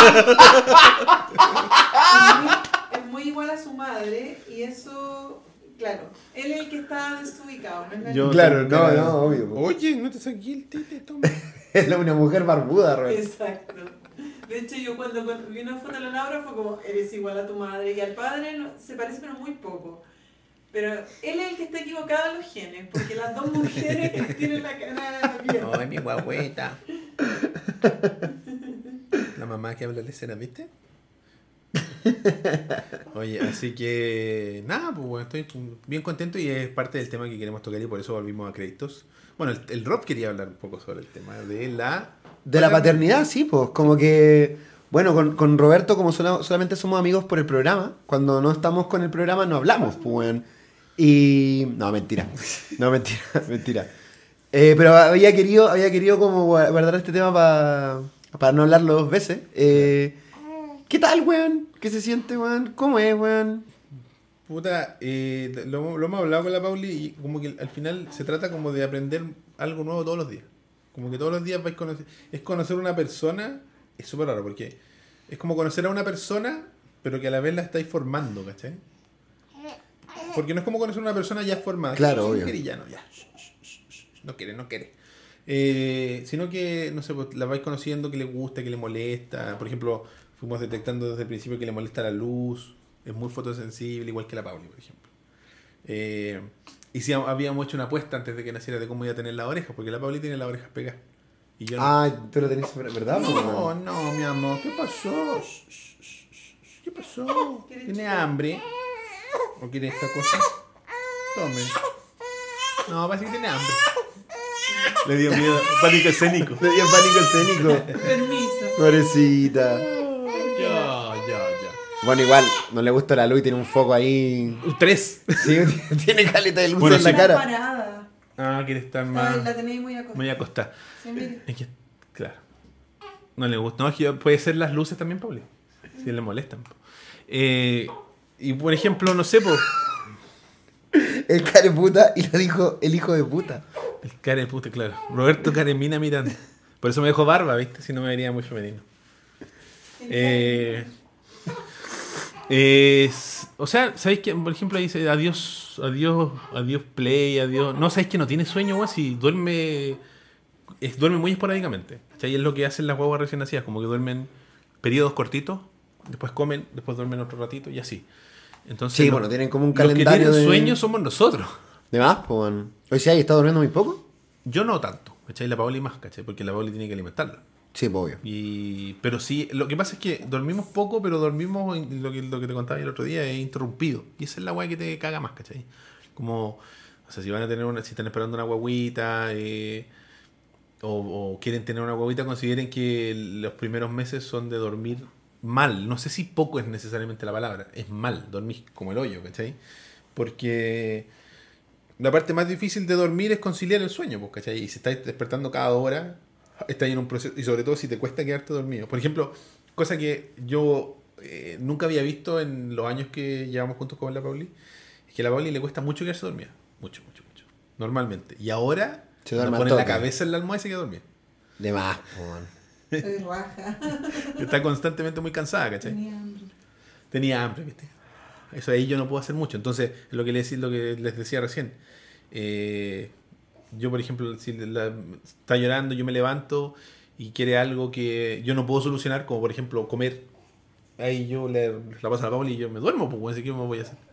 Es muy igual a su madre y eso, claro, él es el que está desubicado, ¿no es la Yo Claro, tengo cara- no, obvio, po. Oye, no te saqué el tete, toma. Es una mujer barbuda, Roberto. Exacto. De hecho, yo cuando vi una foto de la Laura fue como, eres igual a tu madre. Y al padre se parece, pero muy poco. Pero él es el que está equivocado en los genes, porque las dos mujeres tienen la cara bien. Ay, mi guagüeta. La mamá que habla de escena, ¿viste? Oye, así que nada, pues bueno, estoy bien contento y es parte del tema que queremos tocar y por eso volvimos a créditos. Bueno, el Rob quería hablar un poco sobre el tema de la... De la paternidad, sí, pues. Como que... Bueno, con Roberto, como solamente somos amigos por el programa, cuando no estamos con el programa no hablamos, pues, weón. Y... No, mentira. No, mentira, mentira. Pero había querido como guardar este tema para no hablarlo dos veces. ¿Qué tal, weón? ¿Qué se siente, weón? ¿Cómo es, weón? Puta, lo hemos hablado con la Pauli y como que al final se trata como de aprender algo nuevo todos los días. Como que todos los días vais a conocer... Es conocer una persona... Es súper raro porque es como conocer a una persona pero que a la vez la estáis formando, ¿cachai? Porque no es como conocer a una persona ya formada. Claro, Si obvio. no quiere, ya no, ya. No quiere. Sino que, no sé, pues, la vais conociendo que le gusta, que le molesta. Por ejemplo, fuimos detectando desde el principio que le molesta la luz. Es muy fotosensible, igual que la Pauli, por ejemplo. Y si habíamos hecho una apuesta antes de que naciera de cómo iba a tener las orejas, porque la Pauli tiene las orejas pegadas. Y yo no. Ah, tú lo tenés, ¿verdad? No, mi amor, ¿qué pasó? ¿Qué pasó? ¿Tiene hambre? ¿O quiere esta cosa? Tome. No, parece que tiene hambre. Le dio miedo, pánico escénico. Le dio pánico escénico. Permiso. Pobrecita. Ya. Bueno, igual, no le gusta la luz y tiene un foco ahí. 3. Sí, tiene caleta de luz Bueno, en la sí. cara. Parada. Ah, quiere estar Ay, más. la tenéis muy acostada. Muy acostada. Sí, mire. Es que, claro. No le gusta. No, es que puede ser las luces también, Pauli. Si le molestan. Y por ejemplo, no sé, pues. El care puta y lo dijo el hijo de puta. El care puta, claro. Roberto Caremina Miranda. Por eso me dejó barba, ¿viste? Si no me vería muy femenino. O sea, ¿sabéis que, por ejemplo, dice adiós play, adiós? No, ¿sabéis que no tiene sueño, güey? Si duerme muy esporádicamente. ¿Cachai? Es lo que hacen las guaguas recién nacidas, como que duermen periodos cortitos, después comen, después duermen otro ratito y así. Entonces, Sí, bueno, tienen como un los que calendario tienen de sueño somos nosotros. De más, pues, bueno. Hoy sí, ¿hay estado durmiendo muy poco? Yo no tanto, ¿cachai? La Pauli más, ¿cachai? Porque la Pauli tiene que alimentarla. Sí, pues, obvio. Pero sí, lo que pasa es que dormimos poco, pero dormimos, lo que te contaba el otro día, es interrumpido. Y esa es la weá que te caga más, ¿cachai? Como, o sea, si van a tener si están esperando una guaguita, o quieren tener una guaguita, consideren que los primeros meses son de dormir mal. No sé si poco es necesariamente la palabra, es mal, dormir como el hoyo, ¿cachai? Porque la parte más difícil de dormir es conciliar el sueño, pues, ¿cachai? Y si estáis despertando cada hora, estáis en un proceso, y sobre todo si te cuesta quedarte dormido. Por ejemplo, cosa que yo nunca había visto en los años que llevamos juntos con la Pauli, es que a la Pauli le cuesta mucho quedarse dormida. Mucho. Normalmente. Y ahora Se duerme pone al la toque. cabeza en la almohada y se queda dormida. De más, pues, bueno. Soy raja. Está constantemente muy cansada, ¿cachai? Tenía hambre, ¿viste? Eso ahí yo no puedo hacer mucho. Entonces, es lo que les decía recién. Yo, por ejemplo, si está llorando, yo me levanto y quiere algo que yo no puedo solucionar, como por ejemplo comer. Ahí yo la paso a la Paula y yo me duermo, pues, así que me voy a hacer.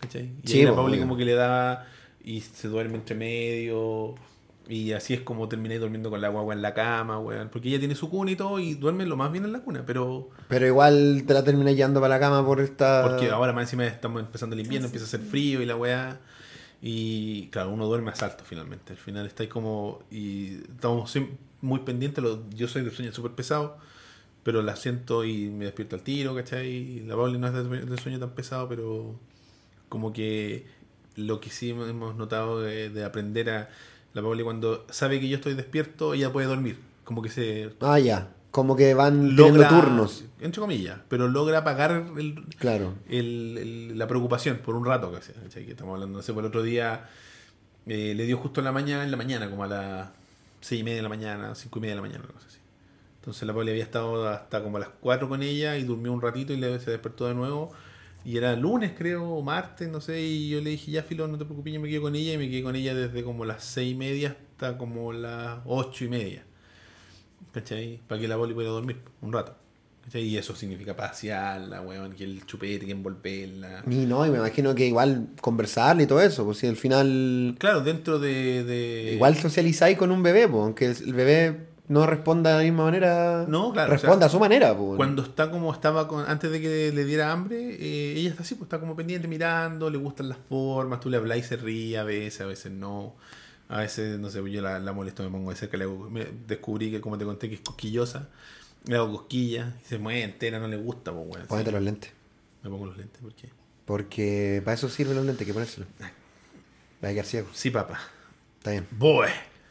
¿cachai? Y Sí, ahí la pues, Pauli obvio. como que le da y se duerme entre medio. Y así es como terminé durmiendo con la guagua en la cama, weón. Porque ella tiene su cuna y todo y duerme lo más bien en la cuna, pero... Pero igual te la terminas llevando para la cama por Porque esta... ahora más encima estamos empezando el invierno, Ah, sí, empieza a hacer sí. frío y la weá. Y claro, uno duerme a salto finalmente. Al final está ahí como... Y estamos muy pendientes. Yo soy de sueño súper pesado, pero la siento y me despierto al tiro, ¿cachai? Y la Pauli no es de sueño tan pesado, pero como que lo que sí hemos notado de aprender a... La Pauli cuando sabe que yo estoy despierto, ella puede dormir. Como que se Ah, ya. Como que van teniendo logra, turnos. entre comillas, pero logra apagar Claro. la preocupación por un rato, ¿cachai? Que estamos hablando, no sé, por el otro día le dio justo en la mañana, como a las 6:30 de la mañana, 5:30 de la mañana, una cosa así. Entonces la Pauli había estado hasta como a las 4 con ella y durmió un ratito y se despertó de nuevo. Y era lunes, creo, o martes, no sé, y yo le dije, ya, Filo, no te preocupes, yo me quedo con ella, y me quedé con ella desde como las 6:30 hasta como las 8:30. ¿Cachai? Para que la Pauli pudiera dormir un rato. ¿Cachai? Y eso significa pasearla, weón, que el chupete, que envolverla. Y no, y me imagino que igual conversarle y todo eso, pues si al final Claro, dentro de... igual socializáis con un bebé, pues, aunque el bebé no responda de la misma manera, No, claro, responda o sea, a su manera, pues. cuando está como estaba antes de que le diera hambre, ella está así, pues está como pendiente mirando, le gustan las formas, tú le hablas y se ríe a veces no. A veces, no sé, yo la molesto, me pongo de cerca, descubrí que, como te conté, que es cosquillosa. Le hago cosquillas y se mueve entera, no le gusta, pues, weón. Póngete Sí. los lentes. Me pongo los lentes, ¿por qué? Porque para eso sirven los lentes, hay que ponérselos. Va a quedar ciego. Sí, papá. Está bien. Boy.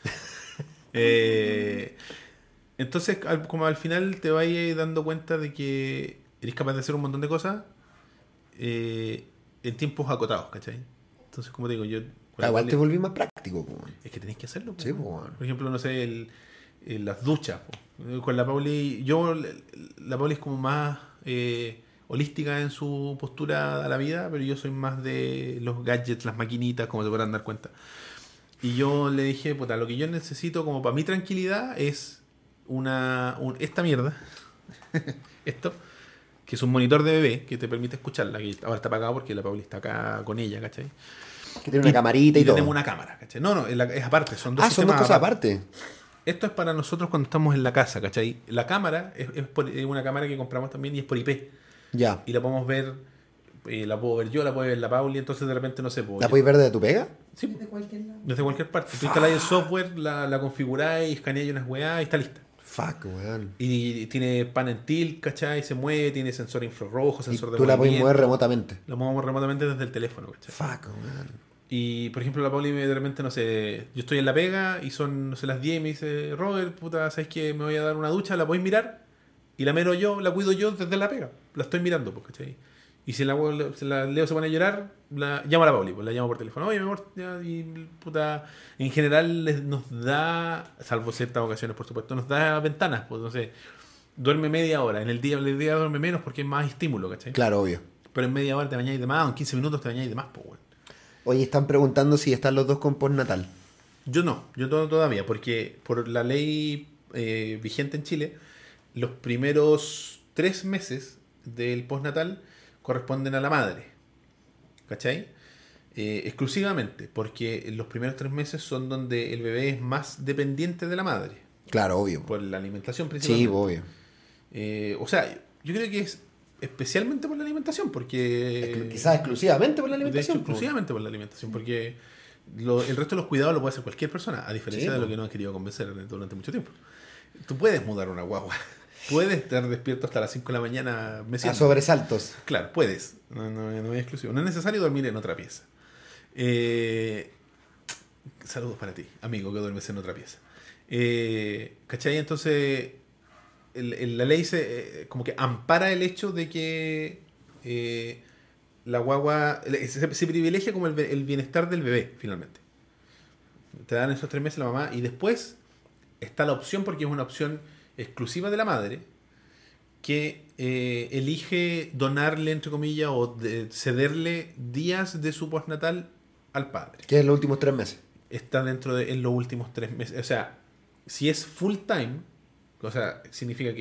Entonces, como al final te vas dando cuenta de que eres capaz de hacer un montón de cosas en tiempos acotados, ¿cachai? Entonces, como te digo, yo... con la Igual te Pauli- volví más práctico, pues. Es que tenéis que hacerlo. Sí, po. pues. Por ejemplo, no sé, las duchas. Po. Con la Pauli, la Pauli es como más holística en su postura a la vida, pero yo soy más de los gadgets, las maquinitas, como se podrán dar cuenta. Y yo le dije, puta, lo que yo necesito como para mi tranquilidad es esta mierda, esto, que es un monitor de bebé que te permite escucharla, que ahora está apagado porque la Pauli está acá con ella, ¿cachai? Que tiene una camarita y todo. tenemos una cámara, ¿cachai? No, es aparte, son dos Ah, son dos sistemas cosas aparte. Esto es para nosotros cuando estamos en la casa, ¿cachai? La cámara es una cámara que compramos también y es por IP. Ya. Y la podemos ver, la puedo ver yo, la puede ver la Pauli, entonces de repente no sé. ¿La podéis ver desde tu pega? Sí, De cualquier lado. desde cualquier parte. Tú instaláis el software, la configuráis, escaneáis unas weá y está lista. Fuck, weón. Y tiene pan en tilt, ¿cachai? Se mueve, tiene sensor infrarrojo, Y sensor de tú la podéis movimiento. mover remotamente. La movemos remotamente desde el teléfono, ¿cachai? Fuck, weón. Y por ejemplo, la Pauli de repente, no sé, yo estoy en la pega y son, no sé, las 10 y me dice, Robert, puta, ¿sabes que me voy a dar una ducha? ¿La podéis mirar? Y la miro yo, la cuido yo desde la pega. La estoy mirando, pues, ¿cachai? Y si la Leo se pone a llorar, llamo a la Pauli, pues la llamo por teléfono. Oye, mi amor, ya, y puta, en general nos da, salvo ciertas ocasiones, por supuesto, nos da ventanas, pues, no sé, duerme media hora. En el día duerme menos porque hay más estímulo, ¿cachai? Claro, obvio. Pero en media hora te bañáis de más, o en 15 minutos te bañáis de más, pues, weón. Oye, están preguntando si están los dos con postnatal. Yo no, todavía, porque por la ley vigente en Chile, los primeros 3 meses del postnatal corresponden a la madre. ¿Cachai? Exclusivamente, porque los primeros 3 meses son donde el bebé es más dependiente de la madre, Claro, obvio. por la alimentación Sí, principalmente. obvio. O sea, yo creo que es especialmente por la alimentación, porque... Quizás exclusivamente por la De hecho, alimentación. po. exclusivamente por la alimentación, porque el resto de los cuidados lo puede hacer cualquier persona, a diferencia Sí, de lo po. que nos han querido convencer durante mucho tiempo. Tú puedes mudar una guagua, puedes estar despierto hasta las 5 de la mañana A meciendo. sobresaltos. Claro, puedes, no es exclusivo. No es necesario dormir en otra pieza. Saludos para ti, amigo, que duermes en otra pieza. ¿Cachai? Entonces, la ley como que ampara el hecho de que la guagua se privilegia como el bienestar del bebé, finalmente. Te dan esos 3 meses la mamá y después está la opción, porque es una opción exclusiva de la madre, que elige donarle, entre comillas, o cederle días de su postnatal al padre. Que es los últimos 3 meses. Está en los últimos 3 meses. O sea, si es full time, o sea, significa que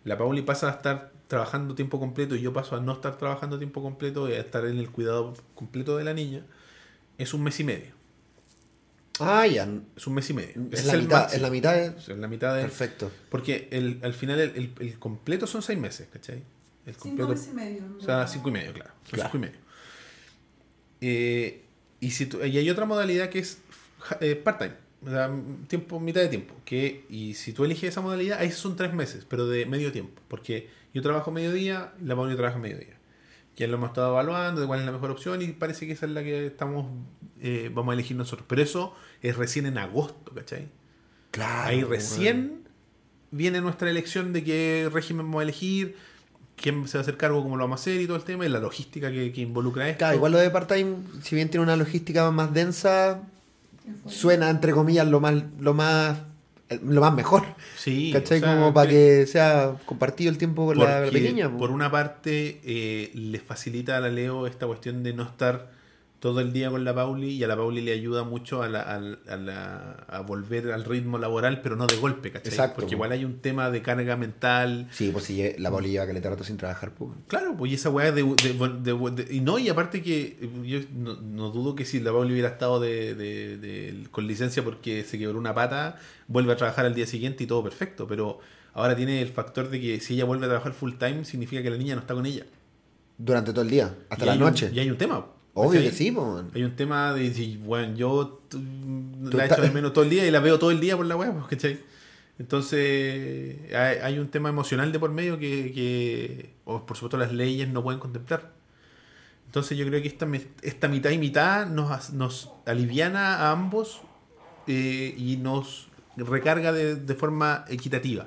la Pauli pasa a estar trabajando tiempo completo y yo paso a no estar trabajando tiempo completo y a estar en el cuidado completo de la niña, es 1 mes y medio. Ah, ya. Es 1 mes y medio. Es Ese la el mitad. máximo. Es la mitad. Es la mitad de... Perfecto. Porque al final el completo son 6 meses, ¿cachai? El 5 completo, meses y medio. o sea, 5 y medio, claro. Son Claro. 5 y medio. Y hay otra modalidad que es part-time, o sea, mitad de tiempo. Y si tú eliges esa modalidad, ahí son 3 meses, pero de medio tiempo. Porque yo trabajo mediodía y la Pauli trabaja mediodía. Ya lo hemos estado evaluando de cuál es la mejor opción y parece que esa es la que vamos a elegir nosotros. Pero eso es recién en agosto, ¿cachai? Claro. Ahí recién viene nuestra elección de qué régimen vamos a elegir, quién se va a hacer cargo, cómo lo vamos a hacer y todo el tema, y la logística que involucra esto. Claro, igual lo de part-time, si bien tiene una logística más densa, suena entre comillas lo más mejor. Sí, ¿Cachai? o sea, Como para que sea compartido el tiempo con la porque, pequeña. Po. por una parte, le facilita a la Leo esta cuestión de no estar todo el día con la Pauli, y a la Pauli le ayuda mucho a volver al ritmo laboral, pero no de golpe, ¿cachai? Exacto, Porque po. igual hay un tema de carga mental. Sí, pues si la Pauli lleva caleta rato sin trabajar, pues. Claro, pues y esa weá y aparte que yo no dudo que si la Pauli hubiera estado con licencia porque se quebró una pata, vuelve a trabajar al día siguiente y todo perfecto, pero ahora tiene el factor de que si ella vuelve a trabajar full time, significa que la niña no está con ella. Durante todo el día, hasta Y la hay noche. Y hay un tema. Obvio ¿cachai? que sí, pues. Hay un tema de si, bueno, yo la estás- echo de menos todo el día y la veo todo el día por la web, ¿cachai? Entonces hay un tema emocional de por medio que por supuesto las leyes no pueden contemplar. Entonces yo creo que esta mitad y mitad nos aliviana a ambos y nos recarga de forma equitativa.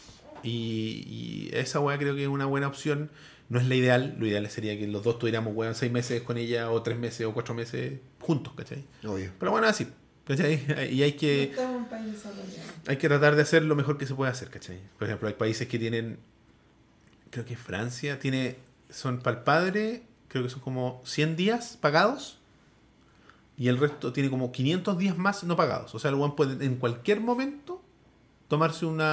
Y esa weá creo que es una buena opción. No es la ideal, lo ideal sería que los dos tuviéramos, weón, 6 meses con ella, o 3 meses, o 4 meses juntos, ¿cachai? Obvio. Pero bueno, así, ¿cachai? Y hay No que estamos en un país desarrollado. tratar de hacer lo mejor que se puede hacer, ¿cachai? Por ejemplo, hay países que tienen, creo que Francia son para el padre, creo que son como 100 días pagados, y el resto tiene como 500 días más no pagados. O sea, el weón puede en cualquier momento tomarse un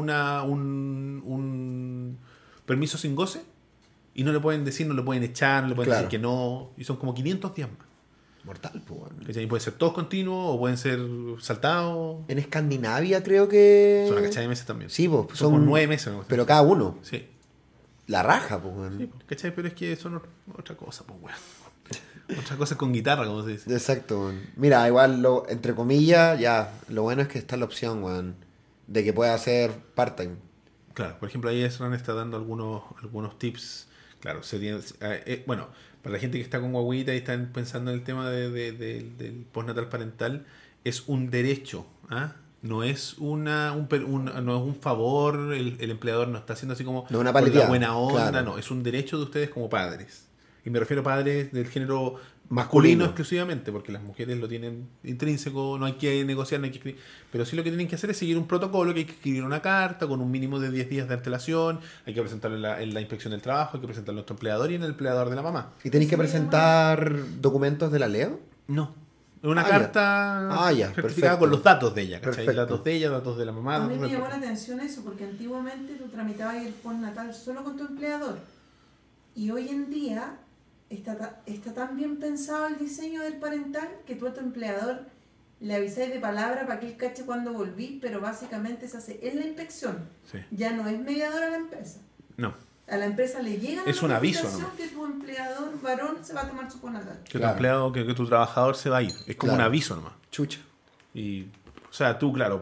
permiso sin goce, y no le pueden decir, no le pueden echar, no le pueden Claro. decir que no, y son como 500 días más. Mortal, pues. ¿Cachai? Pueden ser todos continuos o pueden ser saltados. En Escandinavia creo que. Son una cachada de meses también. Sí, pues. Son como 9 meses. ¿no? Pero cada uno. Sí. La raja, pues, weón. Sí, pues, ¿cachai? Pero es que son otra cosa, pues, weón. Otra cosa con guitarra, como se dice. Exacto, weón. Mira, igual, entre comillas, ya, lo bueno es que está la opción, weón, de que pueda hacer part-time. Claro, por ejemplo, ahí Esran está dando algunos tips. Claro, bueno, para la gente que está con guaguita y están pensando en el tema del postnatal parental, es un derecho, ¿ah? No es no es un favor, el empleador no está haciendo así como No, una por la paleteada, buena onda, claro. no, es un derecho de ustedes como padres. Y me refiero a padres del género masculino Masculino. exclusivamente, porque las mujeres lo tienen intrínseco, no hay que negociar, no hay que escribir. Pero sí lo que tienen que hacer es seguir un protocolo, que hay que escribir una carta con un mínimo de 10 días de antelación, hay que presentarlo en la inspección del trabajo, hay que presentarlo a nuestro empleador y en el empleador de la mamá. ¿Y tenéis que presentar documentos de la Leo? No. Una Ah, carta ya, certificada perfecto. con los datos de ella, ¿cachai? Perfecto. Datos de ella, datos de la mamá. A mí datos me del llamó la papá. atención eso, porque antiguamente tú tramitabas el postnatal solo con tu empleador. Y hoy en día está tan bien pensado el diseño del parental que tú a tu empleador le avisáis de palabra para que él cache cuando volví, pero básicamente se hace en la inspección. Sí. Ya no es mediador a la empresa. No, A la empresa le llega la Es un aviso notificación que tu empleador varón se va a tomar su postnatal. que tu Claro. empleado, que tu trabajador se va a ir. Es como Claro. un aviso nomás. Chucha. Y, o sea, tú, claro,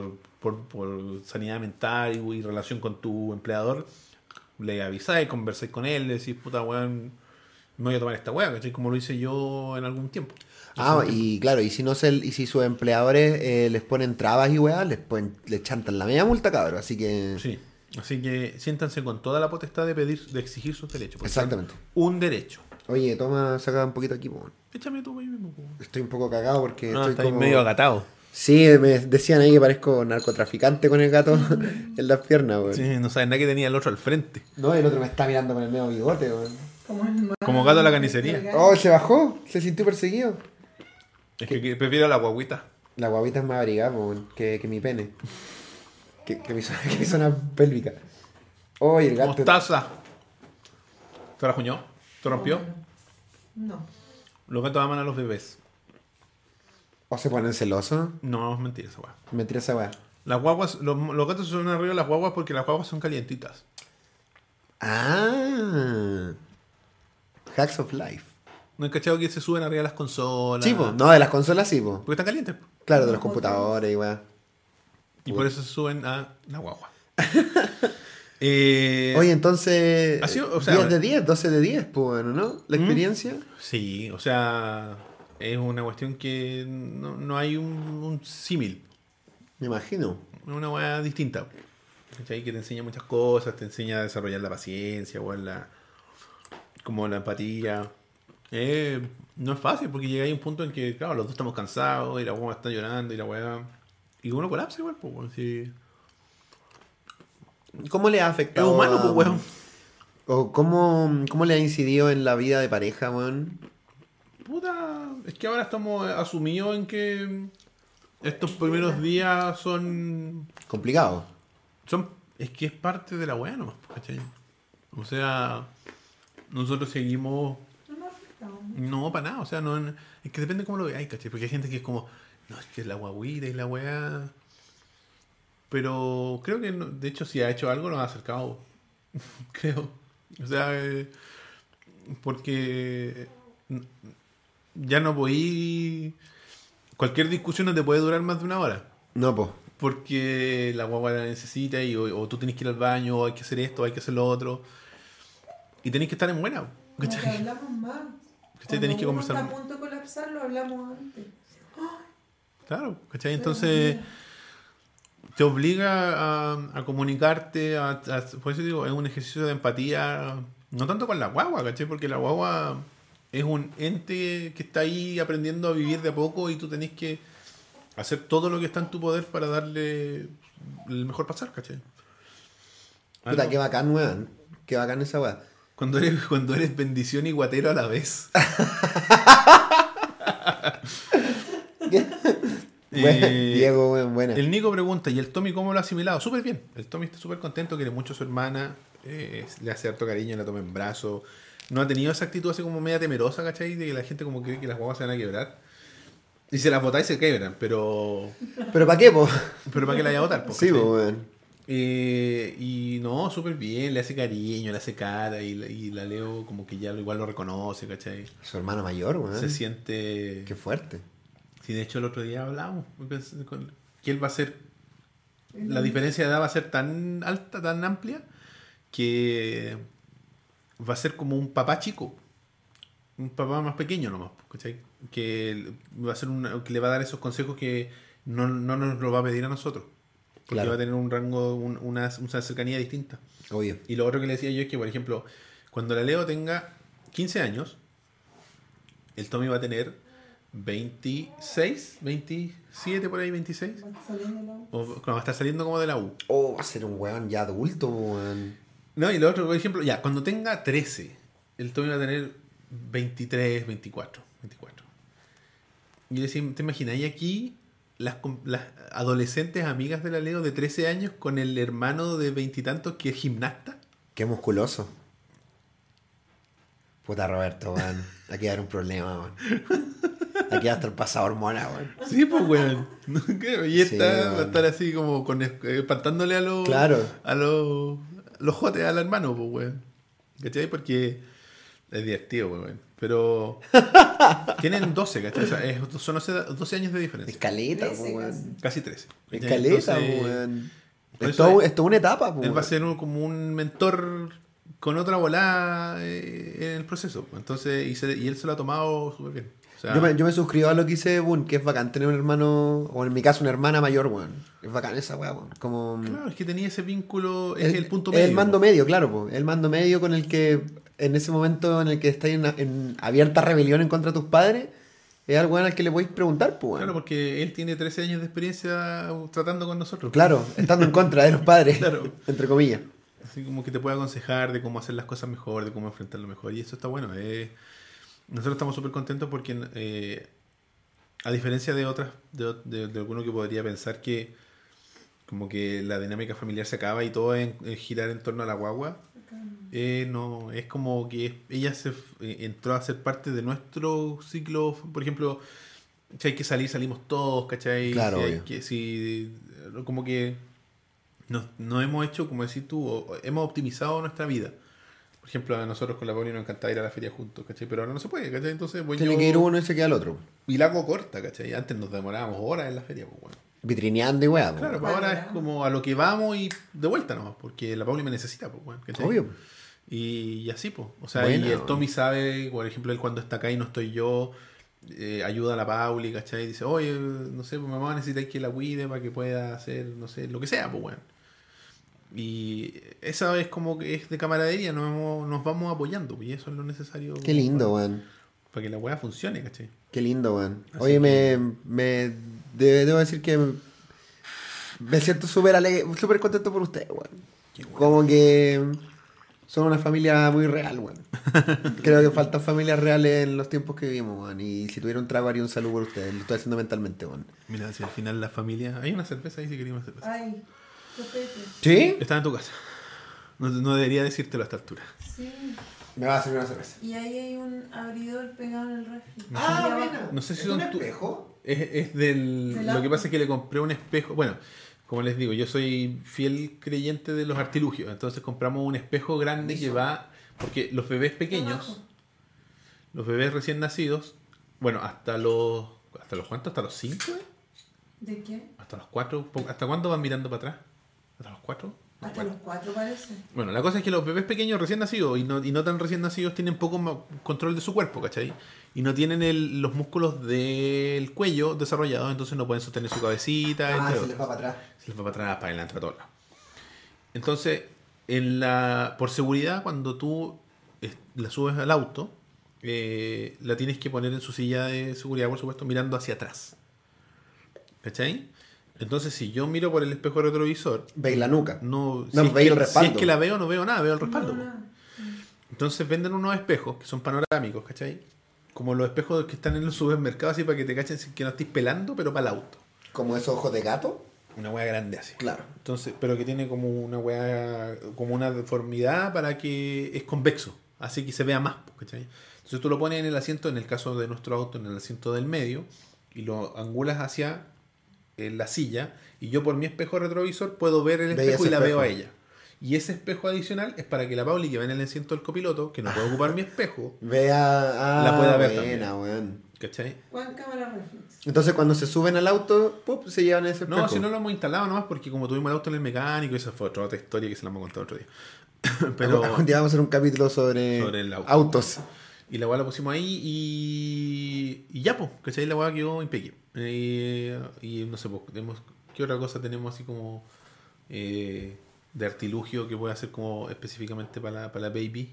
por sanidad mental y relación con tu empleador, le avisáis, conversáis con él, le decís, puta weón, me voy a tomar esta weá, ¿cachai? Como lo hice yo en algún tiempo. Ah, y claro, y si sus empleadores les ponen trabas y weá, les chantan la media multa, cabrón. Así que. Sí. Así que siéntanse con toda la potestad de exigir sus derechos. porque Exactamente. son un derecho. Oye, toma, saca un poquito aquí, po. Échame tú ahí mismo. Po. Estoy un poco cagado porque No, estoy estáis como... medio agatado. Sí, me decían ahí que parezco narcotraficante con el gato en las piernas, weón. Sí, no sabes nada que tenía el otro al frente. No, el otro me está mirando con el medio bigote, weón. Como gato a la carnicería. Oh, se bajó, se sintió perseguido. Es que prefiero la guaguita. La guaguita es más abrigada, weón, que mi pene. Que mi zona pélvica. Oye, el gato. Mostaza. ¿Te rajuñó? ¿Te rompió? No. Los gatos aman a los bebés. ¿O se ponen celosos? No, es mentira esa weá. Mentira esa weá. Las guaguas, los gatos se suben arriba de las guaguas porque las guaguas son calientitas. Ah. Hacks of Life. ¿No he cachado que se suben arriba de las consolas? Sí, po. No, de las consolas sí, po. Porque están calientes. Po. Claro, de los computadores y weá. Y por eso se suben a la guagua. Oye, entonces. ha sido, o sea, 10 de 10, 12 de 10, pues bueno, ¿no? La experiencia. Sí, o sea, es una cuestión que no hay un símil. Me imagino. Es una weá distinta. ¿Cachai? Que te enseña muchas cosas, te enseña a desarrollar la paciencia, o como la empatía. No es fácil porque llega a un punto en que, claro, los dos estamos cansados y la weá está llorando y la weá. Y uno colapsa igual, pues, weón. Sí. ¿Cómo le ha Es afectado? humano, pues, weón. ¿O cómo le ha incidido en la vida de pareja, weón? Puta, es que ahora estamos asumidos en que estos primeros días son. Complicado. Es que es parte de la weá nomás, ¿cachai? O sea, nosotros seguimos. No me ha afectado. No, para nada, o sea, no, es que depende cómo lo veáis, ¿cachai? Porque hay gente que es como, no, es que es la guaguita y la weá. Pero creo que, de hecho, si ha hecho algo, nos ha acercado. Creo. O sea, porque ya no podí. Cualquier discusión no te puede durar más de una hora. No, pues. Porque la guagua la necesita o tú tenés que ir al baño, o hay que hacer esto, o hay que hacer lo otro. Y tenés que estar en buena. Como que ¿Cachai? hablamos más. ¿Cachai? Tenés que Cuando uno conversar. está a punto de colapsar, lo hablamos antes. Claro, ¿cachai? Entonces te obliga a comunicarte, por eso digo, es un ejercicio de empatía, no tanto con la guagua, ¿cachai? Porque la guagua es un ente que está ahí aprendiendo a vivir de a poco y tú tenés que hacer todo lo que está en tu poder para darle el mejor pasar, ¿cachai? Puta, ¿no? qué bacán, weón. Qué bacán esa weá. Cuando eres bendición y guatero a la vez. Diego, weón, buena. El Nico pregunta, ¿y el Tommy cómo lo ha asimilado? Súper bien. El Tommy está súper contento, quiere mucho a su hermana, le hace harto cariño, la toma en brazos. No ha tenido esa actitud así como media temerosa, ¿cachai? De que la gente como cree que las guaguas se van a quebrar. Y se las botáis se quebran, pero ¿Pero para qué, po? para que la vaya a botar, po, Sí, ¿cachai? po, weón. Y no, súper bien, le hace cariño, le hace cara y la Leo como que ya igual lo reconoce, ¿cachai? Su hermano mayor, weón. Se siente... Qué fuerte. Sí, de hecho el otro día hablamos que él va a ser... La diferencia de edad va a ser tan alta, tan amplia, que va a ser como un papá chico. Un papá más pequeño nomás, ¿cachai? Que va a ser que le va a dar esos consejos que no nos lo va a pedir a nosotros. Porque Claro. va a tener un rango, una cercanía distinta. Obvio. Y lo otro que le decía yo es que, por ejemplo, cuando la Leo tenga 15 años, el Tommy va a tener 26, 27 por ahí, 26. Va saliendo la- O cuando va a estar saliendo como de la U. Oh, va a ser un weón ya adulto, weón. No, y lo otro, por ejemplo, ya, cuando tenga 13, el Tommy va a tener 23, 24. Y yo decía, ¿te imagináis aquí las adolescentes amigas de la Leo de 13 años con el hermano de veintitantos que es gimnasta? Qué musculoso. Puta Roberto, weón. Aquí va a haber un problema, weón. Aquí va a estar pasado hormona, weón. Sí, pues, weón. Y esta Sí, va a weón. estar así como espantándole a los... Claro. A los jotes al hermano, pues, weón. ¿Cachai? Porque es divertido, weón. Pero tienen 12, ¿cachai? O sea, son 12 años de diferencia. Escaleta, 13 weón. Casi 13. ¿cachai? Escaleta, Entonces, weón. por Es eso todo, es- es toda una etapa, weón. Él va a ser como un mentor con otra volada en el proceso. Entonces, y él se lo ha tomado súper bien. O sea, Yo me suscribo a lo que dice Boone, que es bacán tener un hermano, o en mi caso una hermana mayor, weón. Es bacán esa weá, weón. Como... claro, es que tenía ese vínculo, es el punto medio. El mando medio, claro, po. El mando medio con el que, en ese momento en el que estás en abierta rebelión en contra de tus padres, es algo al que le podéis preguntar, pues, Claro, weón. porque él tiene 13 años de experiencia tratando con nosotros. Claro, estando en contra de los padres, Claro. entre comillas. Así como que te puede aconsejar de cómo hacer las cosas mejor, de cómo enfrentarlo mejor. Y eso está bueno. Nosotros estamos súper contentos porque, a diferencia de otras, de alguno que podría pensar que como que la dinámica familiar se acaba y todo es girar en torno a la guagua. No, es como que ella entró a ser parte de nuestro ciclo. Por ejemplo, si hay que salir, salimos todos, ¿cachai? Claro, Si hay obvio. como que nos hemos hecho, como decís tú, hemos optimizado nuestra vida. Por ejemplo, a nosotros con la Pauli nos encantaba ir a la feria juntos, ¿cachai? Pero ahora no se puede, ¿cachai? Entonces voy Tiene yo que ir uno y se queda el otro. y la hago corta, ¿cachai? Antes nos demorábamos horas en la feria, pues bueno. Vitrineando y weá, po. Claro, pues ahora es como a lo que vamos y de vuelta nomás, porque la Pauli me necesita, pues bueno, ¿cachai? Obvio. Y así, pues. O sea, Buena, y el weón. Tommy sabe, por ejemplo, él cuando está acá y no estoy yo, ayuda a la Pauli, ¿cachai? Y dice, oye, no sé, pues mamá necesita que la cuide para que pueda hacer, no sé, lo que sea, pues bueno. Y esa es como que es de camaradería, nos vamos apoyando, pues, y eso es lo necesario. Qué lindo, weón. Para que la weá funcione, ¿cachai? Qué lindo, weón. Así Oye, que- debo decir que me siento súper contento por usted, weón. Como que son una familia muy real, weón. Creo que faltan familias reales en los tiempos que vivimos, weón. Y si tuviera un trago haría un saludo por ustedes. Lo estoy haciendo mentalmente, weón. Mira, si al final la familia... Hay una cerveza ahí si quería una cerveza. Ay, chupete. ¿Sí? Está en tu casa. No debería decírtelo a esta altura. Sí. Me va a servir una cerveza. Y ahí hay un abridor pegado en el refri. Ah, Y abajo. buena. No sé si ¿Es son un tu- espejo? Es del... Del Lo que auto. pasa es que le compré un espejo... Bueno, como les digo, yo soy fiel creyente de los artilugios. Entonces compramos un espejo grande que va... Porque los bebés pequeños, Abajo. los bebés recién nacidos, bueno, hasta los... ¿Hasta los cuántos? ¿Hasta los 5? ¿De qué? ¿Hasta los 4? ¿Hasta cuándo van mirando para atrás? ¿Hasta los 4? Hasta los 4 parece. Bueno, la cosa es que los bebés pequeños recién nacidos y no tan recién nacidos tienen poco control de su cuerpo, ¿cachai? Y no tienen los músculos del cuello desarrollados, entonces no pueden sostener su cabecita, Ah, entre se otros. les va para atrás. Se les va para atrás, para adelante, para todos lados. Entonces, por seguridad, cuando tú la subes al auto, la tienes que poner en su silla de seguridad, por supuesto, mirando hacia atrás. ¿Cachai? Entonces, si yo miro por el espejo retrovisor, Veis la nuca. no, No, si, es veis que, el respaldo. si es que la veo, no veo nada, veo el respaldo. No, po. nada. Entonces venden unos espejos que son panorámicos, ¿cachai? Como los espejos que están en los supermercados, así para que te cachen sin que no estés pelando, pero para el auto. Como esos ojos de gato. Una hueá grande así. Claro. Entonces, pero que tiene como una hueá, como una deformidad para que es convexo, así que se vea más, ¿cachai? Entonces tú lo pones en el asiento, en el caso de nuestro auto, en el asiento del medio, y lo angulas hacia la silla, y yo por mi espejo retrovisor puedo ver el Veis espejo ese y la veo a espejo. ella. Y ese espejo adicional es para que la Pauli, que va en el asiento del copiloto, que no puede ocupar mi espejo, Vea. Ah, La pueda ver buena, también. weón. ¿cachai? ¿Cuál cámara reflex? Entonces cuando se suben al auto, ¡pup! Se llevan ese espejo. No, si no lo hemos instalado nomás porque como tuvimos el auto en el mecánico, esa fue otra historia que se la hemos contado otro día. Pero... Un día vamos a hacer un capítulo sobre el auto. autos. Y la weá la pusimos ahí y ya, pues, ¿cachai? La weá quedó impecable. Y no sé, pues, ¿qué otra cosa tenemos así como de artilugio que puede hacer como específicamente para la baby?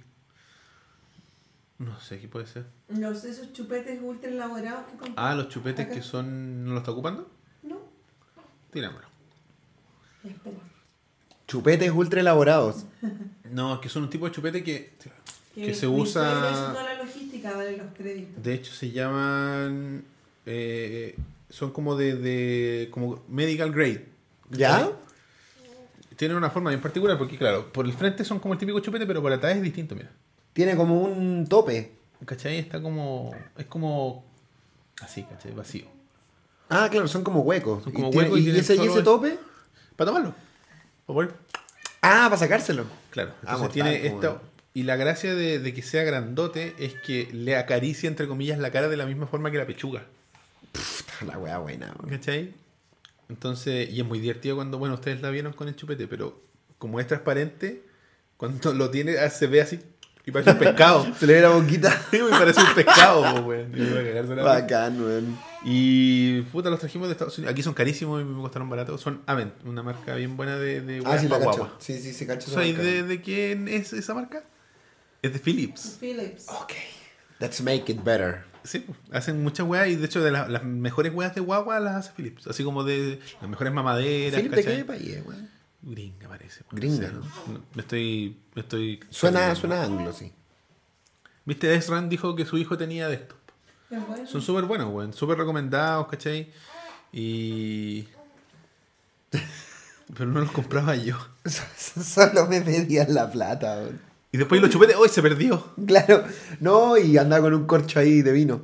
No sé, ¿qué puede ser? Esos chupetes ultra elaborados que compré. Ah, los chupetes Acá. que son... ¿No lo está ocupando? No. Tirámoslo. Espera. Chupetes ultra elaborados. No, que son un tipo de chupete que se mi usa... suegra hizo toda la logística, dale los créditos. De hecho, se llaman... son como como medical grade. ¿Ya? ¿Cachai? Tienen una forma bien particular porque, claro, por el frente son como el típico chupete, pero por atrás es distinto, mira. Tiene como un tope. ¿Cachai? Está como... Es como... Así, ¿cachai? Vacío. Ah, claro, son como huecos. Son como tiene- huecos y ¿Y tienen ese solo- tope? Para tomarlo. Para poder... Ah, para sacárselo. Claro. Ah, Entonces mortal, tiene pues, esta... bueno. Y la gracia de que sea grandote es que le acaricia, entre comillas, la cara de la misma forma que la pechuga. La wea buena. weón. ¿Cachai? Entonces, y es muy divertido cuando, bueno, ustedes la vieron con el chupete, pero como es transparente, cuando lo tiene, se ve así y parece un pescado. Se le ve la boquita. Sí, me parece un pescado, po, weón. Y me iba a cagarse la risa. Bacán, weón. Y puta, los trajimos de Estados Unidos. Aquí son carísimos y me costaron baratos. Son Avent, una marca bien buena de Ah, sí, la pa' cacho. guagua. Sí, sí, se cacho. esa ¿Sabes marca. de quién es esa marca? Es de Philips. Philips. Ok. Let's make it better. Sí, pues, hacen muchas weas y de hecho de las mejores weas de guagua las hace Philips. Así como de las mejores mamaderas. ¿Philip de ¿cachai? qué país, weón? Gringa parece. Gringa, Sí. ¿no? Me estoy Suena anglo, sí. ¿Viste? Ezran dijo que su hijo tenía de estos. Es bueno. Son súper buenos, weón. Súper recomendados, ¿cachai? Y... Pero no los compraba yo. Solo me pedían la plata, weón. Y después los chupetes, ¡hoy se perdió! Claro, no, y andaba con un corcho ahí de vino.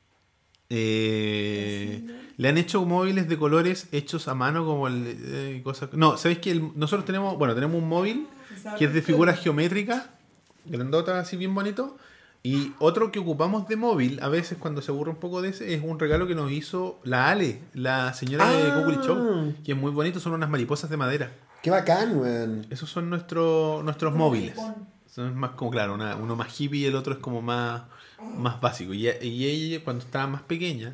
Le han hecho móviles de colores hechos a mano como cosas. No, ¿sabéis que nosotros tenemos un móvil que es de figuras geométricas, grandota, así bien bonito? Y otro que ocupamos de móvil, a veces cuando se aburre un poco de ese, es un regalo que nos hizo la Ale, la señora de Google Show, que es muy bonito, son unas mariposas de madera. Qué bacán, weón. Esos son nuestros móviles. Son más como, claro, uno más hippie y el otro es como más básico. Y ella, cuando estaba más pequeña,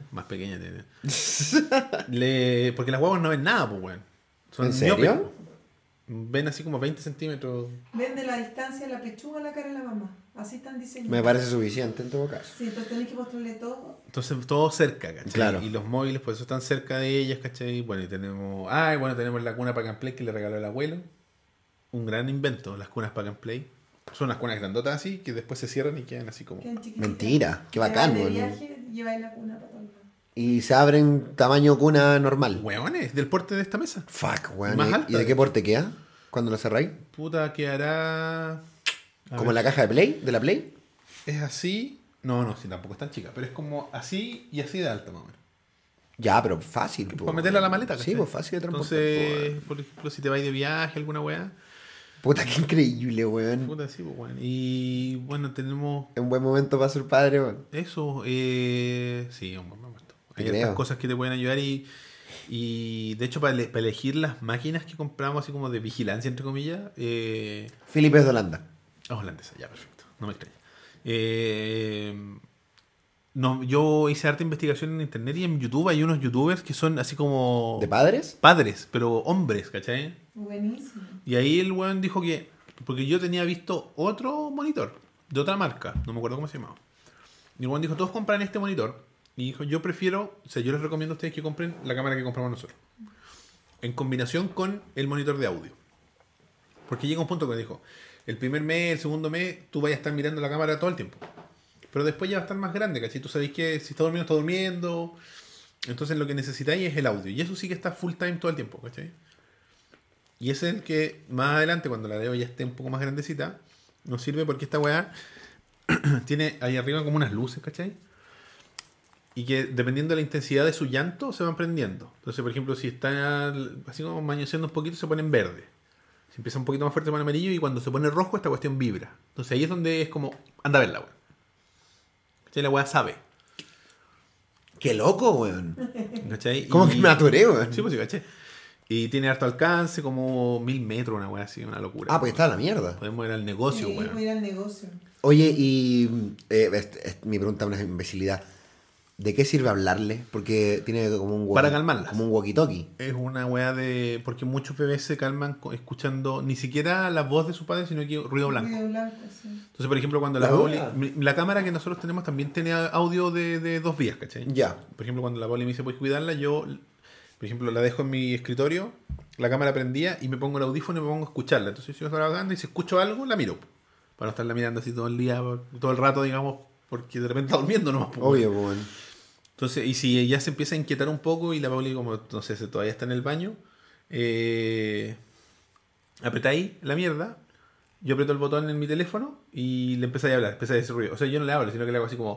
porque las guaguas no ven nada, pues, weón. Son ¿En serio? miopes. Ven así como 20 centímetros. Ven de la distancia la pechuga a la cara de la mamá. Así están diseñados. Me parece suficiente en todo caso. Sí, entonces tenés que mostrarle todo. Entonces todo cerca, ¿cachai? Claro. Y los móviles, pues eso están cerca de ellas, ¿cachai? Bueno, y tenemos. Tenemos la cuna Pack and Play que le regaló el abuelo. Un gran invento, las cunas Pack and Play. Son unas cunas grandotas así que después se cierran y quedan así como. Quedan chiquititas. Mentira, qué bacán, De weón. viaje, lleváis la cuna para todos lados. Y se abren tamaño cuna normal. Hueones, del porte de esta mesa. Fuck, weón. Más ¿Y alta, de de qué porte queda? ¿Cuando lo cerráis? Puta, quedará. ¿Como en la caja de Play? ¿De la Play? Es así. No, sí, tampoco es tan chica, pero es como así y así de alta, más o menos. Ya, pero fácil. Para meterla a la maleta, ¿cachai? Sí, pues fácil de transportar. Entonces, por ejemplo, si te vais de viaje, alguna weá. Puta, qué increíble, weón. Puta, sí, pues weón. Y bueno, tenemos Es un buen momento para ser padre, weón. eso. Sí, un buen momento. Hay Creo. otras cosas que te pueden ayudar y de hecho, para elegir las máquinas que compramos, así como de vigilancia, entre comillas, Felipe es de Holanda. holandesa, ya, perfecto. No me extraña. No, yo hice harta investigación en internet y en YouTube hay unos youtubers que son así como ¿De padres? padres, pero hombres, ¿cachai? Buenísimo. Y ahí el weón dijo que, porque yo tenía visto otro monitor de otra marca, no me acuerdo cómo se llamaba. Y el weón dijo, todos compran este monitor. Y dijo, yo les recomiendo a ustedes que compren la cámara que compramos nosotros. En combinación con el monitor de audio. Porque llega un punto que dijo, el primer mes, el segundo mes, tú vayas a estar mirando la cámara todo el tiempo. Pero después ya va a estar más grande, ¿cachai? Tú sabéis que si está durmiendo, está durmiendo. Entonces lo que necesitáis es el audio. Y eso sí que está full time todo el tiempo, ¿cachai? Y ese es el que más adelante, cuando la Leo ya esté un poco más grandecita, nos sirve porque esta weá tiene ahí arriba como unas luces, ¿cachai? Y que dependiendo de la intensidad de su llanto se van prendiendo. Entonces, por ejemplo, si está así como mañoseando un poquito, se pone en verde. Si empieza un poquito más fuerte, se pone amarillo. Y cuando se pone rojo, esta cuestión vibra. Entonces ahí es donde es como, anda a ver la weá. ¿Cachai? La weá sabe. ¡Qué loco, weón! ¿Cachai? ¿Cómo que me atoré, weón? Sí, pues sí, ¿cachai? Y tiene harto alcance, como 1000 metros, una weá así, una locura. Ah, pues está la mierda. Podemos ir al negocio, Sí, weón. voy a ir al negocio. Oye, y mi pregunta es una imbecilidad. ¿De qué sirve hablarle? Porque tiene como un Para calmarlas. como un walkie-talkie. Es una weá de. Porque muchos bebés se calman escuchando ni siquiera la voz de su padre, sino que ruido blanco. Ruido blanco, sí. Entonces, por ejemplo, cuando La la Pauli. dura. La cámara que nosotros tenemos también tiene audio de 2 vías, ¿cachai? Ya. Por ejemplo, cuando la Pauli me dice, ¿puedes cuidarla? Yo, por ejemplo, la dejo en mi escritorio, la cámara prendía y me pongo el audífono y me pongo a escucharla. Entonces, si yo estoy trabajando y si escucho algo, la miro. Para no estarla mirando así todo el día, todo el rato, digamos, porque de repente está durmiendo nomás. pues. Obvio, weón. Entonces, y si ella se empieza a inquietar un poco y la Pauli, como no sé, si todavía está en el baño, apretáis la mierda, yo aprieto el botón en mi teléfono y le empezáis a hablar, empezáis a decir ruido. O sea, yo no le hablo, sino que le hago así como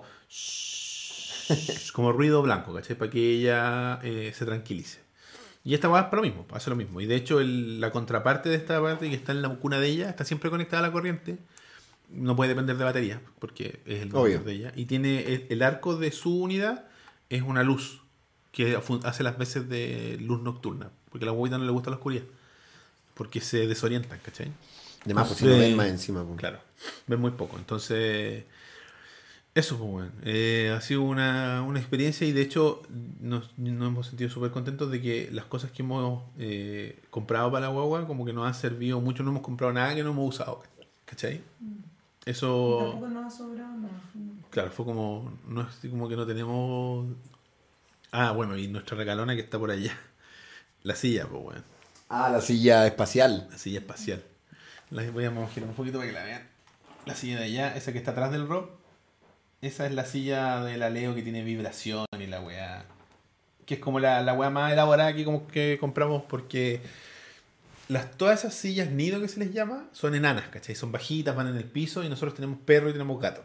como ruido blanco, ¿cachai? Para que ella se tranquilice. Y esta va para lo mismo, hace lo mismo. Y de hecho, la contraparte de esta parte que está en la cuna de ella está siempre conectada a la corriente. No puede depender de batería, porque es el motor de ella. Y tiene el arco de su unidad es una luz que hace las veces de luz nocturna, porque a la huevita no le gusta la oscuridad, porque se desorientan, ¿cachai? Además, pues si no ven más encima. Pues. Claro, ven muy poco. Entonces, eso, pues bueno, ha sido una experiencia y de hecho nos hemos sentido súper contentos de que las cosas que hemos comprado para la guagua como que nos han servido mucho, no hemos comprado nada que no hemos usado, ¿cachai? Eso... Y tampoco nos ha sobrado nada. Claro, fue como, no es como que no tenemos... Ah, bueno, y nuestra regalona que está por allá. La silla, pues bueno. Ah, la silla espacial. La silla espacial. La voy a girar un poquito para que la vean. La silla de allá, esa que está atrás del rock. Esa es la silla de la Leo que tiene vibración y la weá. Que es como la weá más elaborada que como que compramos porque todas esas sillas nido que se les llama son enanas, ¿cachai? Son bajitas, van en el piso y nosotros tenemos perros y tenemos gatos.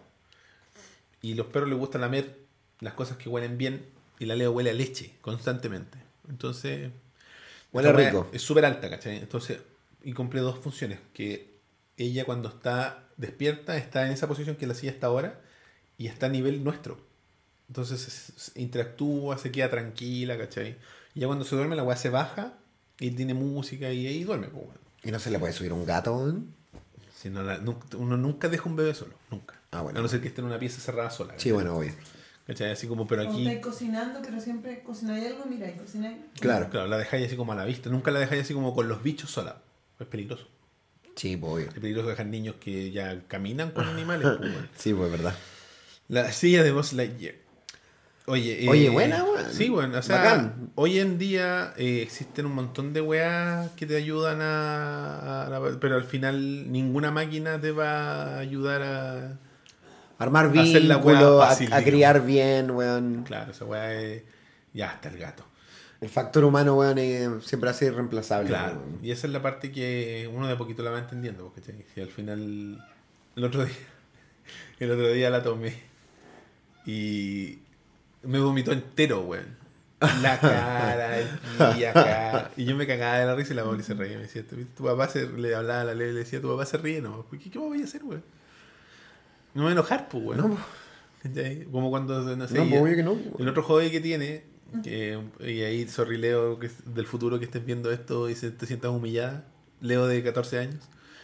Y los perros les gusta lamer las cosas que huelen bien y la Leo huele a leche constantemente. Entonces, Huele esta weá rico. es súper alta, ¿cachai? Entonces, y cumple dos funciones. Que ella cuando está despierta está en esa posición que la silla está ahora y está a nivel nuestro. Entonces interactúa, se queda tranquila, ¿cachai? Y ya cuando se duerme la weá se baja y tiene música y ahí duerme, pues, weón. ¿Y no se le puede subir un gato, weón? Si no uno nunca deja un bebé solo, nunca. Ah, bueno. A no ser que esté en una pieza cerrada sola. Sí, ¿cachai? bueno, obvio. ¿Cachai? Así como, pero Como aquí... estáis cocinando, pero siempre cocináis algo, miráis, cocináis. Claro. Claro, la dejáis así como a la vista. Nunca la dejáis así como con los bichos sola. Es peligroso. Sí, pues obvio. Es peligroso dejar niños que ya caminan con animales. Pues, weón. Sí, pues verdad. La silla de Buzz Lightyear. Oye, Oye, buena, weón. Sí, bueno, o sea, Bacán. hoy en día existen un montón de weas que te ayudan pero al final ninguna máquina te va a ayudar a... Armar Hacer la weá vínculos, fácil, a digamos. criar bien, weón. Claro, esa wea es... Ya está el gato. El factor humano, weón, siempre ha sido irreemplazable. Claro, weón. y esa es la parte que uno de a poquito la va entendiendo, porque si al final el otro día la tomé y me vomitó entero, weón. La cara, el pie acá. Y yo me cagaba de la risa y la Pauli se reía. Me decía, tu papá le hablaba a la Leo y le decía, tu papá se ríe, no. ¿Qué voy a hacer, weón? No me voy a enojar, pues, weón. No, ¿Cachai? Como cuando, no sé, no, pues obvio que no. weón. el otro hobby que tiene, y ahí, sorry Leo, que es del futuro que estés viendo esto y te sientas humillada, Leo de 14 años,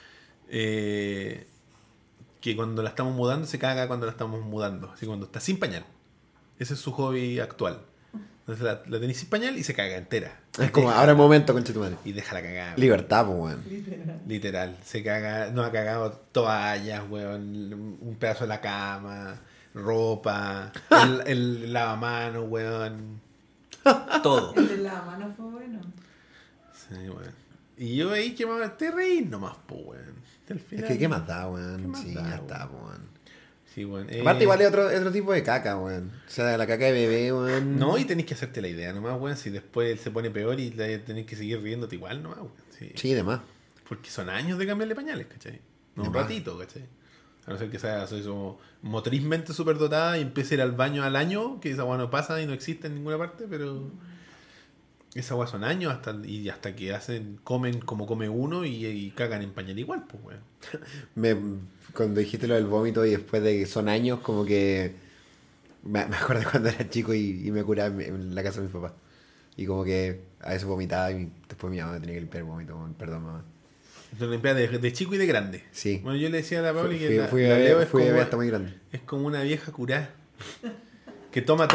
que cuando la estamos mudando se caga cuando la estamos mudando, así cuando está sin pañal. Ese es su hobby actual. Entonces la tenés sin pañal y se caga entera. Es como, ahora es momento, concha tu madre. Y déjala cagar. Libertad, pues, weón. Literal. Literal. Se caga, nos ha cagado toallas, weón, un pedazo de la cama, ropa, el lavamanos, weón. Todo. El de la mano fue bueno. Sí, weón. Y yo ahí que te reís nomás, pues, weón. Al Es final- que, ¿qué más da, weón? ¿Qué más Sí, da, ya weón? está, pues, weón. Sí, weón. Aparte, igual es otro tipo de caca, weón. O sea, la caca de bebé, weón. No, y tenés que hacerte la idea nomás, weón. Si después se pone peor y tenés que seguir riéndote igual nomás, weón. Sí. Sí, demás. Porque son años de cambiarle pañales, ¿cachai? No un De más. ratito, ¿cachai? A no ser que sea soy como motrizmente súper dotada y empiece a ir al baño al año, que esa weá no pasa y no existe en ninguna parte, pero esa weá son años hasta que comen como come uno y cagan en pañal igual, pues weón. Cuando dijiste lo del vómito y después de que son años, como que me acuerdo cuando era chico y me curaba en la casa de mis papás. Y como que a veces vomitaba y después mi mamá me tenía que limpiar el vómito. weón. Perdón, mamá. Lo limpia de chico y de grande. Sí. Bueno, yo le decía a la Pauli que Fui la Leo es fui como, bebé hasta muy grande. es como una vieja curada. Que toma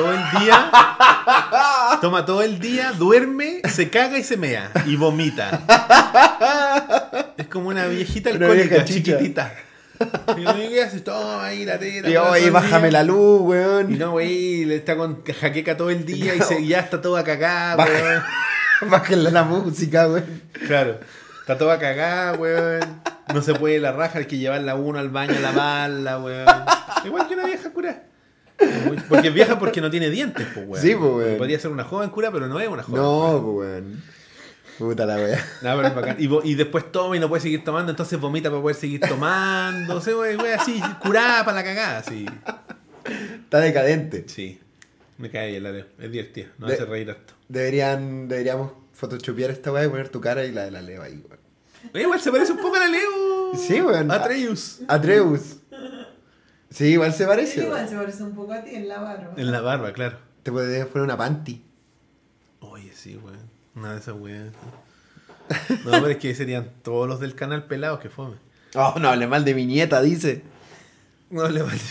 todo el día, duerme, se caga y se mea. Y vomita. Es como una viejita Una alcohólica, vieja chicha. chiquitita. Y lo único que hace es toma ahí la teta. Y todo oye, el bájame día. la luz, weón. Y no, güey, le está con jaqueca todo el día y ya está toda cagada, Baja- weón. Bájenle la música, weón. Claro. Está toda cagada, weón. No se puede la raja, hay que llevarla uno al baño a lavarla, weón. Igual que una vieja cura. Porque es vieja porque no tiene dientes, pues, weón. Sí, pues, weón. Podría ser una joven cura, pero no es una joven. No, cura. pues, weón. Puta la wea. No, pero es bacán. Y después toma y no puede seguir tomando, entonces vomita para poder seguir tomando. O sea, weón, así, curada para la cagada, así. Está decadente. Sí. Me cae bien la Leo. Es divertida. No De- hace reír harto. Deberíamos photoshopear esta weá y poner tu cara y la de la Leo ahí, weón. Igual se parece un poco a la Leo. Sí, weón. Atreus. Atreus. Sí, igual se parece, Igual weón. se parece un poco a ti en la barba. En la barba, claro. Te podrías poner una panty. Oye, sí, weón. Una de esas weas. No, pero es que serían todos los del canal pelados que fome. Oh, no hable mal de mi nieta, dice. No le vale.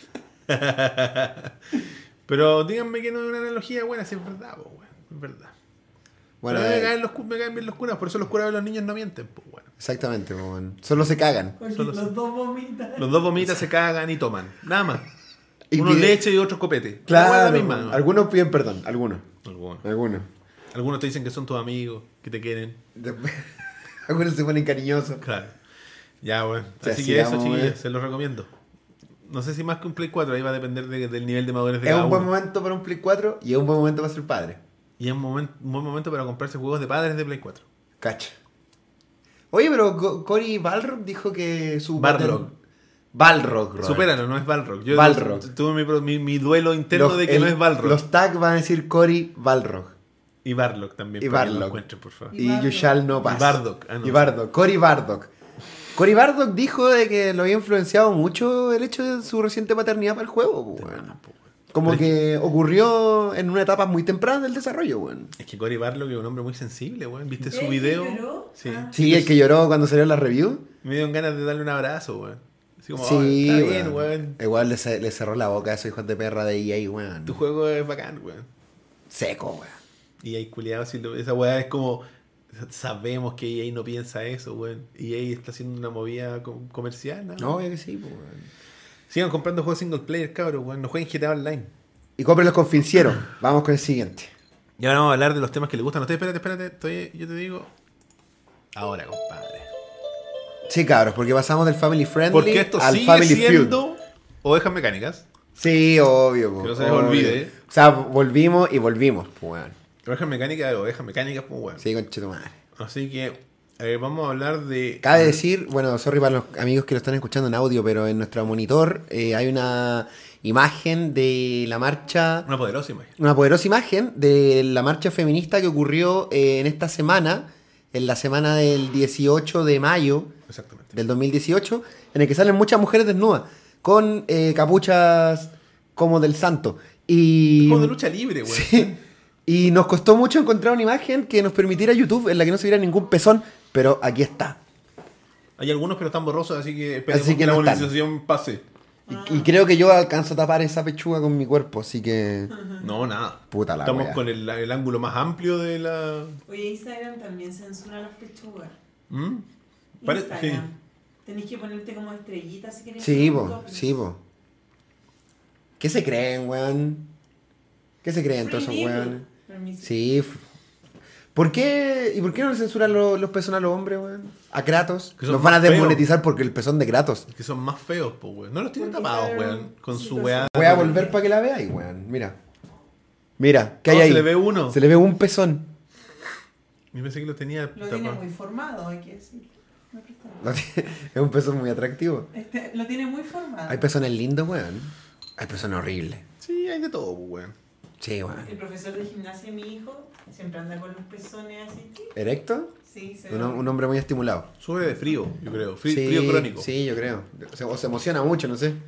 Pero díganme que no es una analogía buena, si es verdad, po, weón. Es verdad. Bueno, Pero me caen bien los curas, por eso los curas de los niños no mienten, pues, bueno. exactamente, weón. Solo se cagan. Porque Solo los dos vomitan. Los dos vomitan, se cagan y toman. Nada más. Y Uno pide- leche y otro copete. Claro, La misma, ¿no? algunos piden perdón, algunos. Algunos. Algunos te dicen que son tus amigos, que te quieren. Después- algunos se ponen cariñosos. Claro. Ya, bueno. Sí, Así así que eso, vamos, chiquillos, weón. se los recomiendo. No sé si más que un Play 4, ahí va a depender del nivel de madurez de Es cada un buen uno. momento para un Play 4 y es un buen momento para ser padre. Y es un buen momento para comprarse juegos de padres de Play 4. Cacha. Oye, pero Cory Balrog dijo que su... Balrog. Balrog, Robert. Supéralo, no es Balrog. Yo Balrog. tuve mi duelo interno de que no es Balrog. Los tags van a decir Cory Balrog. Y Barlock también. Y para que lo Barlock. encuentren, por favor. Y Y You Bardock. Shall No Pass. Y Bardock. Ah, no. Y Bardock. Cory Bardock. Cory Bardock dijo de que lo había influenciado mucho el hecho de su reciente paternidad para el juego, pues, weón. Como Pero que ocurrió en una etapa muy temprana del desarrollo, weón. Es que Cory Barlock es un hombre muy sensible, weón. ¿Viste su ¿El que video? lloró? Sí. Ah. Sí, el que lloró cuando salió la review. Me dieron ganas de darle un abrazo, weón. Así como, Sí, está bien, weón. Igual le cerró la boca a esos hijos de perra de EA, weón. Tu juego es bacán, weón. Seco, weón. Y ahí culiado, esa weá es como. Sabemos que EA no piensa eso, weón. EA está haciendo una movida comercial, ¿no? No, obvio que sí, pues, weón. Sigan comprando juegos single player, cabros, weón. No jueguen GTA Online. Y cómprenlos con Finciero. Vamos con el siguiente. Y ahora vamos a hablar de los temas que les gustan a ustedes. Espérate. Yo te digo. Ahora, compadre. Sí, cabros, porque pasamos del Family Friendly Porque esto al sigue Family Feud. siendo Ovejas Mecánicas. Sí, obvio, po, Que no se les obvio. olvide. O sea, volvimos y volvimos, pues, weón. Ovejas Mecánicas de Ovejas Mecánicas, pues, weón. Sí, conchetumadre. Así que vamos a hablar de. Cabe decir, bueno, sorry para los amigos que lo están escuchando en audio, pero en nuestro monitor hay una imagen de la marcha, Una poderosa imagen. una poderosa imagen de la marcha feminista que ocurrió en esta semana, en la semana del 18 de mayo Exactamente. del 2018, en el que salen muchas mujeres desnudas, con capuchas como del santo. Y, Como de lucha libre, weón. sí, y nos costó mucho encontrar una imagen que nos permitiera YouTube en la que no se viera ningún pezón, pero aquí está. Hay algunos, pero están borrosos, así que esperemos Así que que la no están. monetización pase. Y creo que yo alcanzo a tapar esa pechuga con mi cuerpo, así que... No, nada. Puta la Estamos wea. con el ángulo más amplio de la. Oye, Instagram también censura las pechugas. ¿Mm? Instagram. Tenés que ponerte como estrellitas si querés. Sí, ver po, toppings. sí, po. ¿Qué se creen, weón? ¿Qué se creen todos esos Free nipple. weones? Permiso. Sí. ¿Por qué? ¿Y por qué no le censuran los pezones a los hombres, weón? A Kratos. Que son Nos van a más feos. desmonetizar porque el pezón de Kratos. Que son más feos, pues, weón. No los tienen Porque tapados, claro, weón. Con sí, su pues, weá. Voy a volver para que la veáis, weón. Mira. Mira, ¿qué hay Oh, ahí? se le ve uno. Se le ve un pezón. Yo pensé que lo tenía Lo tiene tapado. muy formado, hay que decir. Me prestaron. No tiene- Es un pezón muy atractivo. Lo tiene muy formado. Hay pezones lindos, weón. Hay pezones horribles. Sí, hay de todo, pues, weón. Sí, weón. El profesor de gimnasia de mi hijo siempre anda con los pezones así. ¿Erecto? Sí, se Un hombre muy estimulado. Sube de frío, yo creo. Sí, Frío crónico. Sí, yo creo. O se emociona mucho, no sé.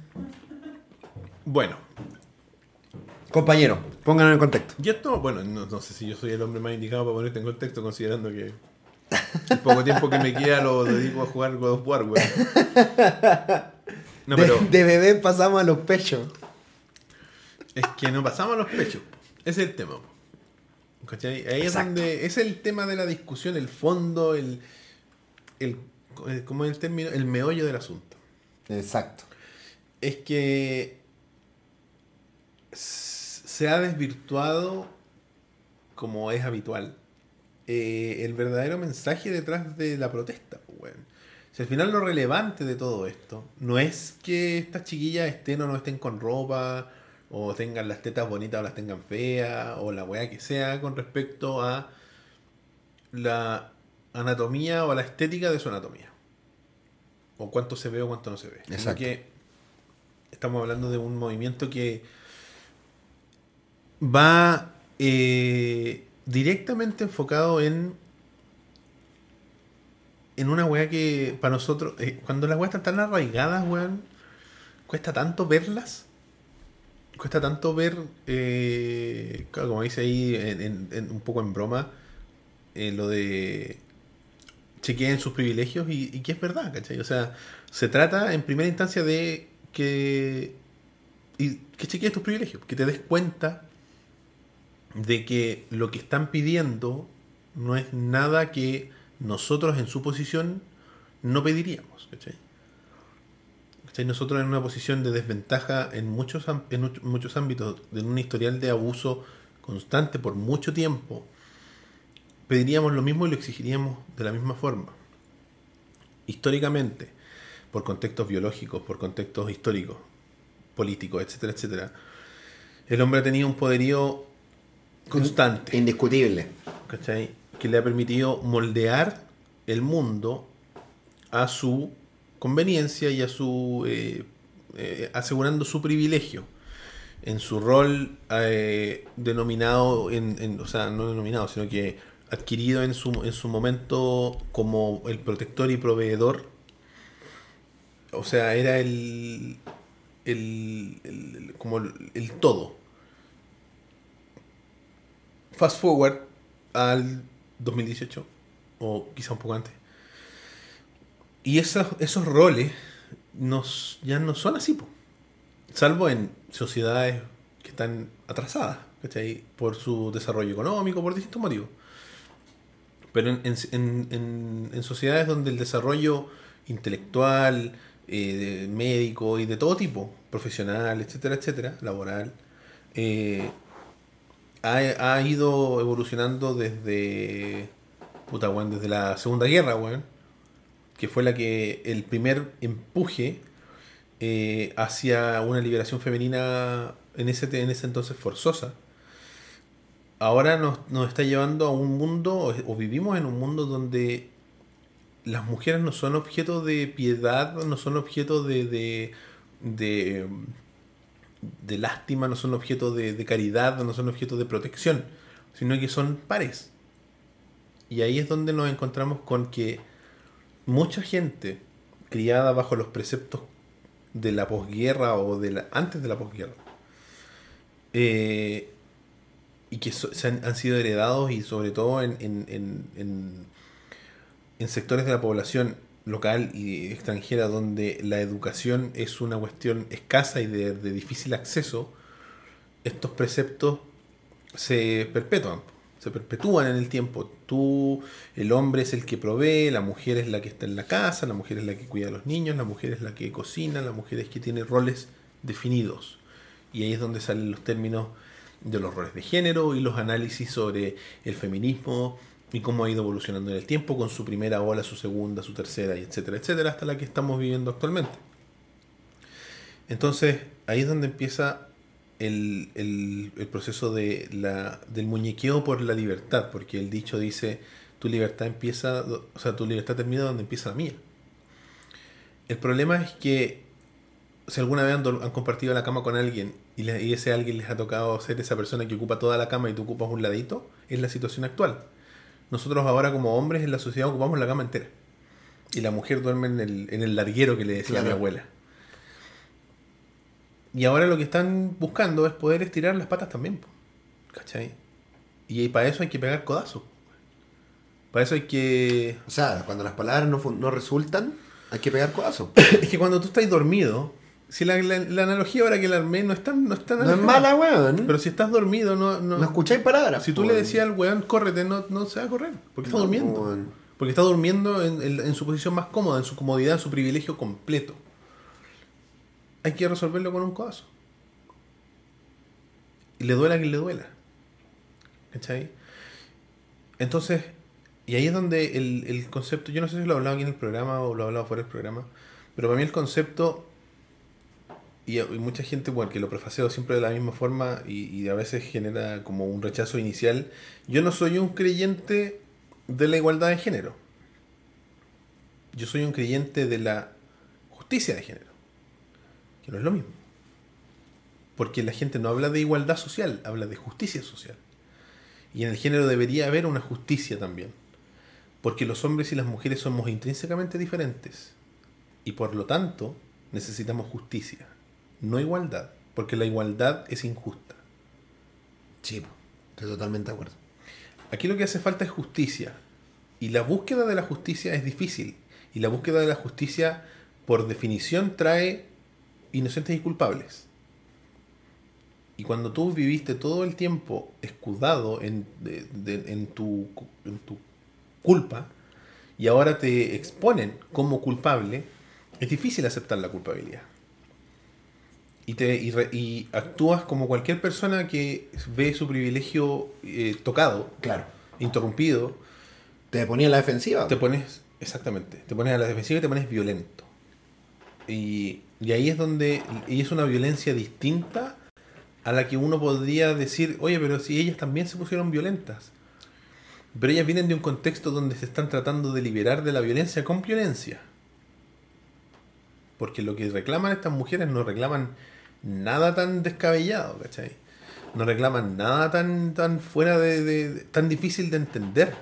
Bueno, Compañero, pónganlo en contexto. y esto, bueno, no sé si yo soy el hombre más indicado para ponerte en contexto, considerando que el poco tiempo que me queda lo dedico a jugar God of War, weón. No, pero De bebé pasamos a los pechos. es que no pasamos a los pechos. Po. Ese es el tema. Po. ¿Cachai? Ahí es Exacto. donde es el tema de la discusión, el fondo, ¿cómo es el término? El meollo del asunto. Exacto. Es que se ha desvirtuado, como es habitual, el verdadero mensaje detrás de la protesta. Pues, weón. Si al final lo relevante de todo esto no es que estas chiquillas estén o no estén con ropa, o tengan las tetas bonitas o las tengan feas, o la weá que sea con respecto a la anatomía o la estética de su anatomía. O cuánto se ve o cuánto no se ve. Sino Exacto. que estamos hablando de un movimiento que va directamente enfocado en una weá que para nosotros, cuando las weas están tan arraigadas, weón, cuesta tanto verlas. Cuesta tanto ver, claro, como dice ahí, un poco en broma, lo de chequeen sus privilegios y que es verdad, ¿cachai? O sea, se trata en primera instancia de que chequees tus privilegios, que te des cuenta de que lo que están pidiendo no es nada que nosotros en su posición no pediríamos, ¿cachai? ¿Cachai? Nosotros en una posición de desventaja en muchos ámbitos, en un historial de abuso constante por mucho tiempo, pediríamos lo mismo y lo exigiríamos de la misma forma. Históricamente, por contextos biológicos, por contextos históricos, políticos, etcétera, etcétera, el hombre ha tenido un poderío constante, Indiscutible. ¿cachai? Que le ha permitido moldear el mundo a su conveniencia y a su asegurando su privilegio en su rol denominado o sea, no denominado, sino que adquirido en su momento como el protector y proveedor. O sea, era como el todo. Fast forward al 2018 o quizá un poco antes. Y esos roles ya no son así, po. Salvo en sociedades que están atrasadas, ¿cachai? Por su desarrollo económico, por distintos motivos. Pero en sociedades donde el desarrollo intelectual, médico y de todo tipo, profesional, etcétera, etcétera, laboral, ha ido evolucionando desde desde la Segunda Guerra, weón, que fue el primer empuje hacia una liberación femenina en ese entonces forzosa. Ahora nos está llevando a un mundo, o vivimos en un mundo donde las mujeres no son objeto de piedad, no son objeto de lástima, no son objeto de caridad, no son objeto de protección, sino que son pares. Y ahí es donde nos encontramos con que mucha gente criada bajo los preceptos de la posguerra o antes de la posguerra, y que han sido heredados, y sobre todo en sectores de la población local y extranjera donde la educación es una cuestión escasa y de difícil acceso, estos preceptos se perpetúan en el tiempo. El hombre es el que provee, la mujer es la que está en la casa, la mujer es la que cuida a los niños, la mujer es la que cocina, la mujer es que tiene roles definidos. Y ahí es donde salen los términos de los roles de género y los análisis sobre el feminismo y cómo ha ido evolucionando en el tiempo con su primera ola, su segunda, su tercera, y etcétera, etcétera, hasta la que estamos viviendo actualmente. Entonces, ahí es donde empieza el proceso del muñequeo por la libertad, porque el dicho dice, tu libertad termina donde empieza la mía. El problema es que si alguna vez han compartido la cama con alguien y ese alguien les ha tocado ser esa persona que ocupa toda la cama y tú ocupas un ladito, es la situación actual. Nosotros ahora como hombres en la sociedad ocupamos la cama entera y la mujer duerme en el larguero que le decía a mi abuela. Y ahora lo que están buscando es poder estirar las patas también, ¿cachai? Y para eso hay que pegar codazos. Para eso hay que... O sea, cuando las palabras no resultan, hay que pegar codazos. Es que cuando tú estás dormido, si la analogía ahora que la armé no es mala, weón. Pero si estás dormido, no escucháis palabras. Si tú le decías al weón, córrete, no se va a correr. Porque está durmiendo. Weón. Porque está durmiendo en su posición más cómoda, en su comodidad, en su privilegio completo. Hay que resolverlo con un codazo. Y le duela a quien le duela. ¿Cachai? Entonces, y ahí es donde el concepto, yo no sé si lo he hablado aquí en el programa o lo he hablado fuera del programa, pero para mí el concepto, y mucha gente, bueno, que lo prefaceo siempre de la misma forma y a veces genera como un rechazo inicial. Yo no soy un creyente de la igualdad de género. Yo soy un creyente de la justicia de género. Que no es lo mismo. Porque la gente no habla de igualdad social, habla de justicia social. Y en el género debería haber una justicia también. Porque los hombres y las mujeres somos intrínsecamente diferentes. Y por lo tanto, necesitamos justicia. No igualdad. Porque la igualdad es injusta. Sí, estoy totalmente de acuerdo. Aquí lo que hace falta es justicia. Y la búsqueda de la justicia es difícil. Y la búsqueda de la justicia, por definición, trae inocentes y culpables. Y cuando tú viviste todo el tiempo escudado en tu culpa y ahora te exponen como culpable, es difícil aceptar la culpabilidad. Y actúas como cualquier persona que ve su privilegio tocado, claro, interrumpido. Te ponías a la defensiva. Exactamente, te pones a la defensiva y te pones violento. Y ahí es donde, y es una violencia distinta a la que uno podría decir, oye, pero si ellas también se pusieron violentas. Pero ellas vienen de un contexto donde se están tratando de liberar de la violencia con violencia. Porque lo que reclaman estas mujeres no reclaman nada tan descabellado, ¿cachai? No reclaman nada tan fuera tan difícil de entender.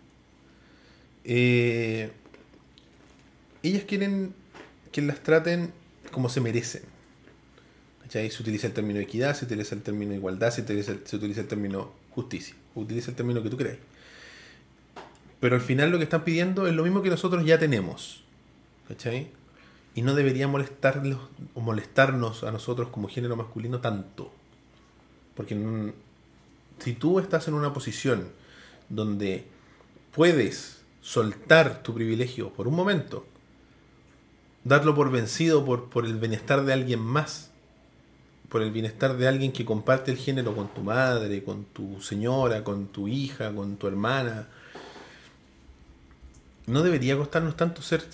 Ellas quieren que las traten como se merecen. ¿Cachai? Se utiliza el término equidad, se utiliza el término igualdad, se utiliza el término justicia. Utiliza el término que tú creas. Pero al final lo que están pidiendo es lo mismo que nosotros ya tenemos. ¿Cachai? Y no debería molestarnos a nosotros como género masculino tanto. Porque si tú estás en una posición donde puedes soltar tu privilegio por un momento, darlo por vencido por el bienestar de alguien más, por el bienestar de alguien que comparte el género con tu madre, con tu señora, con tu hija, con tu hermana, no debería costarnos tanto ser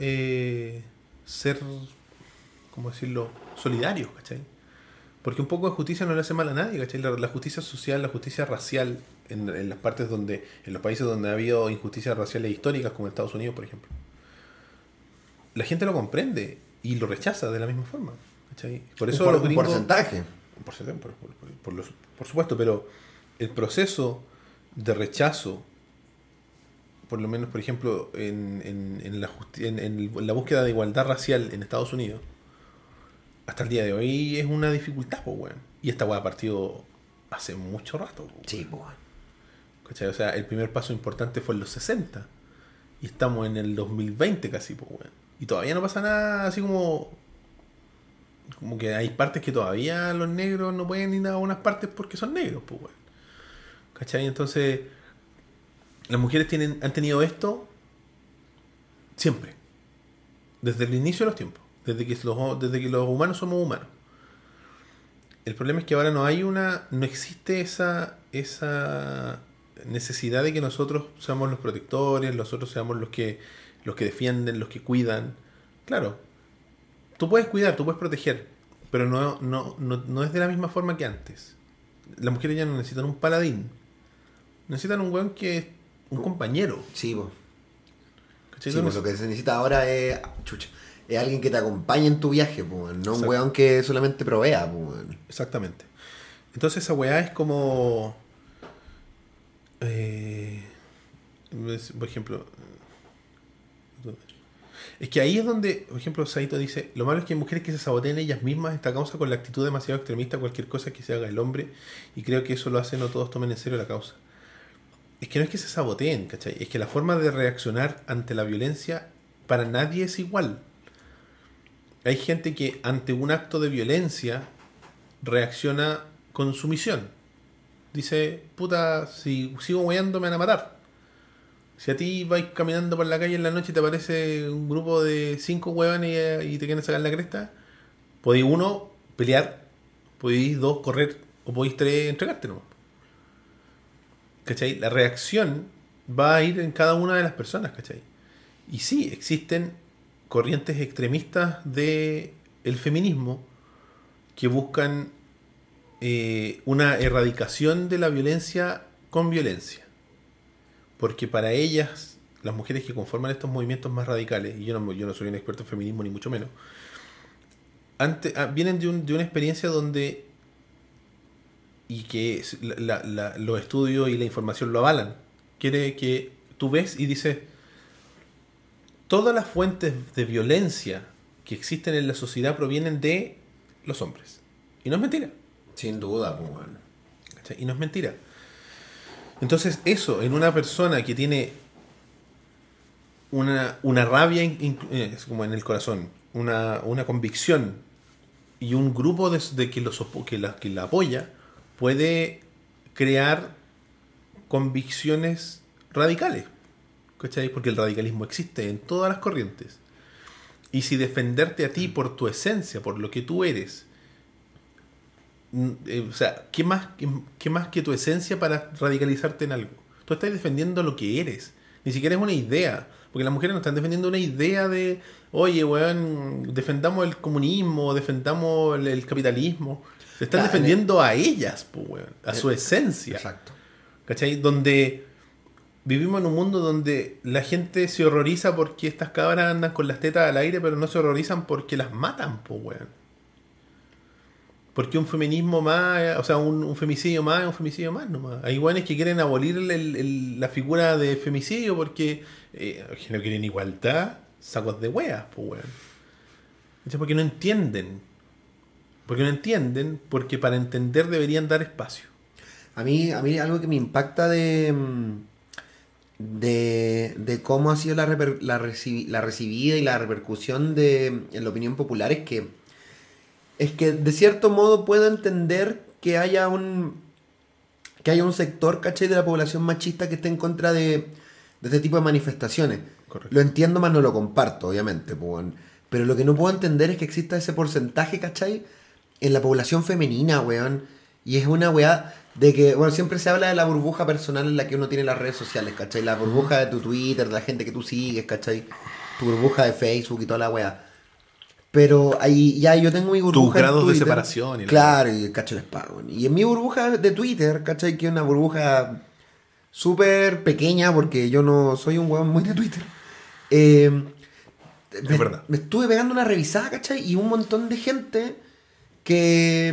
¿cómo decirlo?, solidarios, ¿cachai? Porque un poco de justicia no le hace mal a nadie, ¿cachai? La justicia social, la justicia racial, en las partes donde, en los países donde ha habido injusticias raciales históricas, como en Estados Unidos, por ejemplo, la gente lo comprende y lo rechaza de la misma forma, ¿cachai? Por eso un porcentaje. Un porcentaje, por supuesto, pero el proceso de rechazo, por lo menos, por ejemplo, en la búsqueda de igualdad racial en Estados Unidos, hasta el día de hoy es una dificultad, pues, weón. Y esta weá partió hace mucho rato, pues. Sí, pues. ¿Cachai? O sea, el primer paso importante fue en los 60. Y estamos en el 2020 casi, pues, weón. Y todavía no pasa nada, así como que hay partes que todavía los negros no pueden ir a unas partes porque son negros, pues, weón. ¿Cachai? Entonces, las mujeres han tenido esto siempre. Desde el inicio de los tiempos. Desde que los humanos somos humanos. El problema es que ahora no existe esa necesidad de que nosotros seamos los protectores, nosotros seamos los que defienden, los que cuidan. Claro, tú puedes cuidar, tú puedes proteger, pero no es de la misma forma que antes. Las mujeres ya no necesitan un paladín, necesitan un weón que es un compañero. Sí, pues. ¿Cachai? Sí, pues lo que se necesita ahora es alguien que te acompañe en tu viaje, pues, no un weón que solamente provea, pues. Exactamente. Entonces esa weá es como... por ejemplo... Es que ahí es donde, por ejemplo, Saito dice, lo malo es que hay mujeres que se sabotean ellas mismas esta causa con la actitud demasiado extremista a cualquier cosa que se haga el hombre, y creo que eso lo hace no todos tomen en serio la causa. Es que no es que se saboteen, ¿cachai? Es que la forma de reaccionar ante la violencia para nadie es igual. Hay gente que ante un acto de violencia reacciona con sumisión. Dice, puta, si sigo hueando me van a matar. Si a ti vais caminando por la calle en la noche y te aparece un grupo de 5 huevones y te quieren sacar la cresta, podéis 1, pelear, podéis 2, correr, o podéis 3, entregarte nomás. ¿Cachai? La reacción va a ir en cada una de las personas, ¿cachai? Y sí, existen corrientes extremistas del feminismo que buscan una erradicación de la violencia con violencia. Porque para ellas, las mujeres que conforman estos movimientos más radicales, y yo no soy un experto en feminismo ni mucho menos, vienen de una experiencia donde, y que los estudios y la información lo avalan, quiere que tú ves y dices, todas las fuentes de violencia que existen en la sociedad provienen de los hombres. Y no es mentira. Sin duda, pues, bueno. Y no es mentira. Entonces, eso, en una persona que tiene una rabia como en el corazón, una convicción y un grupo que la apoya, puede crear convicciones radicales. ¿Cachai? Porque el radicalismo existe en todas las corrientes. Y si defenderte a ti por tu esencia, por lo que tú eres, o sea, ¿qué más que tu esencia para radicalizarte en algo? Tú estás defendiendo lo que eres, ni siquiera es una idea, porque las mujeres no están defendiendo una idea de, oye, weón, defendamos el comunismo, defendamos el capitalismo. Se están defendiendo a ellas, pues, weón, a su esencia. Exacto. ¿Cachai? Donde vivimos en un mundo donde la gente se horroriza porque estas cabras andan con las tetas al aire, pero no se horrorizan porque las matan, pues, weón. Porque un feminismo más, o sea, un femicidio más es un femicidio más nomás. Hay weones que quieren abolir la figura de femicidio porque que no quieren igualdad, sacos de weas, pues, weón. O sea, porque no entienden. Porque para entender deberían dar espacio. A mí algo que me impacta de cómo ha sido la recibida y la repercusión en la opinión popular es que de cierto modo puedo entender que haya un sector, ¿cachai?, de la población machista que esté en contra de este tipo de manifestaciones. Correcto. Lo entiendo, más no lo comparto, obviamente, pues, weón. Pero lo que no puedo entender es que exista ese porcentaje, ¿cachai?, en la población femenina, weón. Y es una weá de que, bueno, siempre se habla de la burbuja personal en la que uno tiene las redes sociales, ¿cachai? La burbuja de tu Twitter, de la gente que tú sigues, ¿cachai? Tu burbuja de Facebook y toda la weá. Pero ahí ya yo tengo mi burbuja. Tus grados en de Twitter, separación. Claro, y cacho el espago. Y en mi burbuja de Twitter, ¿cachai? Que es una burbuja súper pequeña porque yo no soy un weón muy de Twitter. Es verdad. Me estuve pegando una revisada, ¿cachai? Y un montón de gente que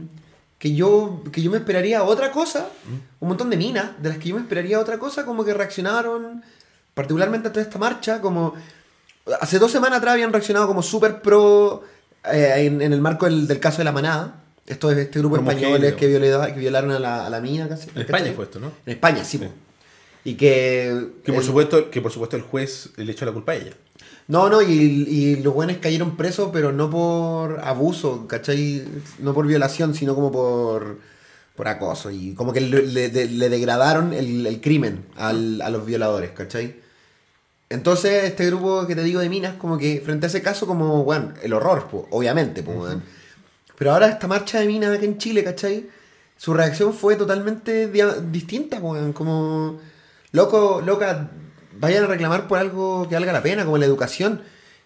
yo me esperaría otra cosa, un montón de minas de las que yo me esperaría otra cosa, como que reaccionaron, particularmente a toda esta marcha, como hace 2 semanas atrás habían reaccionado como súper pro en el marco del caso de la manada. Esto es este grupo de Como españoles que violaron a la mina casi. En España fue esto, ¿no? En España, sí. Sí. Y que por supuesto el juez le echó la culpa a ella. No, y los buenos cayeron presos, pero no por abuso, ¿cachai? No por violación, sino como por acoso. Y como que le degradaron el crimen a los violadores, ¿cachai? Entonces, este grupo que te digo de minas, como que frente a ese caso, como, bueno, el horror, pues, obviamente, pues, bueno. Pero ahora esta marcha de minas aquí en Chile, ¿cachai? Su reacción fue totalmente distinta, pues, como, loca, vayan a reclamar por algo que valga la pena, como la educación.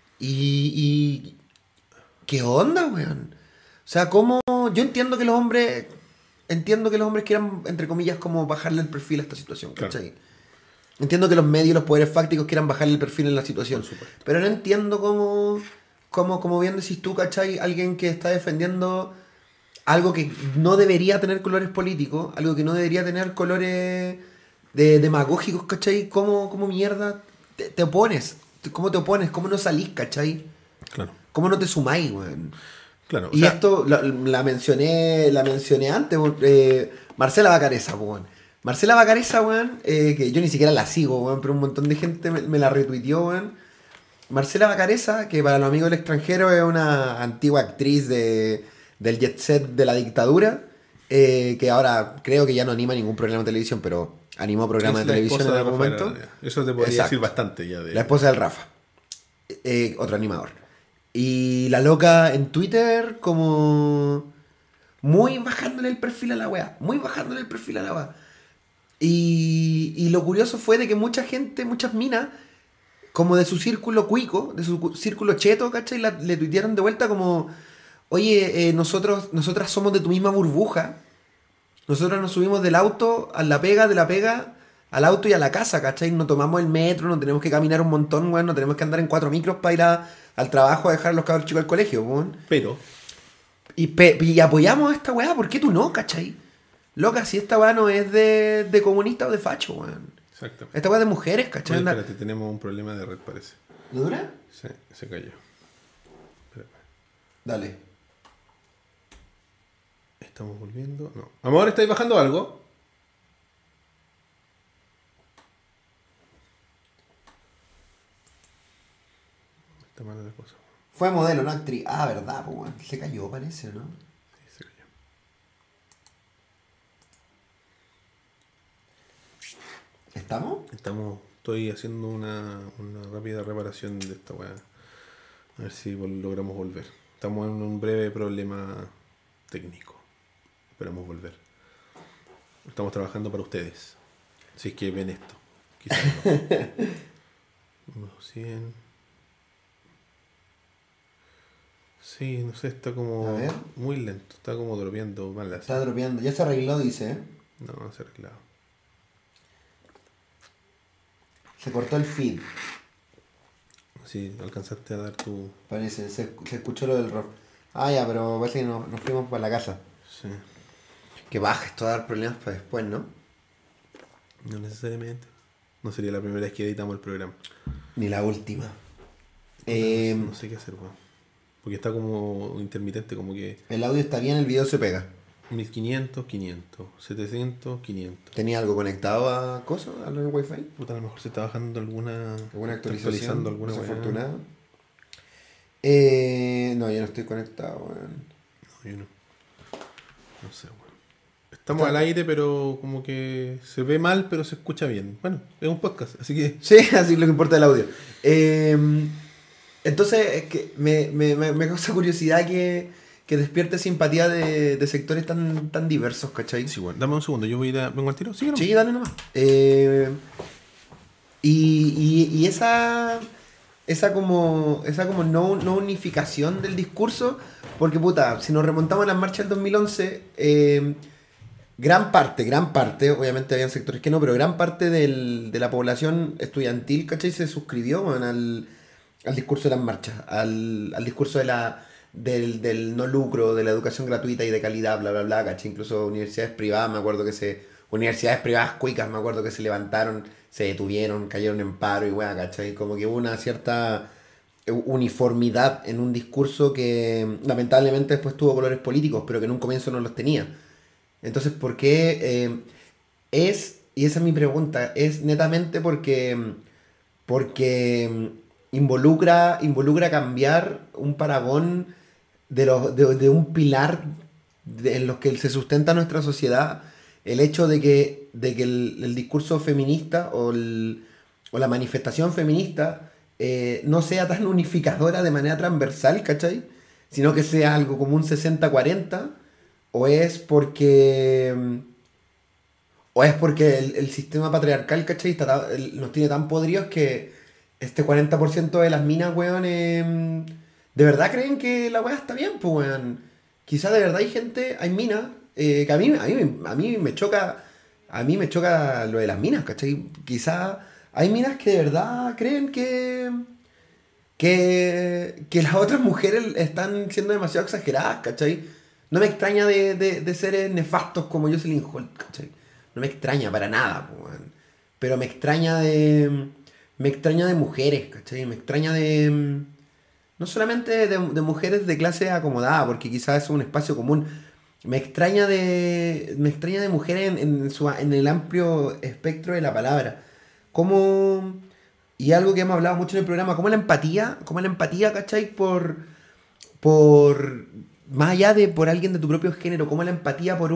Y ¿qué onda, weón? O sea, como yo entiendo que los hombres quieran, entre comillas, como bajarle el perfil a esta situación, ¿cachai? Claro. Entiendo que los medios, los poderes fácticos quieran bajarle el perfil en la situación. Pero no entiendo cómo bien decís tú, ¿cachai? Alguien que está defendiendo algo que no debería tener colores políticos, algo que no debería tener colores demagógicos, ¿cachai? ¿Cómo mierda te opones? ¿Cómo te opones? ¿Cómo no salís, cachai? Claro. ¿Cómo no te sumáis, weón? Claro. Y esto la mencioné antes, Marcela Bacareza, weón. Marcela Bacareza, weón, que yo ni siquiera la sigo, weón, pero un montón de gente me la retuiteó, weón. Marcela Bacareza, que para los amigos del extranjero es una antigua actriz del jet set de la dictadura, que ahora creo que ya no anima ningún programa de televisión, pero animó programas de televisión en algún momento. Eso te podría decir bastante ya. La esposa del Rafa, otro animador. Y la loca en Twitter como muy bajándole el perfil a la weá, Y lo curioso fue de que mucha gente, muchas minas, como de su círculo cuico, de su círculo cheto, ¿cachai? Le tuitearon de vuelta como, oye, nosotras somos de tu misma burbuja. Nosotros nos subimos del auto a la pega, de la pega al auto y a la casa, ¿cachai? No tomamos el metro, no tenemos que caminar un montón, weón, no tenemos que andar en 4 micros para ir al trabajo a dejar a los cabros chicos al colegio, weón. Pero... Y apoyamos a esta weá, ¿por qué tú no, cachai? Loca, si esta weá no es de comunista o de facho, weón. Exactamente. Esta weá es de mujeres, ¿cachai? Oye, espérate, tenemos un problema de red, parece. ¿Lo dura? Sí, se cayó. Espérate. Dale. Estamos volviendo. No. Amor, ¿estáis bajando algo? Está mala la cosa. Fue modelo, no actriz. Ah, verdad, pues, weón. Se cayó, parece, ¿no? Sí, se cayó. ¿Estamos? Estoy haciendo una rápida reparación de esta weá. A ver si logramos volver. Estamos en un breve problema técnico. Esperamos volver. Estamos trabajando para ustedes. Si es que ven esto. Quizás no. 100. Sí, no sé, está como muy lento. Está como dropeando mal. Está dropeando. Ya se arregló, dice, ¿eh? No se ha arreglado. Se cortó el feed. Sí, alcanzaste a dar tu... Parece, se escuchó lo del rock. Ah, ya, pero parece que nos fuimos para la casa. Sí. Que baja, esto va a dar problemas para después, ¿no? No necesariamente. No sería la primera vez que editamos el programa. Ni la última. No sé qué hacer, weón. Porque está como intermitente, como que... El audio está bien, el video se pega. 1500, 500, 700, 500. ¿Tenía algo conectado a cosas, a lo del wifi? Puta, a lo mejor se está bajando alguna Actualización actualizando alguna weá. desafortunada. No, yo no estoy conectado, weón. No, yo no. No sé, weón. Estamos al aire, pero como que se ve mal, pero se escucha bien. Bueno, es un podcast, así que... Sí, así es lo que importa el audio. Entonces, es que me causa curiosidad que despierte simpatía de sectores tan diversos, ¿cachai? Sí, bueno, dame un segundo, yo vengo al tiro. Sí, ¿no? Sí, dale nomás. Y esa como no unificación del discurso, porque puta, si nos remontamos a las marchas del 2011, gran parte, obviamente habían sectores que no, pero gran parte de la población estudiantil, ¿cachai? Se suscribió, bueno, al discurso de las marchas, al discurso del no lucro, de la educación gratuita y de calidad, bla, bla, bla, ¿cachai? Incluso universidades privadas, me acuerdo universidades privadas cuicas, me acuerdo que se levantaron, se detuvieron, cayeron en paro y weá, ¿cachai? Como que hubo una cierta uniformidad en un discurso que lamentablemente después tuvo colores políticos, pero que en un comienzo no los tenía. Entonces, ¿por qué y esa es mi pregunta, es netamente porque involucra cambiar un paragón de un pilar en los que se sustenta nuestra sociedad, el hecho de que el discurso feminista o la manifestación feminista no sea tan unificadora de manera transversal, ¿cachai? Sino que sea algo como un 60-40, o es porque el sistema patriarcal, ¿cachai? Nos tiene tan podridos que este 40% de las minas, weón, de verdad creen que la weá está bien, pues, weón. Quizá de verdad hay minas que a mí me choca lo de las minas, ¿cachai? Quizá hay minas que de verdad creen que las otras mujeres están siendo demasiado exageradas, ¿cachai? No me extraña de seres nefastos como Jocelyn Holt, ¿cachai? No me extraña para nada, pues, weón. Pero me extraña de mujeres, ¿cachai? Me extraña no solamente de mujeres de clase acomodada, porque quizás es un espacio común. Me extraña de mujeres en el amplio espectro de la palabra. Y algo que hemos hablado mucho en el programa, como la empatía, ¿cachai? Por más allá de por alguien de tu propio género, como la empatía por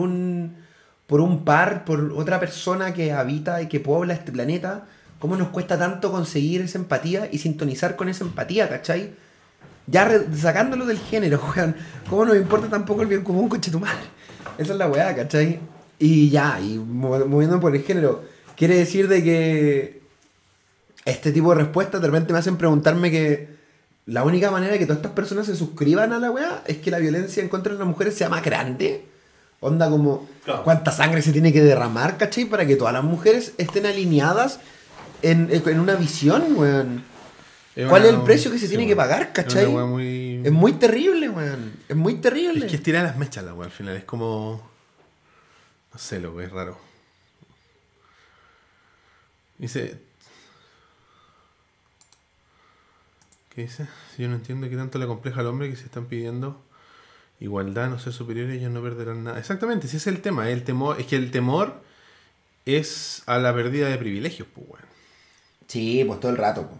otra persona que habita y que pobla este planeta. ¿Cómo nos cuesta tanto conseguir esa empatía y sintonizar con esa empatía, ¿cachai? Ya sacándolo del género, weón. ¿Cómo nos importa tampoco el bien común, conchetumadre? Esa es la weá, ¿cachai? Y moviéndome por el género, quiere decir de que este tipo de respuestas de repente me hacen preguntarme que la única manera de que todas estas personas se suscriban a la weá es que la violencia en contra de las mujeres sea más grande. Onda como, claro, cuánta sangre se tiene que derramar, ¿cachai? Para que todas las mujeres estén alineadas en una visión, weón. ¿Cuál es el precio que se tiene que pagar, cachai? Es muy terrible, weón. Es muy terrible. Es que estirar las mechas, la weón, al final. Es como... No sé, lo es raro. Dice... ¿Qué dice? Si yo no entiendo qué tanto le compleja al hombre que se están pidiendo igualdad, no ser superiores, ellos no perderán nada. Exactamente, si ese es el tema. El temor, es que el temor es a la pérdida de privilegios, pues, weón. Sí, pues todo el rato, pues.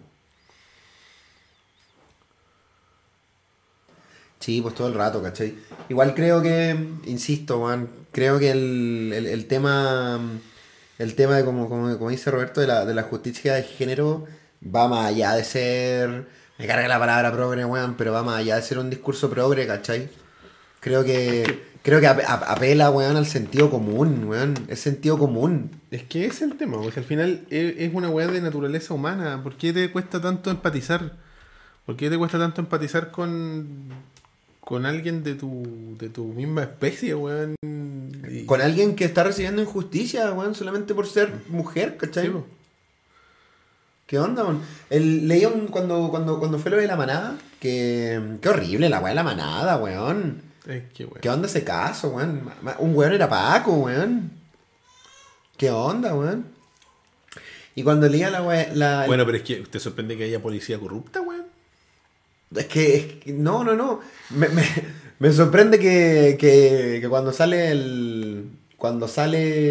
Sí, pues todo el rato, ¿cachai? Igual creo que, insisto, man, creo que el tema de como dice Roberto, de la justicia de género va más allá de ser, me carga la palabra progre, weón, pero va más allá de ser un discurso progre, ¿cachai? Creo que apela, weón, al sentido común, weón, es sentido común. Es que es el tema, porque al final es una weá de naturaleza humana. ¿Por qué te cuesta tanto empatizar? ¿Por qué te cuesta tanto empatizar con alguien de tu misma especie, weón? Con alguien que está recibiendo injusticia, weón, solamente por ser mujer, ¿cachai? Sí, ¿Qué onda, weón? Leía cuando fue lo de la manada, que... Qué horrible la weá de la manada, weón. Qué bueno. ¿Qué onda ese caso, weón? Un weón era Paco, weón. ¿Qué onda, weón? Y cuando leía la weá... Bueno, pero es que ¿te sorprende que haya policía corrupta, weón? Es que no. Me sorprende que cuando sale cuando se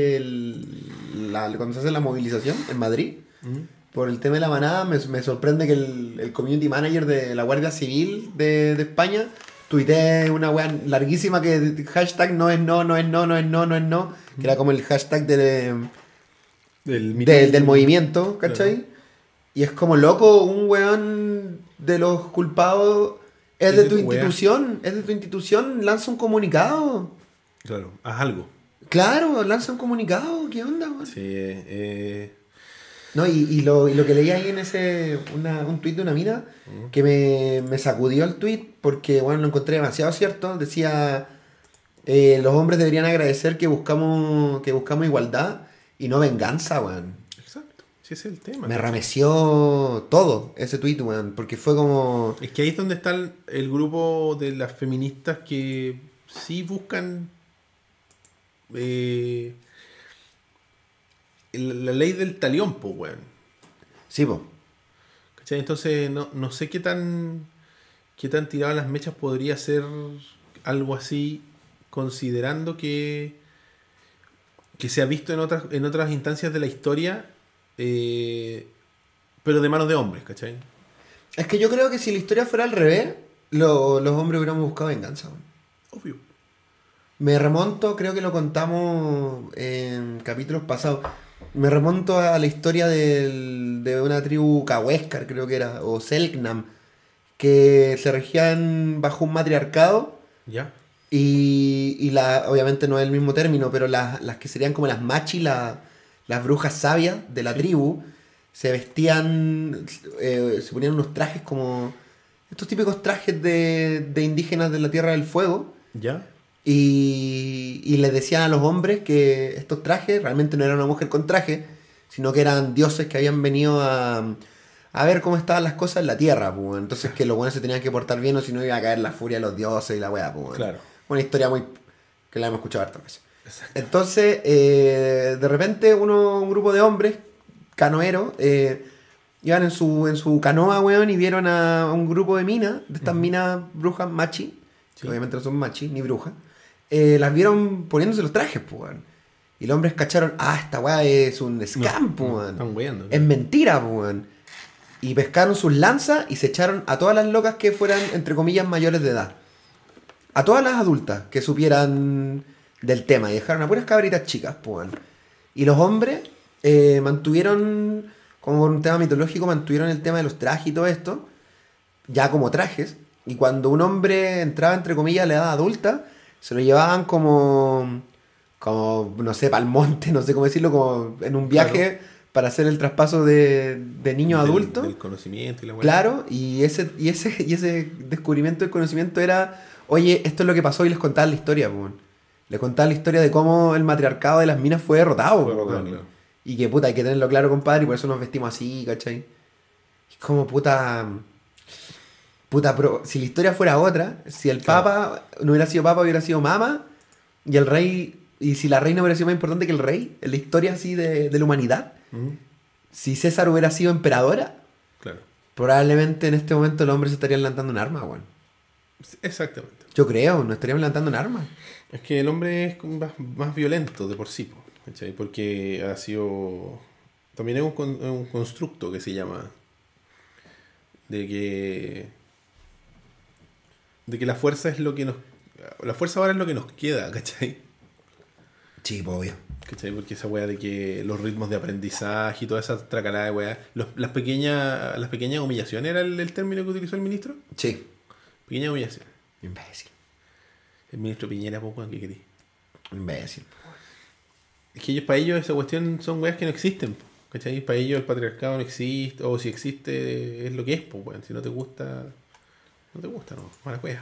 hace la movilización en Madrid, por el tema de la manada, me sorprende que el community manager de la Guardia Civil de España tuitee una weá larguísima que hashtag no es no, que era como el hashtag del movimiento, ¿cachai? Claro. Y es como loco, un weón de los culpados es de tu institución, lanza un comunicado. Claro, haz algo. Claro, lanza un comunicado, ¿qué onda, weón? Sí, No, y lo que leí ahí en un tuit de una mina que me sacudió el tuit porque, bueno, lo encontré demasiado cierto. Decía, los hombres deberían agradecer que buscamos igualdad y no venganza, weón. Exacto, sí, ese es el tema. Me remeció todo ese tuit, weón, porque fue como... Es que ahí es donde está el grupo de las feministas que sí buscan la ley del talión, po, weón. Sí, po. ¿Cachai? Entonces no sé qué tan tirado a las mechas podría ser algo así, considerando que se ha visto en otras instancias de la historia, pero de manos de hombres, ¿cachai? Es que yo creo que si la historia fuera al revés, los hombres hubiéramos buscado venganza, weón. Obvio. Me remonto, creo que lo contamos en capítulos pasados. Me remonto a la historia de una tribu Cahuéscar, creo que era, o Selknam, que se regían bajo un matriarcado. Ya. Y obviamente no es el mismo término, pero las que serían como las machi, las brujas sabias de la tribu, se vestían, se ponían unos trajes como estos típicos trajes de indígenas de la Tierra del Fuego. Ya. Y les decían a los hombres que estos trajes realmente no eran una mujer con traje, sino que eran dioses que habían venido a ver cómo estaban las cosas en la tierra, pues. Entonces que los buenos se tenían que portar bien o si no iba a caer la furia de los dioses y la weá, pues. Claro. Una historia que la hemos escuchado hartas veces. Exacto. Entonces, de repente un grupo de hombres canoeros iban en su canoa, weón, y vieron a un grupo de minas, de estas minas brujas machi, que obviamente no son machi ni brujas. Las vieron poniéndose los trajes, pues, weón. Y los hombres cacharon, esta weá es un scam, pues, weón. Están weyando. Es mentira, pues, weón. Y pescaron sus lanzas y se echaron a todas las locas que fueran, entre comillas, mayores de edad. A todas las adultas que supieran del tema. Y dejaron a puras cabritas chicas, pues, weón. Y los hombres mantuvieron, como por un tema mitológico, mantuvieron el tema de los trajes y todo esto, ya como trajes. Y cuando un hombre entraba, entre comillas, a la edad adulta, se lo llevaban como no sé, pa'l monte, no sé cómo decirlo, como en un viaje, claro, para hacer el traspaso de niño a adulto. Del conocimiento y la buena. Claro, y ese descubrimiento del conocimiento era, oye, esto es lo que pasó, y les contaban la historia, pues. Les contaban la historia de cómo el matriarcado de las minas fue derrotado, claro. Y que puta, hay que tenerlo claro, compadre, y por eso nos vestimos así, ¿cachai? Es como puta, pero si la historia fuera otra, si el papa no hubiera sido papa, hubiera sido mama, y el rey, y si la reina hubiera sido más importante que el rey, en la historia así de la humanidad, si César hubiera sido emperadora, claro, probablemente en este momento el hombre se estaría lanzando un arma, weón. Exactamente. Yo creo, no estaríamos lanzando un arma. Es que el hombre es más violento de por sí, ¿cachai? Porque ha sido... También es un constructo que se llama... De que la fuerza es lo que nos... La fuerza ahora es lo que nos queda, ¿cachai? Sí, obvio. ¿Cachai? Porque esa weá de que los ritmos de aprendizaje y toda esa tracalada de weá... Las pequeñas humillaciones era el término que utilizó el ministro. Sí. Pequeña humillación. Imbécil. El ministro Piñera, pues, weón, ¿qué querés? Imbécil. Es que para ellos esa cuestión son weas que no existen, ¿cachai? Para ellos el patriarcado no existe, o si existe es lo que es, pues, weón. Si no te gusta, no, mala wea.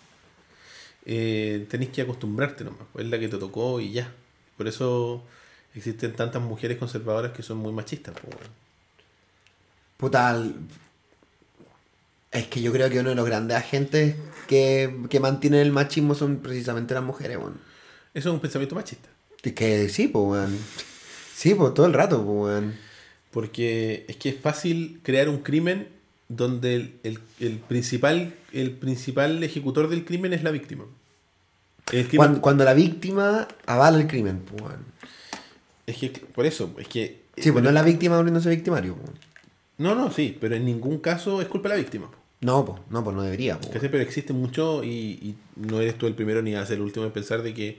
Tenés que acostumbrarte nomás, es la que te tocó y ya. Por eso existen tantas mujeres conservadoras que son muy machistas, pues, weón. Puta, es que yo creo que uno de los grandes agentes que mantienen el machismo son precisamente las mujeres, weón. Eso es un pensamiento machista. Es que sí, pues, weón. Sí, pues, todo el rato, pues, weón. Porque es que es fácil crear un crimen donde el principal ejecutor del crimen es la víctima. El crimen, Cuando la víctima avala el crimen, pues, weón. es que, por eso, es que... Sí, pues no es la víctima volviéndose victimario, pues. No, sí, pero en ningún caso es culpa de la víctima. No, pues, no debería, pues. ¿Cachai? Pero existe mucho y no eres tú el primero ni vas a ser el último en pensar de que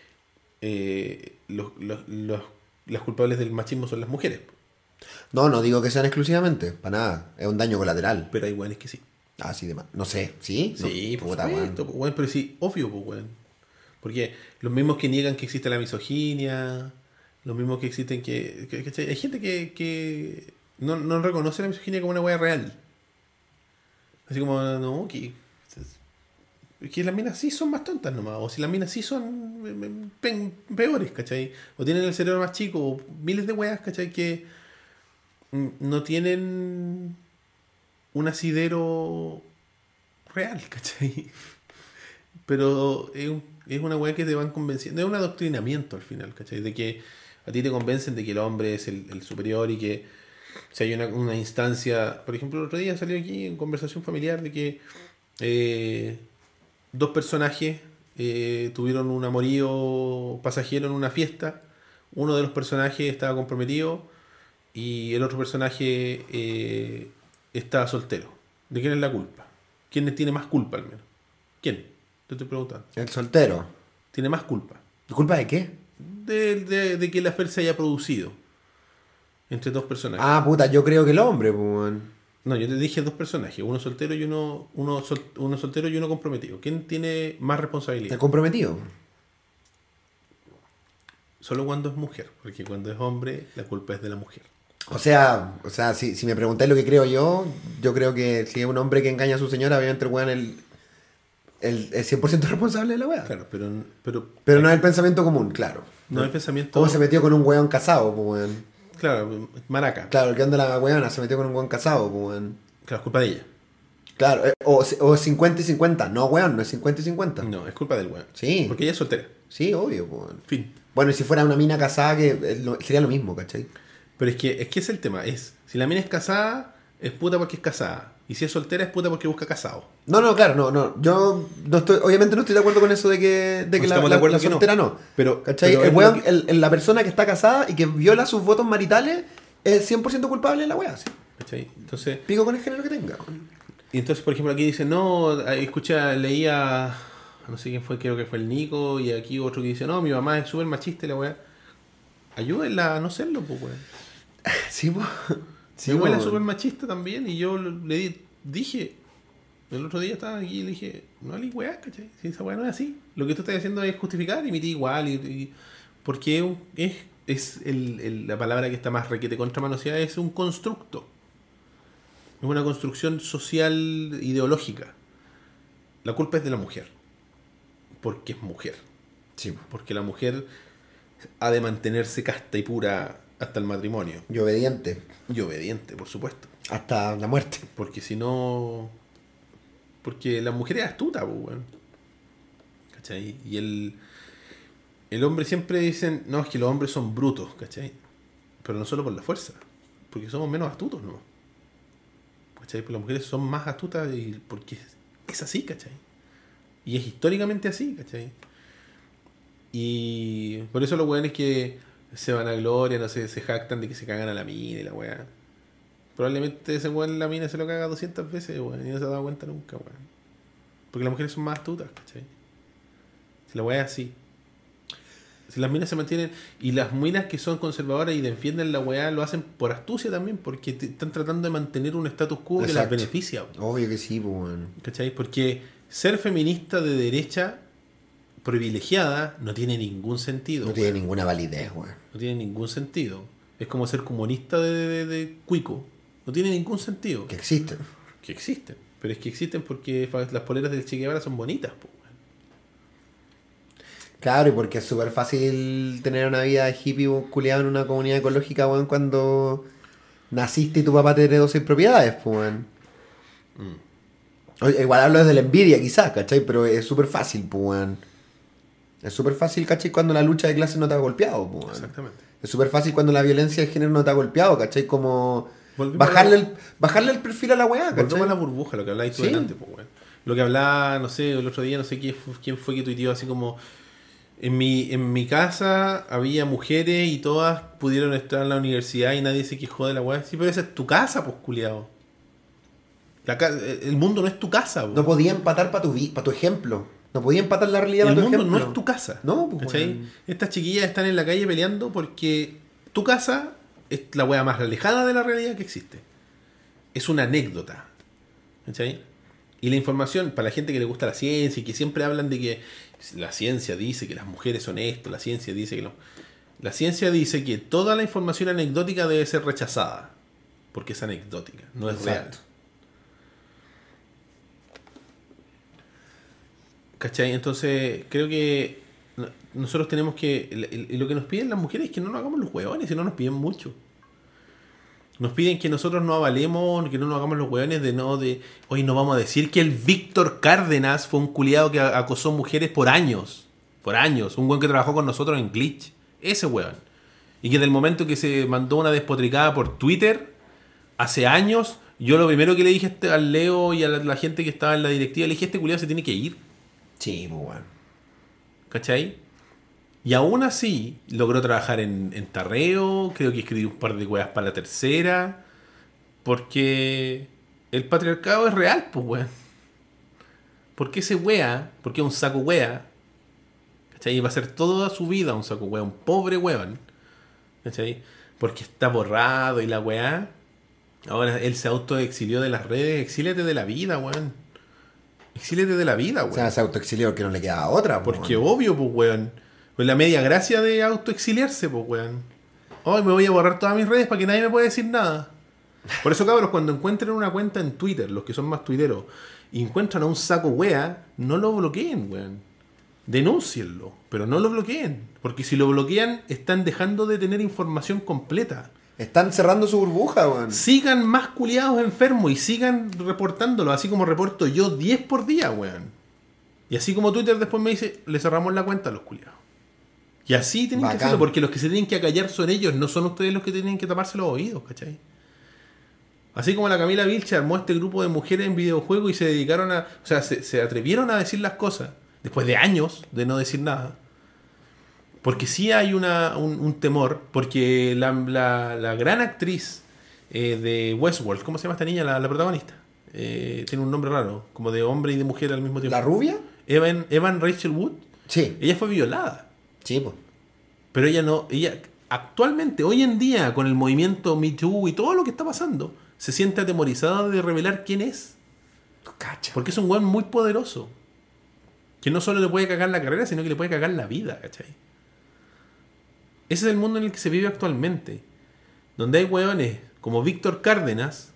las culpables del machismo son las mujeres. No digo que sean exclusivamente, para nada. Es un daño colateral. Pero hay weones que sí. Ah, sí, demás. No sé, ¿sí? Sí, No, por puta, weón. supuesto, pues, weón, pero sí, obvio, pues, weón. Porque los mismos que niegan que existe la misoginia, los mismos que existen ¿cachai? Hay gente que no reconoce la misoginia como una weá real. Así como, no, que las minas sí son más tontas nomás, o si las minas sí son peores, ¿cachai? O tienen el cerebro más chico, o miles de weas, ¿cachai? Que no tienen un asidero real, ¿cachai? Pero es una wea que te van convenciendo, es un adoctrinamiento al final, ¿cachai? De que a ti te convencen de que el hombre es el superior y que si hay una instancia, por ejemplo, el otro día salió aquí en conversación familiar de que dos personajes tuvieron un amorío pasajero en una fiesta. Uno de los personajes estaba comprometido y el otro personaje estaba soltero. ¿De quién es la culpa? ¿Quién tiene más culpa al menos? ¿Quién? Te estoy preguntando. El soltero. ¿Tiene más culpa? ¿Culpa de qué? De que la affair se haya producido entre dos personajes. Ah, puta, yo creo que el hombre, pues, weón. No, yo te dije dos personajes, uno soltero y uno soltero y uno comprometido. ¿Quién tiene más responsabilidad? El comprometido. Solo cuando es mujer, porque cuando es hombre la culpa es de la mujer. O sea, si me preguntáis lo que creo yo creo que si es un hombre que engaña a su señora, obviamente el weón es 100% responsable de la weá. Claro, pero Pero no es el pensamiento común, claro. no es el pensamiento. ¿Cómo se metió con un weón casado, pues, weón? Claro, maraca. Claro, el que anda la weona se metió con un weón casado, pues, weón. Claro, es culpa de ella. Claro, o 50 y 50. No, weón, no es 50 y 50. No, es culpa del weón. Sí. Porque ella es soltera. Sí, obvio, pues, weón. Fin. Bueno, y si fuera una mina casada, sería lo mismo, ¿cachai? Pero es que es el tema. Si la mina es casada, es puta porque es casada. Y si es soltera, es puta porque busca casado. No, claro, no. Yo no estoy, obviamente no estoy de acuerdo con eso de que estamos de acuerdo la que no. soltera no. Pero, ¿cachai? pero El es weón, lo que- la persona que está casada y que viola sus votos maritales es 100% culpable de la wea, sí. ¿Cachai? Entonces, Pico con el género que tenga. y entonces, por ejemplo, aquí dice, no, leía, no sé quién fue, creo que fue el Nico, y aquí otro que dice, no, mi mamá es súper machista y la weá. Ayúdenla a no serlo, pues, weón. Sí, pues. Mi abuela es súper machista también, y yo dije, el otro día estaba aquí y le dije, no le weá, ¿cachai? Si esa weá no es así. Lo que tú estás haciendo es justificar y emitir igual, porque la palabra que está más requete contramanoseada es un constructo. Es una construcción social ideológica. La culpa es de la mujer. Porque es mujer. Sí. Porque la mujer ha de mantenerse casta y pura hasta el matrimonio. Y obediente. Y obediente, por supuesto. Hasta la muerte. Porque si no... Porque la mujer es astuta, pues, weón. ¿Cachai? Y el hombre siempre dicen, no, es que los hombres son brutos, ¿cachai? Pero no solo por la fuerza. Porque somos menos astutos, ¿no? ¿Cachai? Pues las mujeres son más astutas porque es así, ¿cachai? Y es históricamente así, ¿cachai? Y por eso los weones que se van a gloria, no sé, se jactan de que se cagan a la mina y la weá. Probablemente ese weón la mina se lo caga 200 veces, weón, y no se ha dado cuenta nunca, weón. Porque las mujeres son más astutas, ¿cachai? Si la weá es así. Si las minas se mantienen, y las minas que son conservadoras y defienden la weá lo hacen por astucia también, porque están tratando de mantener un status quo que las Exacto. beneficia. Obvio que sí, pues, weón. ¿Cachai? Porque ser feminista de derecha privilegiada no tiene ningún sentido. No tiene ninguna validez, weón. No tiene ningún sentido. Es como ser comunista de cuico. No tiene ningún sentido. Que existen. Que existen. Pero es que existen porque las poleras del Che Guevara son bonitas, po, weón. Claro, y porque es súper fácil tener una vida hippie culiado en una comunidad ecológica, weón, cuando naciste y tu papá te heredó 6 propiedades, pues, weón. Oye, igual hablo desde la envidia, quizás, ¿cachai? Pero es súper fácil, pues, weón. Es súper fácil, ¿cachai? Cuando la lucha de clases no te ha golpeado, pues, weón. Exactamente. Es súper fácil cuando la violencia de género no te ha golpeado, ¿cachai? Como Volvimos bajarle el perfil a la weá, ¿cachai? Volvemos a la burbuja, lo que habláis tú Sí. delante, pues, weón. Lo que hablaba, no sé, el otro día, no sé quién fue que tuiteó así como... En mi casa había mujeres y todas pudieron estar en la universidad y nadie se quejó de la weá. Sí, pero esa es tu casa, pues, culiao. El mundo no es tu casa, weón. No podía empatar para tu ejemplo. No podía empatar la realidad El para tu mundo ejemplo. no es tu casa. No, pues, ¿cachai? weón. Estas chiquillas están en la calle peleando porque tu casa es la wea más alejada de la realidad que existe. Es una anécdota. ¿Cachai? Y la información, para la gente que le gusta la ciencia y que siempre hablan de que la ciencia dice que las mujeres son esto, la ciencia dice que no. La ciencia dice que toda la información anecdótica debe ser rechazada. Porque es anecdótica, no es real. Exacto. ¿Cachai? Entonces, creo que nosotros tenemos que... Lo que nos piden las mujeres es que no nos hagamos los hueones, y no nos piden mucho. Nos piden que nosotros no avalemos, que no nos hagamos los hueones hoy no vamos a decir que el Víctor Cárdenas fue un culiado que acosó mujeres por años. Por años. Un hueón que trabajó con nosotros en Glitch. Ese hueón. Y que en el momento que se mandó una despotricada por Twitter, hace años, yo lo primero que le dije al Leo y a la gente que estaba en la directiva, le dije, este culiado se tiene que ir. Sí, pues, weón. ¿Cachai? Y aún así logró trabajar en Tarreo, creo que escribió un par de weas para La Tercera, porque el patriarcado es real, pues weón. Porque ese wea, porque es un saco wea, ¿cachai? Y va a ser toda su vida un saco wea, un pobre weón, ¿cachai? Porque está borrado y la wea. Ahora él se autoexilió de las redes, exíliate de la vida, weón. Exíliate de la vida, weón. O sea, se autoexilió que no le quedaba otra, pues, Porque weón. obvio, pues, weón. Pues la media gracia de autoexiliarse, pues, weón. Hoy me voy a borrar todas mis redes para que nadie me pueda decir nada. Por eso, cabros, cuando encuentren una cuenta en Twitter, los que son más tuiteros, y encuentran a un saco wea, no lo bloqueen, weón. Denúncienlo, pero no lo bloqueen. Porque si lo bloquean, están dejando de tener información completa. Están cerrando su burbuja, weón. Sigan más culiados enfermos y sigan reportándolo, así como reporto yo 10 por día, weón. Y así como Twitter después me dice, le cerramos la cuenta a los culiados. Y así tienen Bacán. que hacerlo, porque los que se tienen que acallar son ellos, no son ustedes los que tienen que taparse los oídos, ¿cachai? Así como la Camila Vilche armó este grupo de mujeres en videojuegos y se dedicaron a... O sea, se atrevieron a decir las cosas, después de años de no decir nada. Porque sí hay un temor, porque la gran actriz de Westworld, ¿cómo se llama esta niña, la protagonista? Tiene un nombre raro, como de hombre y de mujer al mismo tiempo. ¿La rubia? Evan Rachel Wood. Sí. Ella fue violada. Sí, pues. Pero ella actualmente, hoy en día, con el movimiento Me Too y todo lo que está pasando, se siente atemorizada de revelar quién es. Cacha. Porque es un weón muy poderoso. Que no solo le puede cagar la carrera, sino que le puede cagar la vida, ¿cachai? Ese es el mundo en el que se vive actualmente. Donde hay weones como Víctor Cárdenas,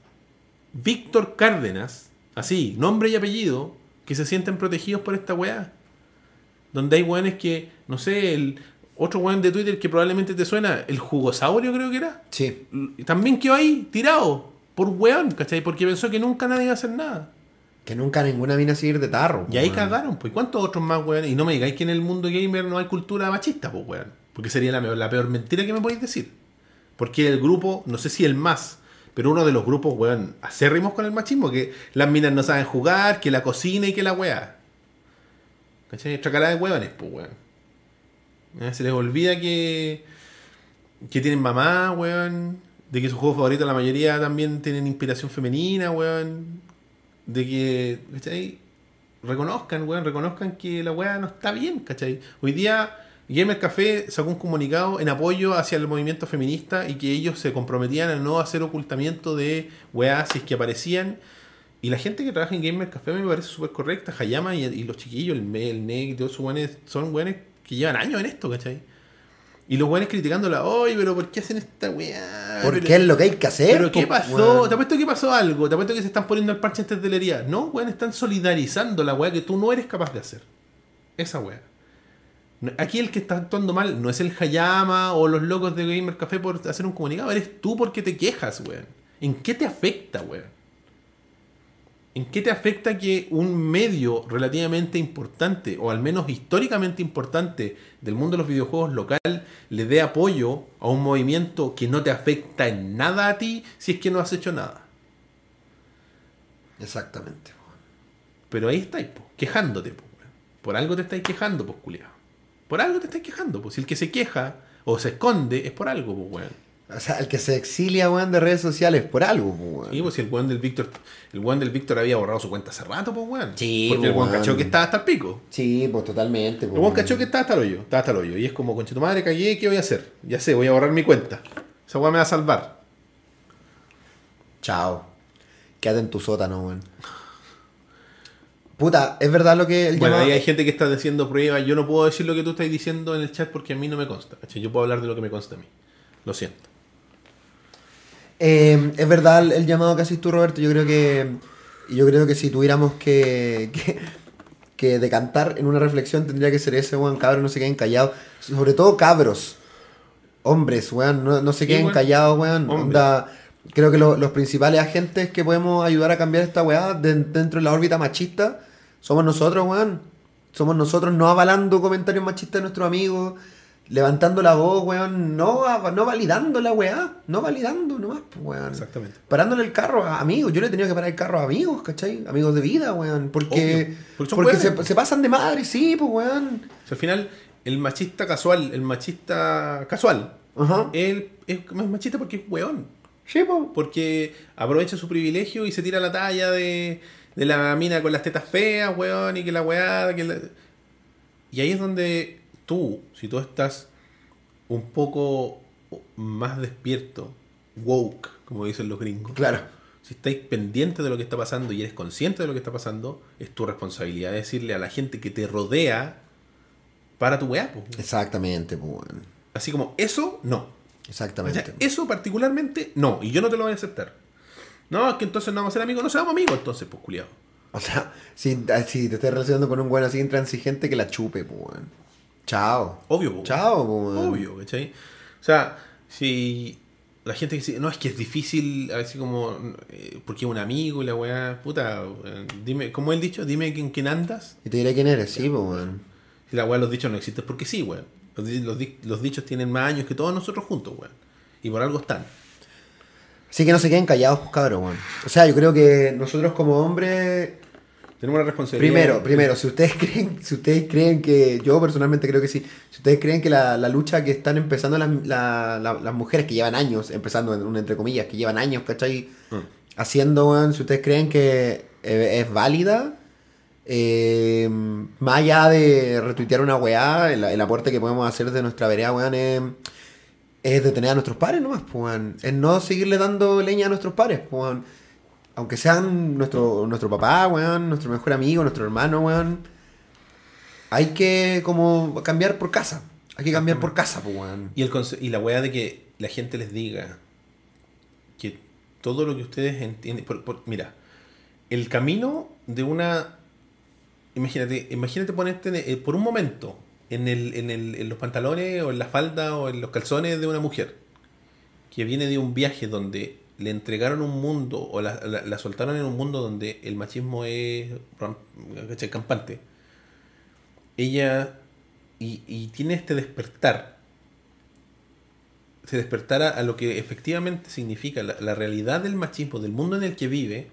así, nombre y apellido, que se sienten protegidos por esta weá. Donde hay weones que, no sé, el otro weón de Twitter que probablemente te suena, el Jugosaurio creo que era. Sí. También quedó ahí, tirado, por weón, ¿cachai? Porque pensó que nunca nadie iba a hacer nada. Que nunca ninguna vino a seguir de tarro. Y ahí weón. cagaron, pues. ¿Cuántos otros más, weón? Y no me digáis que en el mundo gamer no hay cultura machista, pues, weón. Porque sería la peor mentira que me podéis decir. Porque el grupo, no sé si el más, pero uno de los grupos, weón, acérrimos con el machismo, que las minas no saben jugar, que la cocina y que la weá. ¿Cachai? Tracalada de hueones, pues, weón. Se les olvida que tienen mamá, weón. De que sus juegos favoritos la mayoría también tienen inspiración femenina, weón. De que, ¿cachai? Reconozcan que la weá no está bien, ¿cachai? Hoy día Gamer Café sacó un comunicado en apoyo hacia el movimiento feminista y que ellos se comprometían a no hacer ocultamiento de weá si es que aparecían. Y la gente que trabaja en Gamer Café me parece súper correcta. Hayama y los chiquillos, el Neg y todos esos weones, son weones que llevan años en esto, ¿cachai? Y los weones criticándola, oye, pero ¿por qué hacen esta weá? Porque es lo que hay que hacer. ¿Pero qué pues, pasó? weón. Te apuesto que pasó algo. Te apuesto que se están poniendo el parche en tetelería. No, weón, están solidarizando la weá que tú no eres capaz de hacer. Esa weá. Aquí el que está actuando mal no es el Hayama o los locos de Gamer Café por hacer un comunicado, eres tú porque te quejas, weón. ¿En qué te afecta, weón? ¿En qué te afecta que un medio relativamente importante, o al menos históricamente importante, del mundo de los videojuegos local, le dé apoyo a un movimiento que no te afecta en nada a ti si es que no has hecho nada? Exactamente. Pero ahí estáis, po, quejándote, po, weón. Por algo te estáis quejando, pues, culiao. Por algo te estáis quejando, pues. Si el que se queja o se esconde es por algo, pues, weón. O sea, el que se exilia, weón, de redes sociales por algo, weón. Y pues si el weón del Víctor había borrado su cuenta hace rato, pues, weón. Sí, porque el weón weón. cachó que estaba hasta el pico. Sí, pues totalmente. El weón cachó que estaba hasta el hoyo. Y es como, concha tu madre, cagué, ¿qué voy a hacer? Ya sé, voy a borrar mi cuenta. Esa weón me va a salvar. Chao. Quédate en tu sótano, weón. Puta, es verdad lo que él Bueno, llama... ahí hay gente que está haciendo pruebas. Yo no puedo decir lo que tú estás diciendo en el chat porque a mí no me consta. ¿Cachai? Yo puedo hablar de lo que me consta a mí. Lo siento. Es verdad el llamado que haces tú, Roberto. Yo creo que si tuviéramos que decantar en una reflexión, tendría que ser ese, weón. Cabros, no se queden callados. Sobre todo cabros. Hombres, weón. No se Sí, queden weón. callados, weón. Hombres. Onda, creo que los principales agentes que podemos ayudar a cambiar esta weá dentro de la órbita machista somos nosotros, weón. Somos nosotros, no avalando comentarios machistas de nuestros amigos, levantando la voz, weón, no validando la weá, no validando nomás, pues, weón. Exactamente. Parándole el carro a amigos. Yo le he tenido que parar el carro a amigos, ¿cachai? Amigos de vida, weón. Porque Obvio. Porque son weones. se pasan de madre, sí, pues, weón. O sea, al final, el machista casual, Ajá. él es más machista porque es weón. Sí, pues. Porque aprovecha su privilegio y se tira la talla de la mina con las tetas feas, weón, y que la weá... Y ahí es donde tú, si tú estás un poco más despierto, woke, como dicen los gringos, Claro. si estáis pendientes de lo que está pasando y eres consciente de lo que está pasando, es tu responsabilidad decirle a la gente que te rodea para tu weá, po. Exactamente, pues, weón. Así como, eso, no. O Exactamente. sea, eso particularmente, no. Y yo no te lo voy a aceptar. No, es que entonces no vamos a ser amigos. No seamos amigos entonces, pues, culiado. O sea, si te estás relacionando con un weón así intransigente, que la chupe, pues, weón. Chao. Obvio, po. Chao, pues, weón. Obvio, ¿cachai? O sea, si la gente dice, no, es que es difícil, así como, porque es un amigo y la weá, puta, dime, como él dicho, dime en quién andas. Y te diré quién eres, sí, pues, weón. Si la weá, los dichos no existen porque sí, weón. Los dichos tienen más años que todos nosotros juntos, weón. Y por algo están. Así que no se queden callados, pues, cabros, weón. O sea, yo creo que nosotros como hombres... Tenemos una responsabilidad. Primero, si ustedes creen que... Yo personalmente creo que sí. Si ustedes creen que la lucha que están empezando las mujeres que llevan años, empezando entre comillas, que llevan años, ¿cachai? Haciendo, weón, si ustedes creen que es válida, más allá de retuitear una weá, el aporte que podemos hacer de nuestra vereda, weón, es detener a nuestros pares nomás, pues, weón. Es no seguirle dando leña a nuestros pares, pues, weón. Aunque sean nuestro papá, weón, nuestro mejor amigo, nuestro hermano, weón. Hay que como cambiar por casa. Hay que cambiar por casa, pues, weón. Y la weá de que la gente les diga que todo lo que ustedes entienden... mira, el camino de una... Imagínate ponerte por un momento en los pantalones o en la falda o en los calzones de una mujer que viene de un viaje donde le entregaron un mundo o la soltaron en un mundo donde el machismo es campante. Ella y tiene este despertar. Se despertara a lo que efectivamente significa la realidad del machismo, del mundo en el que vive.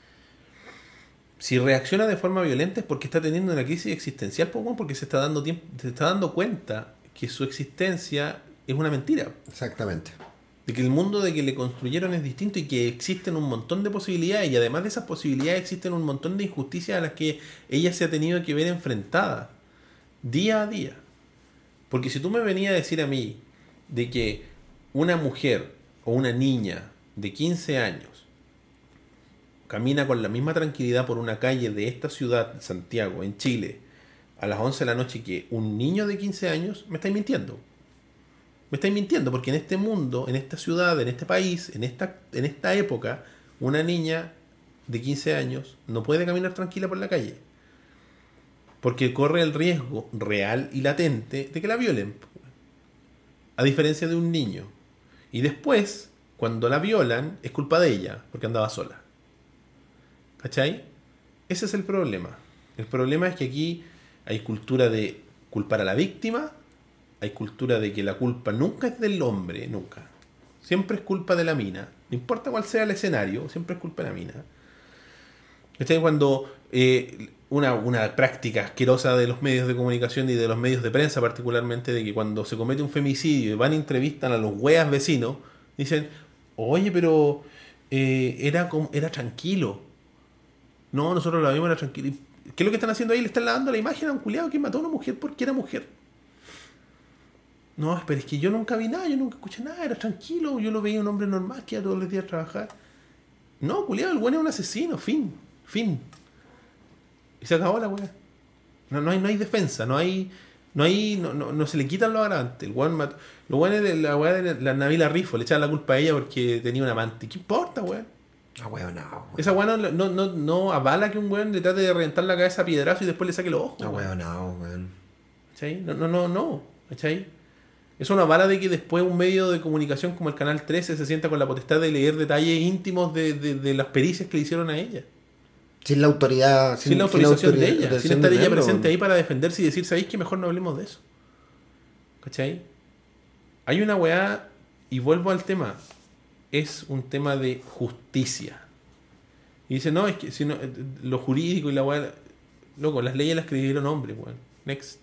Si reacciona de forma violenta es porque está teniendo una crisis existencial, porque se está dando cuenta que su existencia es una mentira. Exactamente. De que el mundo de que le construyeron es distinto y que existen un montón de posibilidades y además de esas posibilidades existen un montón de injusticias a las que ella se ha tenido que ver enfrentada día a día. Porque si tú me venías a decir a mí de que una mujer o una niña de 15 años camina con la misma tranquilidad por una calle de esta ciudad, Santiago, en Chile, a las 11 de la noche que un niño de 15 años, me estáis mintiendo. Me estáis mintiendo porque en este mundo, en esta ciudad, en este país, en esta época, una niña de 15 años no puede caminar tranquila por la calle. Porque corre el riesgo real y latente de que la violen. A diferencia de un niño. Y después, cuando la violan, es culpa de ella, porque andaba sola. ¿Cachai? Ese es el problema. El problema es que aquí hay cultura de culpar a la víctima, hay cultura de que la culpa nunca es del hombre, nunca. Siempre es culpa de la mina. No importa cuál sea el escenario, siempre es culpa de la mina. ¿Cachai? Cuando una práctica asquerosa de los medios de comunicación y de los medios de prensa particularmente, de que cuando se comete un femicidio y van a entrevistar a los weas vecinos, dicen, oye, pero era tranquilo. No, nosotros la vimos, era tranquilo. ¿Qué es lo que están haciendo ahí? Le están lavando la imagen a un culiado que mató a una mujer porque era mujer. No, pero es que yo nunca vi nada, yo nunca escuché nada, era tranquilo, yo lo veía un hombre normal que iba todos los días a trabajar. No, culiado, el bueno es un asesino, fin. Y se acabó la weá. No hay defensa, no se le quitan los agravantes. El weón mató. Lo bueno es de la weá de la Nabila Rifo, le echaban la culpa a ella porque tenía un amante. ¿Qué importa, weón? Ah, weón, no. Esa weá no avala que un weón le trate de reventar la cabeza a piedrazo y después le saque los ojos. Ah, weón, no, weón. ¿Cachai? No. ¿Cachai? Eso no avala de que después un medio de comunicación como el Canal 13 se sienta con la potestad de leer detalles íntimos de las pericias que le hicieron a ella. Sin la autoridad. Sin la autorización de ella. Sin estar ella presente ahí ahí. para defenderse y decir, ¿sabéis que mejor no hablemos de eso? ¿Cachai? Hay una weá, y vuelvo al tema, es un tema de justicia. Y dice, no, es que si no, lo jurídico y la weá, loco, las leyes las escribieron hombres, weón. Next.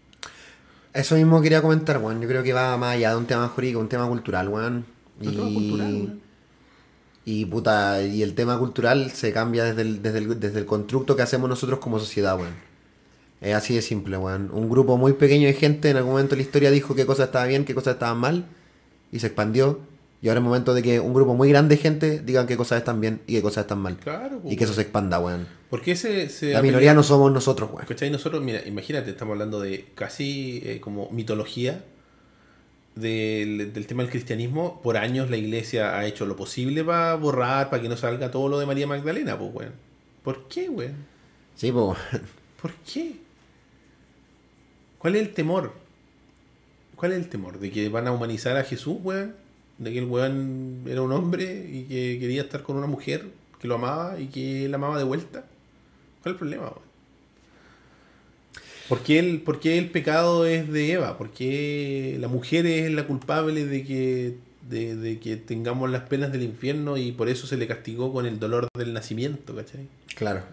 Eso mismo quería comentar, weón. Yo creo que va más allá de un tema jurídico, un tema cultural, weón. Un tema cultural, weón. Y puta, y el tema cultural se cambia desde el constructo que hacemos nosotros como sociedad, weón. Es así de simple, weón. Un grupo muy pequeño de gente en algún momento de la historia dijo qué cosa estaba bien, qué cosas estaban mal, y se expandió. Y ahora es momento de que un grupo muy grande de gente digan qué cosas están bien y qué cosas están mal. Claro, y que eso se expanda, weón. Porque la minoría no somos nosotros, weón. ¿Cachai? Nosotros, mira, imagínate, estamos hablando de casi como mitología del tema del cristianismo. Por años la iglesia ha hecho lo posible para borrar, para que no salga todo lo de María Magdalena, pues, weón. ¿Por qué, weón? Sí, pues. ¿Por qué? ¿Cuál es el temor? ¿Cuál es el temor? ¿De que van a humanizar a Jesús, weón? ¿De que el weón era un hombre y que quería estar con una mujer que lo amaba y que él amaba de vuelta? ¿Cuál es el problema, weón? ¿Por qué el pecado es de Eva? ¿Por qué la mujer es la culpable de que tengamos las penas del infierno y por eso se le castigó con el dolor del nacimiento, ¿cachai? Claro.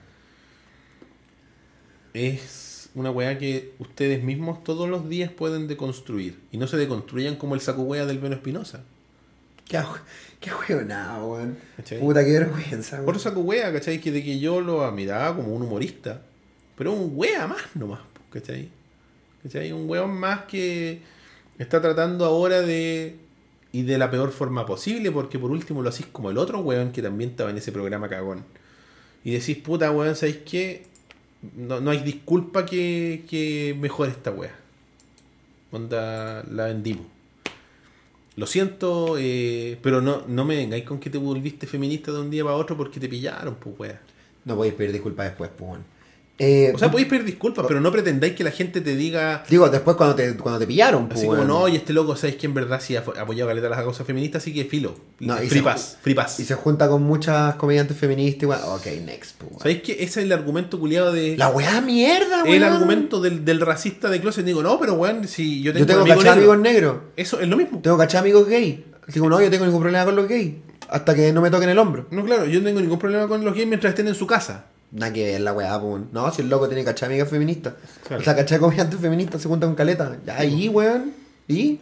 Es una weá que ustedes mismos todos los días pueden deconstruir. Y no se deconstruyan como el saco weá del Beno Espinosa. Qué huevonado, weón. ¿Cachai? Puta, qué vergüenza, weón. Por saco weá, ¿cachai? Que de que yo lo admiraba como un humorista. Pero un weá más nomás, ¿cachai? ¿Cachai? Un weón más que está tratando ahora de la peor forma posible, porque por último lo hacís como el otro weón que también estaba en ese programa cagón. Y decís, puta weón, ¿sabéis qué? No hay disculpa que mejore esta weá. Onda, la vendimos. Lo siento, pero no me vengáis con que te volviste feminista de un día para otro porque te pillaron, pues weá. No podéis pedir disculpas después, pues, weón. O sea, podéis pedir disculpas, pero no pretendáis que la gente te diga... Digo, después cuando te pillaron, pues, así como, weón. no, y este loco, ¿sabéis que en verdad sí ha apoyado caleta las causas feministas? Así que filo. No, Free pass. Y se junta con muchas comediantes feministas, weón. Ok, next, pues, weón. ¿Sabéis que ese es el argumento culiado de... La weá mierda, weón. El argumento del racista de closet. Digo, no, pero weón, si yo tengo cachar amigos negros. Eso es lo mismo. Tengo cachar amigos gay. Digo, no, yo tengo ningún problema con los gays. Hasta que no me toquen el hombro. No, claro, yo no tengo ningún problema con los gays mientras estén en su casa. Nada que ver la weá, pues. No, si el loco tiene cachar amigas feministas. Claro. O sea, cachar comediantes feministas se junta con caleta. Ya, ahí, weón. ¿Y?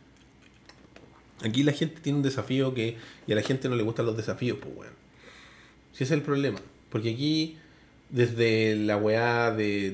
Aquí la gente tiene un desafío y a la gente no le gustan los desafíos, pues weón. Si ese es el problema. Porque aquí, desde la weá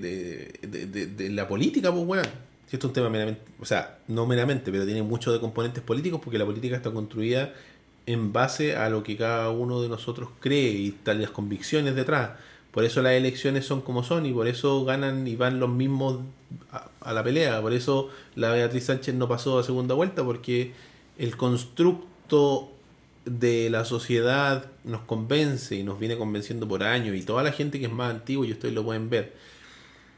de la política, pues weón. Si esto es un tema meramente, o sea, no meramente, pero tiene mucho de componentes políticos porque la política está construida en base a lo que cada uno de nosotros cree y están las convicciones detrás. Por eso las elecciones son como son y por eso ganan y van los mismos a la pelea. Por eso la Beatriz Sánchez no pasó a segunda vuelta, porque el constructo de la sociedad nos convence y nos viene convenciendo por años, y toda la gente que es más antigua, y ustedes lo pueden ver,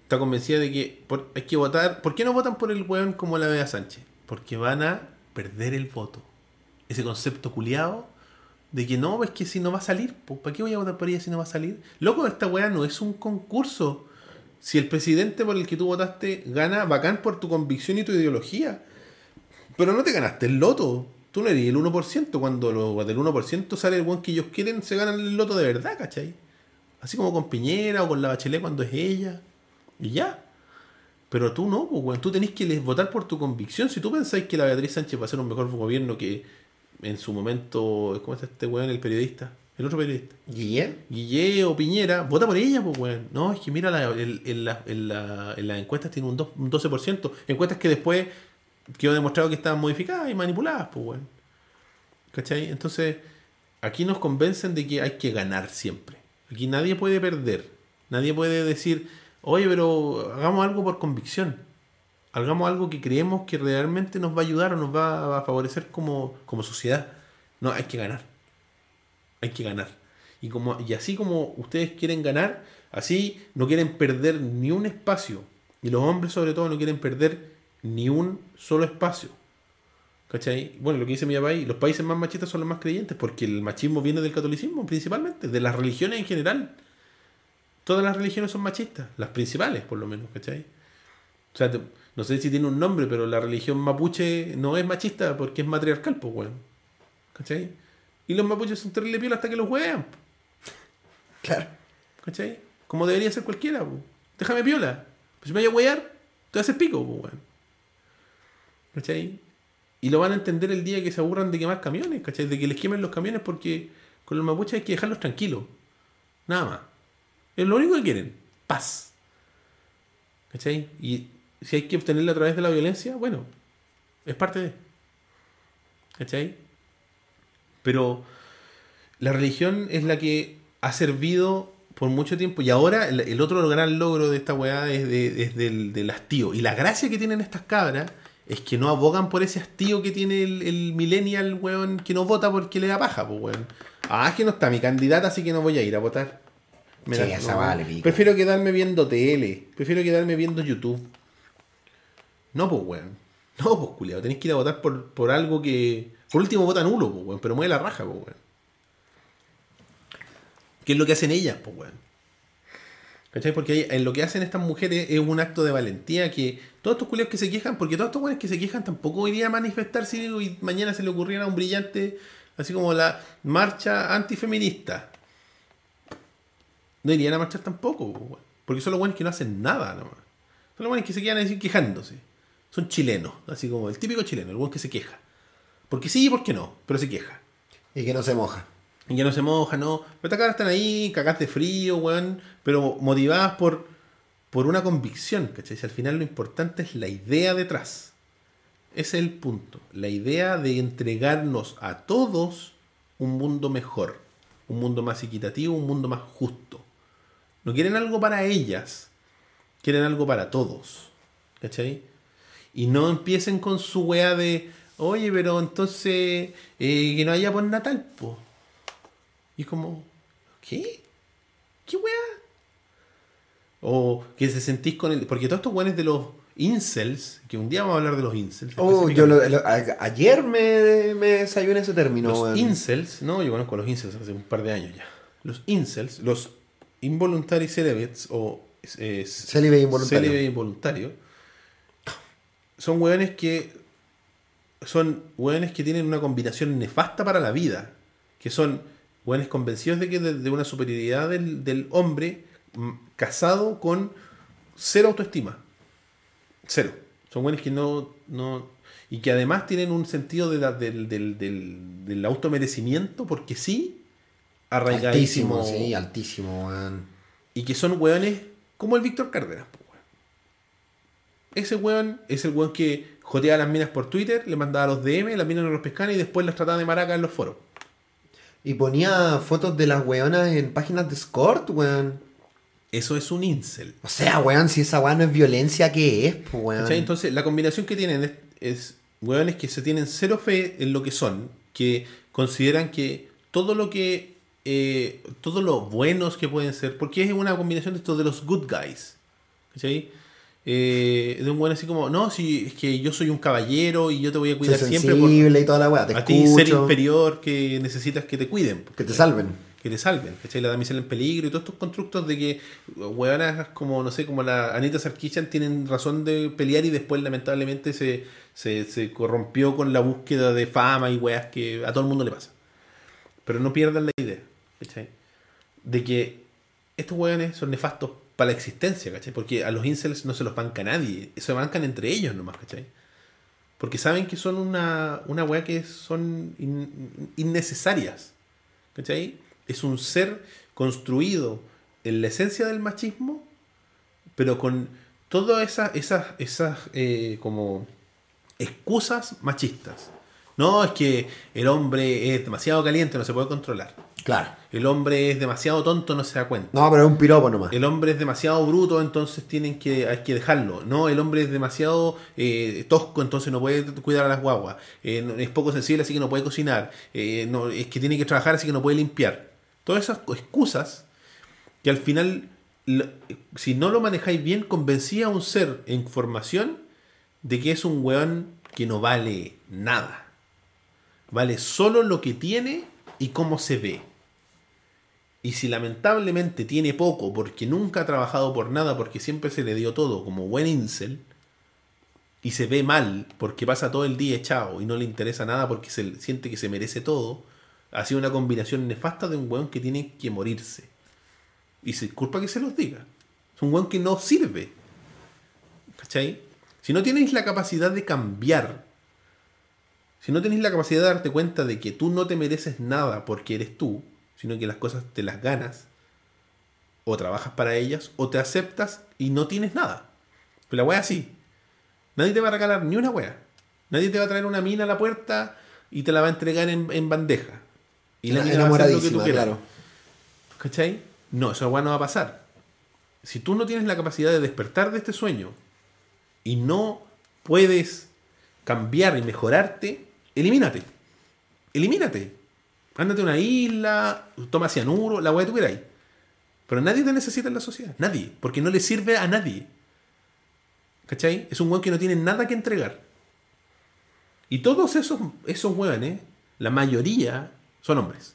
está convencida de que hay que votar. ¿Por qué no votan por el weón como la Bea Sánchez? Porque van a perder el voto. Ese concepto culiado de que no, es que si no va a salir, pues, ¿para qué voy a votar por ella si no va a salir? Loco, esta weá no es un concurso. Si el presidente por el que tú votaste gana, bacán por tu convicción y tu ideología. Pero no te ganaste el loto. Tú no eres el 1%. Cuando del 1% sale el weón que ellos quieren, se ganan el loto de verdad, ¿cachai? Así como con Piñera o con la Bachelet cuando es ella. Y ya. Pero tú no, pues, weón. Tú tenés que votar por tu convicción. Si tú pensáis que la Beatriz Sánchez va a ser un mejor gobierno que en su momento, ¿cómo está este weón? El periodista. El otro periodista. Guille o Piñera. Vota por ella, pues, weón. No, es que mira, en las encuestas tiene un 12%. Encuestas que después quedó demostrado que estaban modificadas y manipuladas, pues, weón. ¿Cachai? Entonces, aquí nos convencen de que hay que ganar siempre. Aquí nadie puede perder. Nadie puede decir, oye, pero hagamos algo por convicción. Hagamos algo que creemos que realmente nos va a ayudar o nos va a favorecer como sociedad. No, hay que ganar. Hay que ganar. Y así como ustedes quieren ganar, así no quieren perder ni un espacio. Y los hombres sobre todo no quieren perder ni un solo espacio. ¿Cachai? Bueno, lo que dice mi papá, los países más machistas son los más creyentes, porque el machismo viene del catolicismo principalmente, de las religiones en general. Todas las religiones son machistas, las principales por lo menos, ¿cachai? O sea, no sé si tiene un nombre, pero la religión mapuche no es machista porque es matriarcal, pues, weón. ¿Cachai? Y los mapuches son terrible piola hasta que los juegan. Claro. ¿Cachai? Como debería ser cualquiera, pues. Déjame piola. Pues si me voy a huear, te haces pico, pues, weón. ¿Cachai? Y lo van a entender el día que se aburran de quemar camiones, ¿cachai? De que les quemen los camiones porque con los mapuches hay que dejarlos tranquilos. Nada más. Es lo único que quieren. Paz. ¿Cachai? Y si hay que obtenerla a través de la violencia, bueno, es parte de. ¿Cachai? Pero la religión es la que ha servido por mucho tiempo. Y ahora el otro gran logro de esta weá es del hastío. Y la gracia que tienen estas cabras es que no abogan por ese hastío que tiene el millennial, weón, que no vota porque le da paja, pues, weón. Ah, es que no está mi candidata, así que no voy a ir a votar. Sí, esa vale, pico. Prefiero quedarme viendo tele. Prefiero quedarme viendo YouTube. No, pues, weón. No, pues, culiao. Tenés que ir a votar por algo que... Por último, vota nulo, pues, weón. Pero mueve la raja, pues, weón. ¿Qué es lo que hacen ellas, pues, weón? ¿Cachai? Porque en lo que hacen estas mujeres es un acto de valentía que todos estos culiados que se quejan, porque todos estos weones que se quejan tampoco irían a manifestarse y mañana se le ocurriera un brillante, así como la marcha antifeminista. No irían a marchar tampoco, pues, weón. Porque son los weones que no hacen nada, nomás. Son los weones que se quedan así quejándose. Son chilenos, así como el típico chileno, el weón que se queja. Porque sí y porque no, pero se queja. Y que no se moja. Y ya no se moja, ¿no? Pero estas cabras están ahí, cagadas de frío, weón. Pero motivadas por una convicción, ¿cachai? Si al final lo importante es la idea detrás. Ese es el punto. La idea de entregarnos a todos un mundo mejor. Un mundo más equitativo, un mundo más justo. No quieren algo para ellas. Quieren algo para todos. ¿Cachai? Y no empiecen con su weá de... Oye, pero entonces... que no haya por Natal, po. Y es como... ¿Qué? ¿Qué weá? O que se sentís con el... Porque todos estos weones de los incels... Que un día vamos a hablar de los incels. Oh, yo ayer me desayuné ese término. Los weón. incels... No, yo conozco a los incels hace un par de años ya. Los incels, los involuntary celibates o... Célibe involuntario. Célibe involuntario. Son hueones que tienen una combinación nefasta para la vida. Que son hueones convencidos de que de una superioridad del hombre casado con cero autoestima. Cero. Son hueones que no y que además tienen un sentido del automerecimiento porque sí, arraigadísimo. Altísimo, sí, altísimo, weón. Y que son hueones como el Víctor Cárdenas. Ese weón es el weón que joteaba a las minas por Twitter, le mandaba los DM, las minas no los pescaban y después las trataba de maraca en los foros. Y ponía fotos de las weonas en páginas de escort, weón. Eso es un incel. O sea, weón, si esa weón no es violencia, ¿qué es, pues, weón? ¿Cachai? Entonces, la combinación que tienen es weones que se tienen cero fe en lo que son, que consideran que todo lo buenos que pueden ser, porque es una combinación de estos de los good guys. ¿cachai? De un weón así como, no, si es que yo soy un caballero y yo te voy a cuidar Soy siempre sensible y toda la weá, te a ti, ser escucho, inferior, que necesitas que te cuiden. que te salven. Que te salven, ¿cachai? La damisela en peligro y todos estos constructos de que hueonas como, no sé, como la Anita Sarkeesian tienen razón de pelear y después lamentablemente se corrompió con la búsqueda de fama y weas que a todo el mundo le pasa. Pero no pierdan la idea, ¿cachai? De que estos weones son nefastos para la existencia, ¿cachai? Porque a los incels no se los banca nadie, se bancan entre ellos nomás, ¿cachai? Porque saben que son una wea que son innecesarias, ¿cachai? Es un ser construido en la esencia del machismo, pero con todas esas como excusas machistas. No, es que el hombre es demasiado caliente, no se puede controlar. Claro. El hombre es demasiado tonto, no se da cuenta. No, pero es un piropo nomás. El hombre es demasiado bruto, entonces hay que dejarlo. No, el hombre es demasiado tosco, entonces no puede cuidar a las guaguas. Es poco sensible, así que no puede cocinar. No, es que tiene que trabajar, así que no puede limpiar. Todas esas excusas que al final, si no lo manejáis bien, convencía a un ser en formación de que es un weón que no vale nada. Vale solo lo que tiene y cómo se ve. Y si lamentablemente tiene poco porque nunca ha trabajado por nada, porque siempre se le dio todo como buen incel, y se ve mal porque pasa todo el día echado y no le interesa nada porque siente que se merece todo, ha sido una combinación nefasta de un weón que tiene que morirse. Y se disculpa que se los diga. Es un weón que no sirve. ¿Cachai? Si no tienes la capacidad de cambiar, si no tienes la capacidad de darte cuenta de que tú no te mereces nada porque eres tú, sino que las cosas te las ganas, o trabajas para ellas, o te aceptas y no tienes nada. Pero la wea es así. Nadie te va a regalar ni una wea. Nadie te va a traer una mina a la puerta y te la va a entregar en bandeja. Y la mina va a hacer lo que tú quieras. Claro. ¿Cachai? No, esa wea no va a pasar. Si tú no tienes la capacidad de despertar de este sueño y no puedes cambiar y mejorarte, elimínate. Elimínate. Ándate a una isla, toma cianuro, la wea que tú queráis. Pero nadie te necesita en la sociedad. Nadie. Porque no le sirve a nadie. ¿Cachai? Es un weón que no tiene nada que entregar. Y todos esos weones, la mayoría, son hombres.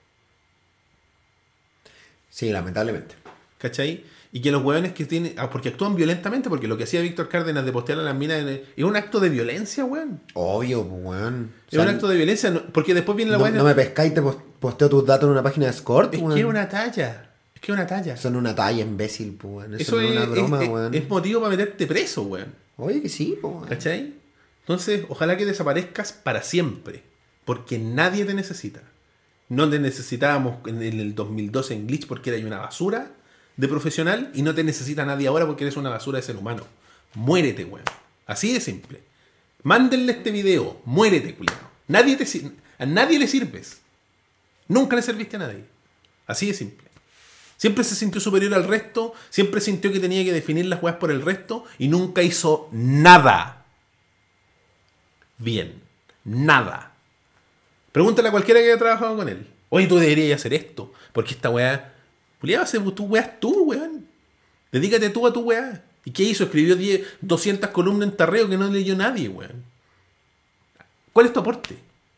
Sí, lamentablemente. ¿Cachai? Y que los weones que tienen... porque actúan violentamente, porque lo que hacía Víctor Cárdenas de postear a las minas es un acto de violencia, weón. Obvio, weón. Es un acto de violencia, porque después viene la weón... No me pescáis y te posteo tus datos en una página de escort, weón. Es que es una talla. Es que es una talla. Son una talla, imbécil, weón. Eso no es una broma, weón. Es motivo para meterte preso, weón. Oye, que sí, weón. ¿Cachai? Entonces, ojalá que desaparezcas para siempre. Porque nadie te necesita. No te necesitábamos en el 2012 en Glitch porque eras una basura de profesional y no te necesita nadie ahora porque eres una basura de ser humano. Muérete, weón. Así de simple. Mándenle este video. Muérete, culiao. A nadie le sirves. Nunca le serviste a nadie. Así de simple. Siempre se sintió superior al resto. Siempre sintió que tenía que definir las weas por el resto. Y nunca hizo nada. Bien. Nada. Pregúntale a cualquiera que haya trabajado con él. Oye, tú deberías hacer esto. Porque esta weá... Julián, hace tu weá tú, weón. Dedícate tú a tu weá. ¿Y qué hizo? Escribió 200 columnas en tarreo que no leyó nadie, weón. ¿Cuál es tu aporte?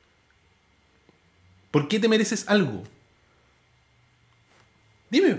¿Por qué te mereces algo? Dime.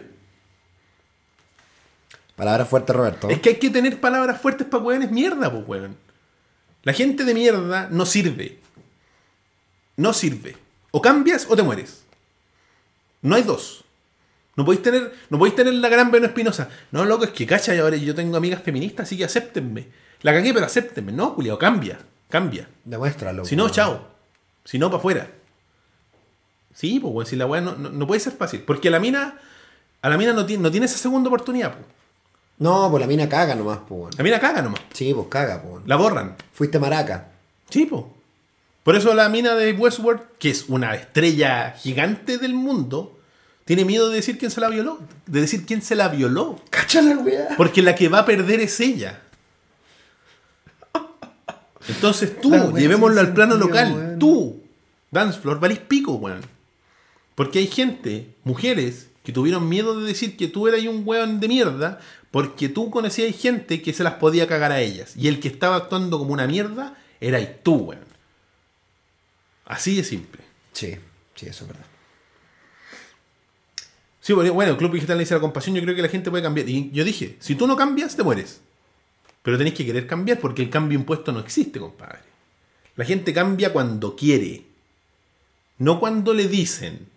Palabras fuertes, Roberto. Es que hay que tener palabras fuertes para weones mierda, pues, weón. La gente de mierda no sirve. No sirve. O cambias o te mueres. No hay dos. No podéis tener la gran Beno Espinosa. No, loco, es que cacha, ahora yo tengo amigas feministas, así que acéptenme. La cagué, pero acéptenme. No, culiao, cambia. Demuéstralo. Si no, chao. Si no, para afuera. Sí, pues, weón, si la weá no puede ser fácil. Porque a la mina no tiene esa segunda oportunidad, pues. No, pues la mina caga nomás, pues. La mina caga nomás. Sí, pues caga, pues. La borran. Fuiste maraca. Sí, pues. Por eso la mina de Westworld, que es una estrella gigante del mundo, tiene miedo de decir quién se la violó. De decir quién se la violó. ¡Cáchala, weá! Porque la que va a perder es ella. Entonces tú, llevémoslo al plano local. Weón. Tú, Dancefloor, valís pico, weón. Porque hay gente, mujeres, que tuvieron miedo de decir que tú eras un weón de mierda, porque tú conocías gente que se las podía cagar a ellas. Y el que estaba actuando como una mierda eras tú, weón. Así de simple. Sí, sí, eso es verdad. Sí, bueno, el Club Digital le dice la compasión, yo creo que la gente puede cambiar. Y yo dije, si tú no cambias, te mueres. Pero tenés que querer cambiar, porque el cambio impuesto no existe, compadre. La gente cambia cuando quiere, no cuando le dicen.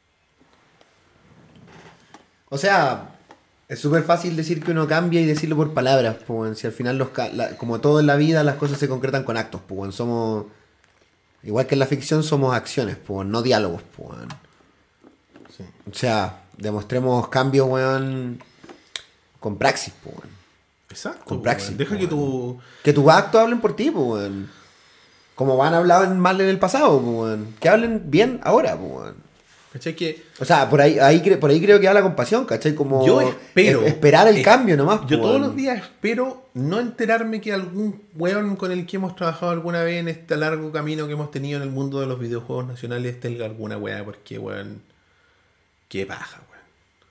O sea, es súper fácil decir que uno cambia y decirlo por palabras, pues, weón. Si al final, como todo en la vida, las cosas se concretan con actos, pues, weón. Somos, igual que en la ficción, somos acciones, pues, weón, no diálogos, pues, weón. Sí. O sea, demostremos cambios, weón, con praxis, pues, weón. Exacto. Con praxis. Deja pues, que weón. Que tus actos hablen por ti, pues, weón. Como van a hablar mal en el pasado, pues, weón. Que hablen bien ahora, pues, weón. ¿Cachai? Que O sea, por ahí creo que va la compasión, ¿cachai? Como yo espero esperar el cambio nomás. Yo po, todos weón. los días espero no enterarme que algún weón con el que hemos trabajado alguna vez en este largo camino que hemos tenido en el mundo de los videojuegos nacionales tenga alguna weá, porque weón, qué paja, weón.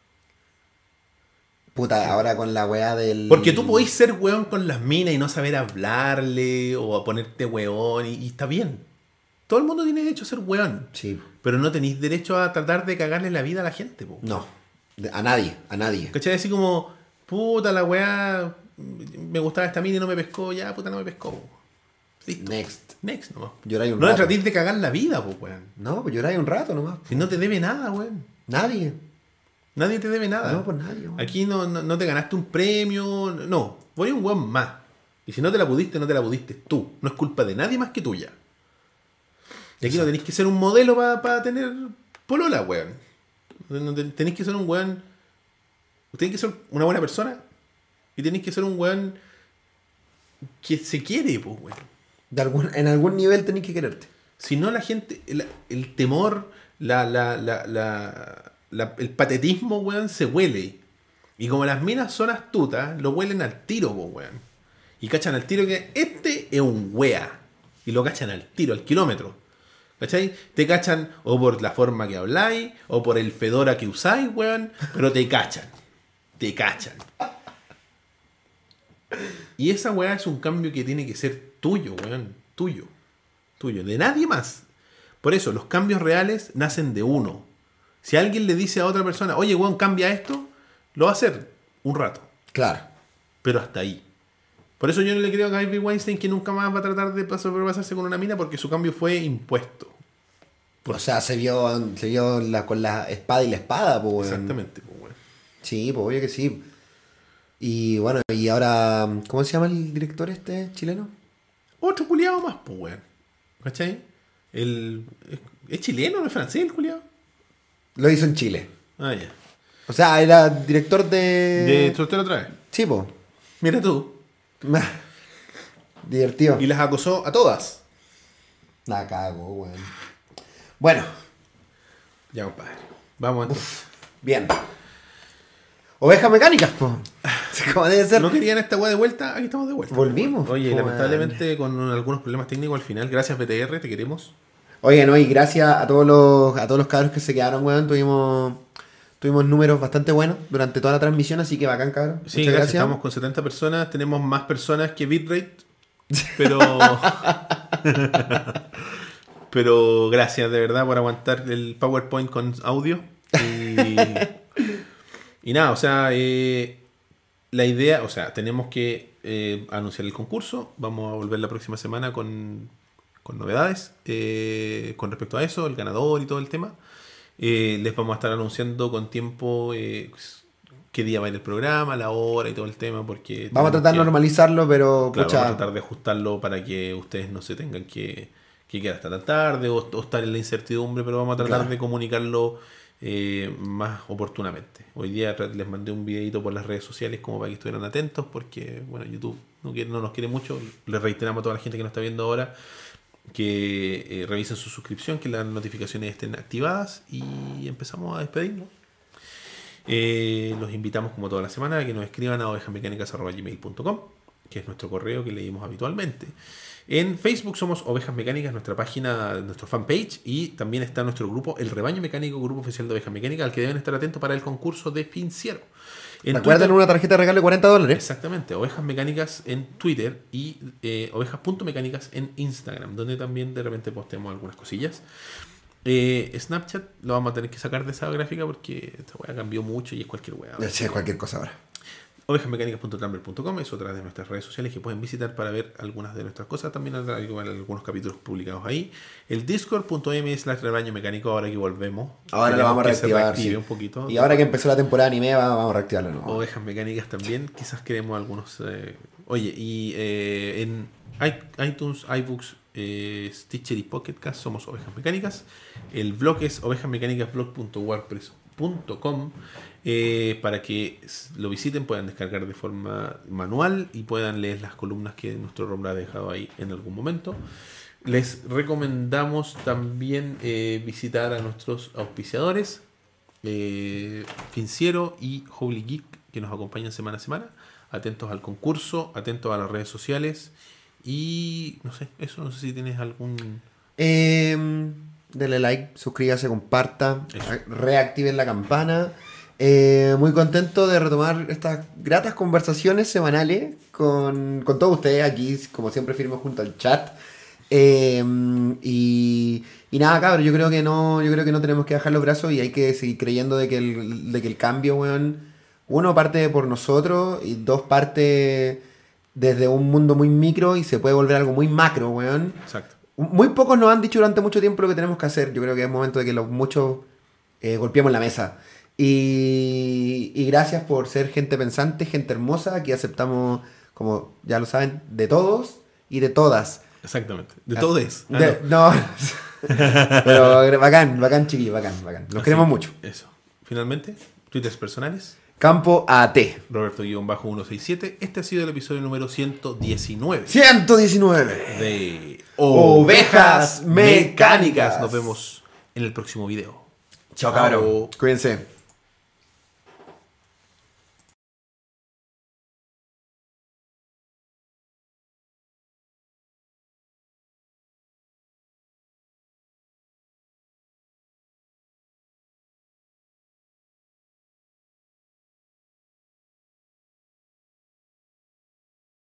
Puta, ahora con la weá del... Porque tú podés ser weón con las minas y no saber hablarle o a ponerte weón y está bien. Todo el mundo tiene derecho a ser weón. Sí. Pero no tenéis derecho a tratar de cagarle la vida a la gente, po. No. A nadie. ¿Cachai? Así como, puta la weá, me gustaba esta mina y no me pescó, ya puta no me pescó. Listo. Next nomás. Lloráis un No le rato. tratéis de cagar la vida, po, weón. No, pues lloráis un rato nomás. Si no te debe nada, weón. Nadie. Nadie te debe nada. No, pues nadie, weón. Aquí no te ganaste un premio, no. Voy un weón más. Y si no te la pudiste, no te la pudiste tú. No es culpa de nadie más que tuya. Y aquí no tenéis que ser un modelo para tener polola, weón. Tenéis que ser un weón. Tenéis que ser una buena persona. Y tenéis que ser un weón que se quiere, pues, weón. En algún nivel tenéis que quererte. Si no, la gente, el temor, el patetismo, weón, se huele. Y como las minas son astutas, lo huelen al tiro, pues, weón. Y cachan al tiro que este es un wea. Y lo cachan al tiro, al kilómetro. ¿Cachai? Te cachan o por la forma que habláis, o por el fedora que usáis, weón, pero te cachan. Te cachan. Y esa weá es un cambio que tiene que ser tuyo, weón. Tuyo. Tuyo. De nadie más. Por eso, los cambios reales nacen de uno. Si alguien le dice a otra persona, oye, weón, cambia esto, lo va a hacer un rato. Claro. Pero hasta ahí. Por eso yo no le creo a Harvey Weinstein que nunca más va a tratar de sobrepasarse con una mina porque su cambio fue impuesto. O sea, se vio con la espada y la espada, pues, weón. Exactamente, pues, weón. Sí, pues obvio que sí. Y bueno, y ahora, ¿cómo se llama el director este chileno? Otro culiado más, pues, weón. ¿Cachai? ¿Es chileno, no es francés el culiado? Lo hizo en Chile. Ah, ya. O sea, era director de... De soltero otra vez. Sí, pues. Mira tú. Divertido. Y las acosó a todas. La cago, weón. Bueno. Ya, compadre. Vamos entonces. Bien. Ovejas mecánicas, pues. Como debe ser. ¿No querían esta weá de vuelta? Aquí estamos de vuelta. Volvimos. Oye, po, lamentablemente con algunos problemas técnicos al final. Gracias, BTR, te queremos. Oye, no, y gracias a todos los cabros que se quedaron, weón. Tuvimos números bastante buenos durante toda la transmisión, así que bacán, cabrón. Sí, Muchas gracias. Estamos con 70 personas. Tenemos más personas que bitrate. Pero... pero gracias de verdad por aguantar el PowerPoint con audio. Y nada, o sea, la idea, o sea, tenemos que anunciar el concurso. Vamos a volver la próxima semana con novedades con respecto a eso, el ganador y todo el tema. Les vamos a estar anunciando con tiempo qué día va a ir el programa, la hora y todo el tema, porque vamos a tratar de normalizarlo, pero claro, pucha, vamos a tratar de ajustarlo para que ustedes no se tengan que quedar hasta tan tarde o estar en la incertidumbre, pero vamos a tratar Claro. de comunicarlo más oportunamente. Hoy día les mandé un videito por las redes sociales como para que estuvieran atentos, porque bueno, YouTube no nos quiere mucho. Les reiteramos a toda la gente que nos está viendo ahora que revisen su suscripción, que las notificaciones estén activadas, y empezamos a despedirnos. Los invitamos como toda la semana a que nos escriban a ovejasmecánicas@gmail.com. que es nuestro correo que leímos habitualmente. En Facebook somos Ovejas Mecánicas, nuestra página, nuestro fanpage, y también está nuestro grupo, El Rebaño Mecánico, grupo oficial de Ovejas Mecánicas, al que deben estar atentos para el concurso de Finciero. Recuerden una tarjeta de regalo de $40. Exactamente, Ovejas Mecánicas en Twitter y ovejas.mecánicas en Instagram, donde también de repente posteamos algunas cosillas. Snapchat lo vamos a tener que sacar de esa gráfica porque esta weá cambió mucho y es cualquier weá. Sí, es cualquier cosa ahora. Ovejasmecánicas.tumblr.com es otra de nuestras redes sociales que pueden visitar para ver algunas de nuestras cosas. También hay algunos capítulos publicados ahí. El discord.m/rebaño mecánico, ahora que volvemos. Ahora lo vamos a reactivar. Sí. Un poquito. Y ahora que empezó la temporada anime, vamos a reactivarlo. ¿No? Ovejas Mecánicas también. Quizás queremos algunos. Oye, y en iTunes, iBooks, Stitcher y Pocket Cast somos Ovejas Mecánicas. El blog es ovejasmecánicasblog.wordpress.com. Para que lo visiten, puedan descargar de forma manual y puedan leer las columnas que nuestro Rombra ha dejado ahí en algún momento. Les recomendamos también visitar a nuestros auspiciadores, Finciero y Holy Geek, que nos acompañan semana a semana. Atentos al concurso, atentos a las redes sociales y no sé si tienes algún... Denle like, suscríbase, comparta, Eso. reactiven la campana. Muy contento de retomar estas gratas conversaciones semanales con todos ustedes aquí, como siempre firmes junto al chat. Y nada, cabrón, yo creo que no tenemos que bajar los brazos y hay que seguir creyendo de que el cambio, weón, uno parte por nosotros y dos parte desde un mundo muy micro y se puede volver algo muy macro, weón. Exacto. Muy pocos nos han dicho durante mucho tiempo lo que tenemos que hacer. Yo creo que es momento de que muchos golpeemos la mesa. Y gracias por ser gente pensante, gente hermosa. Aquí aceptamos, como ya lo saben, de todos y de todas. Exactamente. De todos. No. Pero bacán, chiquillo, bacán. Los queremos mucho. Eso. Finalmente, twitters personales. Campo AT. Roberto-167. Este ha sido el episodio número 119. 119. De Ovejas Mecánicas. Nos vemos en el próximo video. Chao, cabrón. Cuídense.